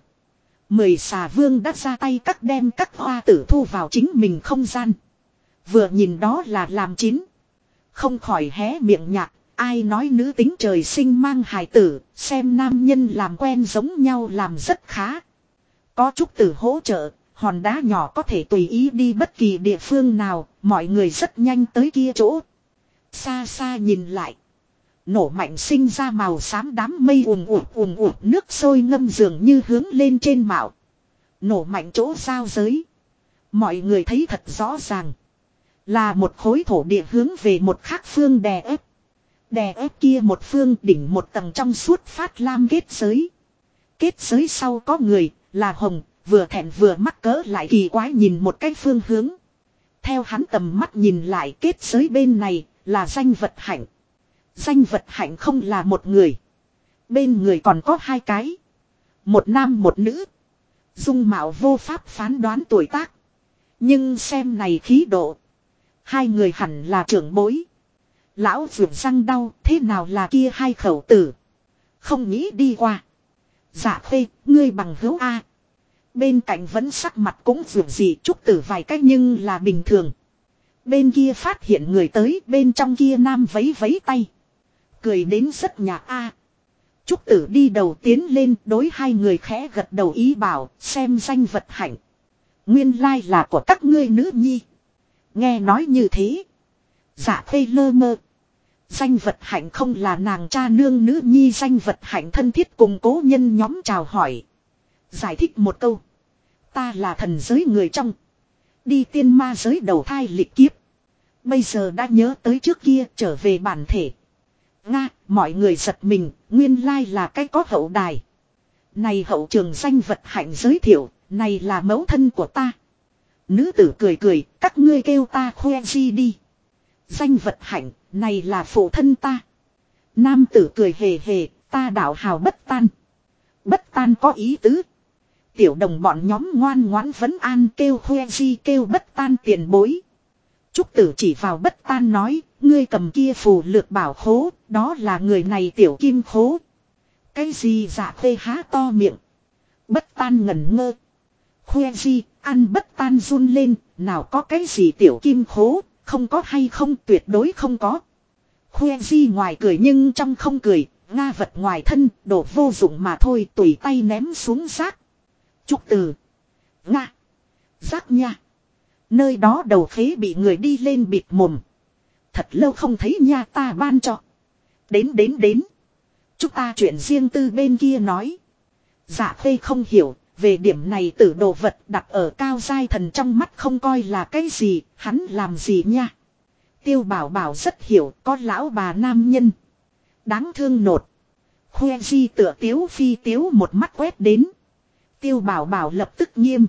10 xà vương đã ra tay cắt đem các hoa tử thu vào chính mình không gian. Vừa nhìn đó là làm chín. Không khỏi hé miệng nhạc. Ai nói nữ tính trời sinh mang hài tử. Xem nam nhân làm quen giống nhau làm rất khá. Có Trúc Tử hỗ trợ. Hòn đá nhỏ có thể tùy ý đi bất kỳ địa phương nào. Mọi người rất nhanh tới kia chỗ. Xa xa nhìn lại. Nổ mạnh sinh ra màu xám đám mây ùn ụt nước sôi ngâm dường như hướng lên trên mạo. Nổ mạnh chỗ giao giới. Mọi người thấy thật rõ ràng. Là một khối thổ địa hướng về một khác phương đè ép. Đè ép kia một phương đỉnh một tầng trong suốt phát lam kết giới. Kết giới sau có người, là Hồng, vừa thẹn vừa mắc cỡ lại kỳ quái nhìn một cái phương hướng. Theo hắn tầm mắt nhìn lại kết giới bên này, là danh vật hạnh. Danh vật hạnh không là một người. Bên người còn có hai cái. Một nam một nữ. Dung mạo vô pháp phán đoán tuổi tác. Nhưng xem này khí độ. Hai người hẳn là trưởng bối. Lão vượt răng đau, thế nào là kia hai khẩu tử. Không nghĩ đi qua. Dạ Khê, ngươi bằng hữu A. Bên cạnh vẫn sắc mặt cũng vượt gì Trúc Tử vài cách nhưng là bình thường. Bên kia phát hiện người tới, bên trong kia nam vấy vấy tay. Cười đến rất nhạt A. Trúc Tử đi đầu tiến lên đối hai người khẽ gật đầu ý bảo xem danh vật hạnh. Nguyên lai là của các ngươi nữ nhi. Nghe nói như thế. Dạ Khê lơ mơ. Danh vật hạnh không là nàng cha nương nữ nhi, danh vật hạnh thân thiết cùng cố nhân nhóm chào hỏi. Giải thích một câu. Ta là thần giới người trong. Đi tiên ma giới đầu thai lịch kiếp. Bây giờ đã nhớ tới trước kia trở về bản thể. Nga, mọi người giật mình, nguyên lai là cái có hậu đài. Này hậu trường danh vật hạnh giới thiệu, này là mẫu thân của ta. Nữ tử cười cười, các ngươi kêu ta khoe di đi. Danh vật hạnh, này là phụ thân ta. Nam tử cười hề hề, ta đạo hào bất tan. Bất tan có ý tứ. Tiểu đồng bọn nhóm ngoan ngoãn vấn an kêu khoe di kêu bất tan tiền bối. Trúc tử chỉ vào bất tan nói, ngươi cầm kia phù lược bảo khố, đó là người này tiểu kim khố. Cái gì dạ phê há to miệng. Bất tan ngẩn ngơ. Khoe di, ăn bất tan run lên, nào có cái gì tiểu kim khố, không có hay không tuyệt đối không có. Khoe di ngoài cười nhưng trong không cười, Nga vật ngoài thân, đồ vô dụng mà thôi tùy tay ném xuống rác. Trúc từ. Nga. Rác nha. Nơi đó đầu khế bị người đi lên bịt mồm. Thật lâu không thấy nha ta ban cho. Đến. Chúng ta chuyện riêng tư bên kia nói. Dạ khê không hiểu, về điểm này tử đồ vật đặt ở cao giai thần trong mắt không coi là cái gì, hắn làm gì nha. Tiêu bảo bảo rất hiểu, có lão bà nam nhân. Đáng thương nột. Khoe di tựa tiếu phi tiếu một mắt quét đến. Tiêu bảo bảo lập tức nghiêm.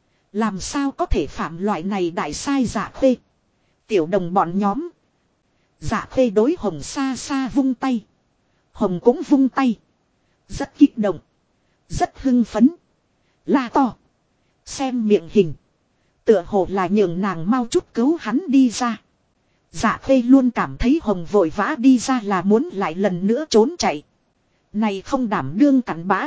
Làm sao có thể phạm loại này đại sai dạ khê. Tiểu đồng bọn nhóm. Dạ khê đối Hồng xa xa vung tay. Hồng cũng vung tay. Rất kích động. Rất hưng phấn. La to. Xem miệng hình. Tựa hồ là nhường nàng mau chút cứu hắn đi ra. Dạ khê luôn cảm thấy Hồng vội vã đi ra là muốn lại lần nữa trốn chạy. Này không đảm đương cắn bã.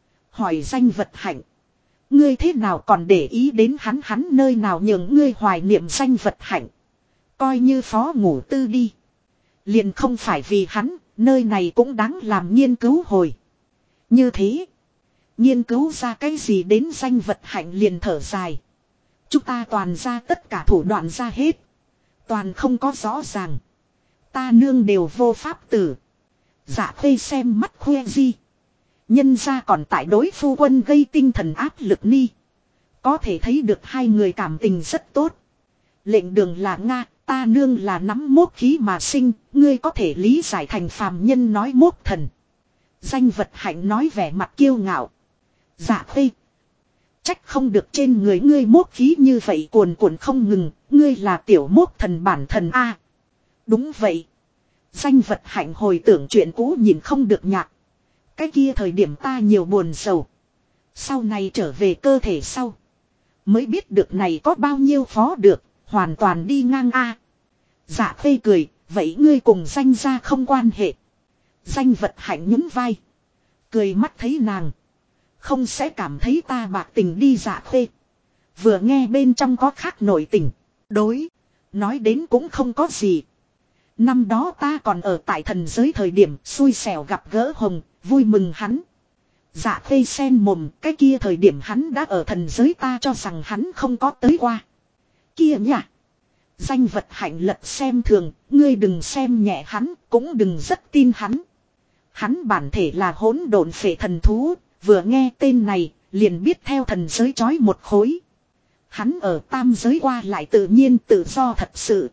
Hỏi danh vật hạnh. Ngươi thế nào còn để ý đến hắn nơi nào nhường ngươi hoài niệm danh vật hạnh. Coi như phó ngủ tư đi. Liền không phải vì hắn, nơi này cũng đáng làm nghiên cứu hồi. Như thế. Nghiên cứu ra cái gì đến danh vật hạnh liền thở dài. Chúng ta toàn ra tất cả thủ đoạn ra hết. Toàn không có rõ ràng. Ta nương đều vô pháp tử. Dạ khê xem mắt khoe di. Nhân ra còn tại đối phu quân gây tinh thần áp lực ni. Có thể thấy được hai người cảm tình rất tốt. Lệnh đường là Nga, ta nương là nắm mốt khí mà sinh, ngươi có thể lý giải thành phàm nhân nói mốt thần. Danh vật hạnh nói vẻ mặt kiêu ngạo. Dạ khê. Trách không được trên người ngươi mốt khí như vậy cuồn cuộn không ngừng, ngươi là tiểu mốt thần bản thần A. Đúng vậy. Danh vật hạnh hồi tưởng chuyện cũ nhìn không được nhạc. Cái kia thời điểm ta nhiều buồn sầu. Sau này trở về cơ thể sau. Mới biết được này có bao nhiêu phó được, hoàn toàn đi ngang A. Dạ khê cười, vậy ngươi cùng danh ra không quan hệ. Danh vật hạnh nhún vai. Cười mắt thấy nàng. Không sẽ cảm thấy ta bạc tình đi dạ khê. Vừa nghe bên trong có khác nổi tình. Đối. Nói đến cũng không có gì. Năm đó ta còn ở tại thần giới thời điểm xui xẻo gặp gỡ Hồng, vui mừng hắn. Dạ khê sen mồm, cái kia thời điểm hắn đã ở thần giới ta cho rằng hắn không có tới qua. Kia nhỉ. Danh vật hạnh lật xem thường, ngươi đừng xem nhẹ hắn, cũng đừng rất tin hắn. Hắn bản thể là hỗn độn phệ thần thú, vừa nghe tên này, liền biết theo thần giới chói một khối. Hắn ở tam giới qua lại tự nhiên tự do thật sự.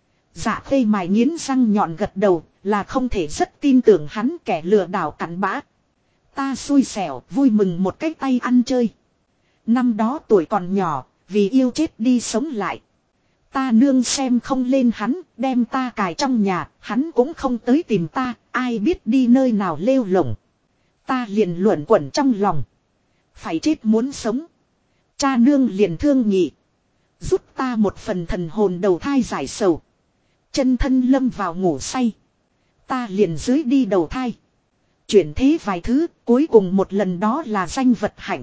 Dạ khê mài nghiến răng nhọn gật đầu, là không thể rất tin tưởng hắn kẻ lừa đảo cặn bã. Ta xui xẻo, vui mừng một cái tay ăn chơi. Năm đó tuổi còn nhỏ, vì yêu chết đi sống lại. Ta nương xem không lên hắn, đem ta cài trong nhà, hắn cũng không tới tìm ta, ai biết đi nơi nào lêu lổng. Ta liền luẩn quẩn trong lòng. Phải chết muốn sống. Cha nương liền thương nhị. Giúp ta một phần thần hồn đầu thai giải sầu. Chân thân lâm vào ngủ say. Ta liền dưới đi đầu thai. Chuyển thế vài thứ, cuối cùng một lần đó là danh vật hạnh.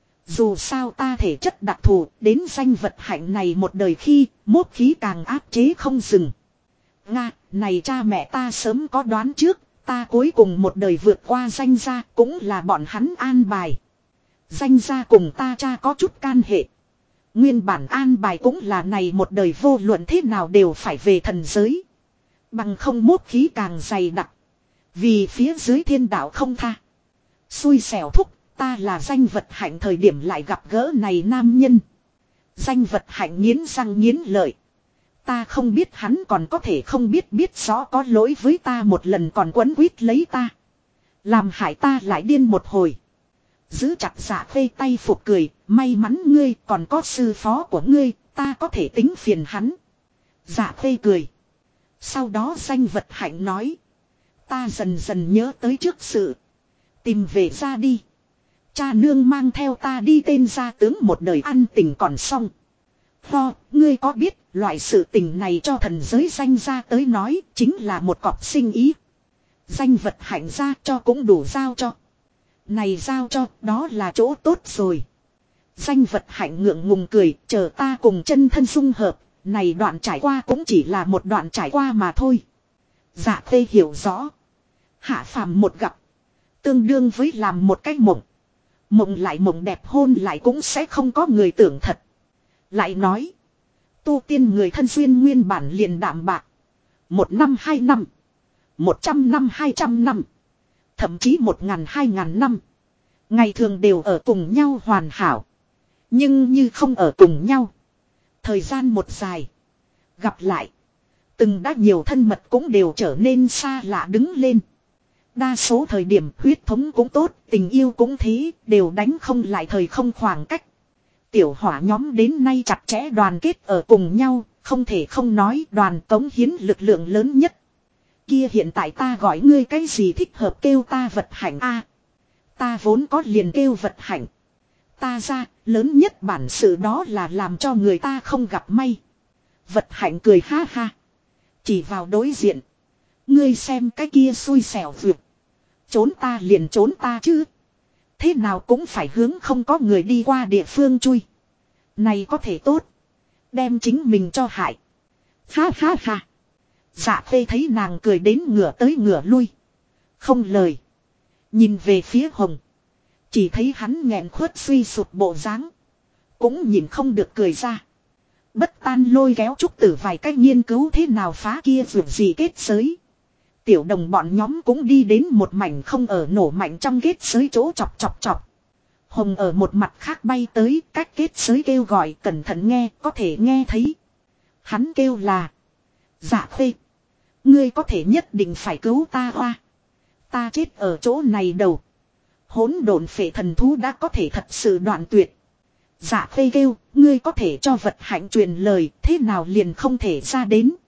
Dù sao ta thể chất đặc thù, đến danh vật hạnh này một đời khi, mốt khí càng áp chế không dừng. Nga, này cha mẹ ta sớm có đoán trước, ta cuối cùng một đời vượt qua danh gia cũng là bọn hắn an bài. Danh gia cùng ta cha có chút can hệ. Nguyên bản an bài cũng là này một đời vô luận thế nào đều phải về thần giới. Bằng không mốt khí càng dày đặc. Vì phía dưới thiên đạo không tha. Xui xẻo thúc, ta là danh vật hạnh thời điểm lại gặp gỡ này nam nhân. Danh vật hạnh nghiến răng nghiến lợi. Ta không biết hắn còn có thể không biết rõ có lỗi với ta một lần còn quấn quýt lấy ta. Làm hại ta lại điên một hồi. Giữ chặt Dạ Khê tay phục cười, may mắn ngươi còn có sư phó của ngươi, ta có thể tính phiền hắn. Dạ Khê cười. Sau đó Danh Vật Hạnh nói. Ta dần dần nhớ tới trước sự. Tìm về ra đi. Cha nương mang theo ta đi tên gia tướng một đời ăn tình còn xong. Ngươi có biết loại sự tình này cho thần giới Danh gia tới nói chính là một cọc sinh ý. Danh Vật Hạnh ra cho cũng đủ giao cho. Này giao cho đó là chỗ tốt rồi. Danh Vật Hạnh ngượng ngùng cười, chờ ta cùng chân thân dung hợp. Này đoạn trải qua cũng chỉ là một đoạn trải qua mà thôi. Dạ Khê hiểu rõ. Hạ phàm một gặp. Tương đương với làm một cái mộng. Mộng lại mộng đẹp, hôn lại cũng sẽ không có người tưởng thật. Lại nói. Tu tiên người thân duyên nguyên bản liền đạm bạc. 1 năm 2 năm. 100 năm 200 năm. Thậm chí 1000-2000 năm. Ngày thường đều ở cùng nhau hoàn hảo. Nhưng như không ở cùng nhau. Thời gian một dài. Gặp lại. Từng đã nhiều thân mật cũng đều trở nên xa lạ đứng lên. Đa số thời điểm huyết thống cũng tốt, tình yêu cũng thế, đều đánh không lại thời không khoảng cách. Tiểu hỏa nhóm đến nay chặt chẽ đoàn kết ở cùng nhau, không thể không nói đoàn cống hiến lực lượng lớn nhất. Kia hiện tại ta gọi ngươi cái gì thích hợp kêu ta Vật Hạnh a? Ta vốn có liền kêu Vật Hạnh. Ta ra, lớn nhất bản sự đó là làm cho người ta không gặp may. Vật Hạnh cười ha ha. Chỉ vào đối diện. Ngươi xem cái kia xui xẻo vượt. Trốn ta liền trốn ta chứ. Thế nào cũng phải hướng không có người đi qua địa phương chui. Này có thể tốt. Đem chính mình cho hại. Ha ha ha. Dạ Khê thấy nàng cười đến ngửa tới ngửa lui. Không lời. Nhìn về phía Hồng. Chỉ thấy hắn nghẹn khuất suy sụt bộ dáng. Cũng nhìn không được cười ra. Bất tan lôi kéo Trúc Tử vài cách nghiên cứu thế nào phá kia vượt gì kết giới. Tiểu đồng bọn nhóm cũng đi đến một mảnh không ở nổ mạnh trong kết giới chỗ chọc chọc chọc. Hồng ở một mặt khác bay tới cách kết giới kêu gọi cẩn thận nghe có thể nghe thấy. Hắn kêu là. Dạ Khê. Ngươi có thể nhất định phải cứu ta hoa. Ta chết ở chỗ này đầu. Hỗn độn phệ thần thú đã có thể thật sự đoạn tuyệt. Dạ Khê kêu, ngươi có thể cho Vật Hạnh truyền lời, thế nào liền không thể ra đến.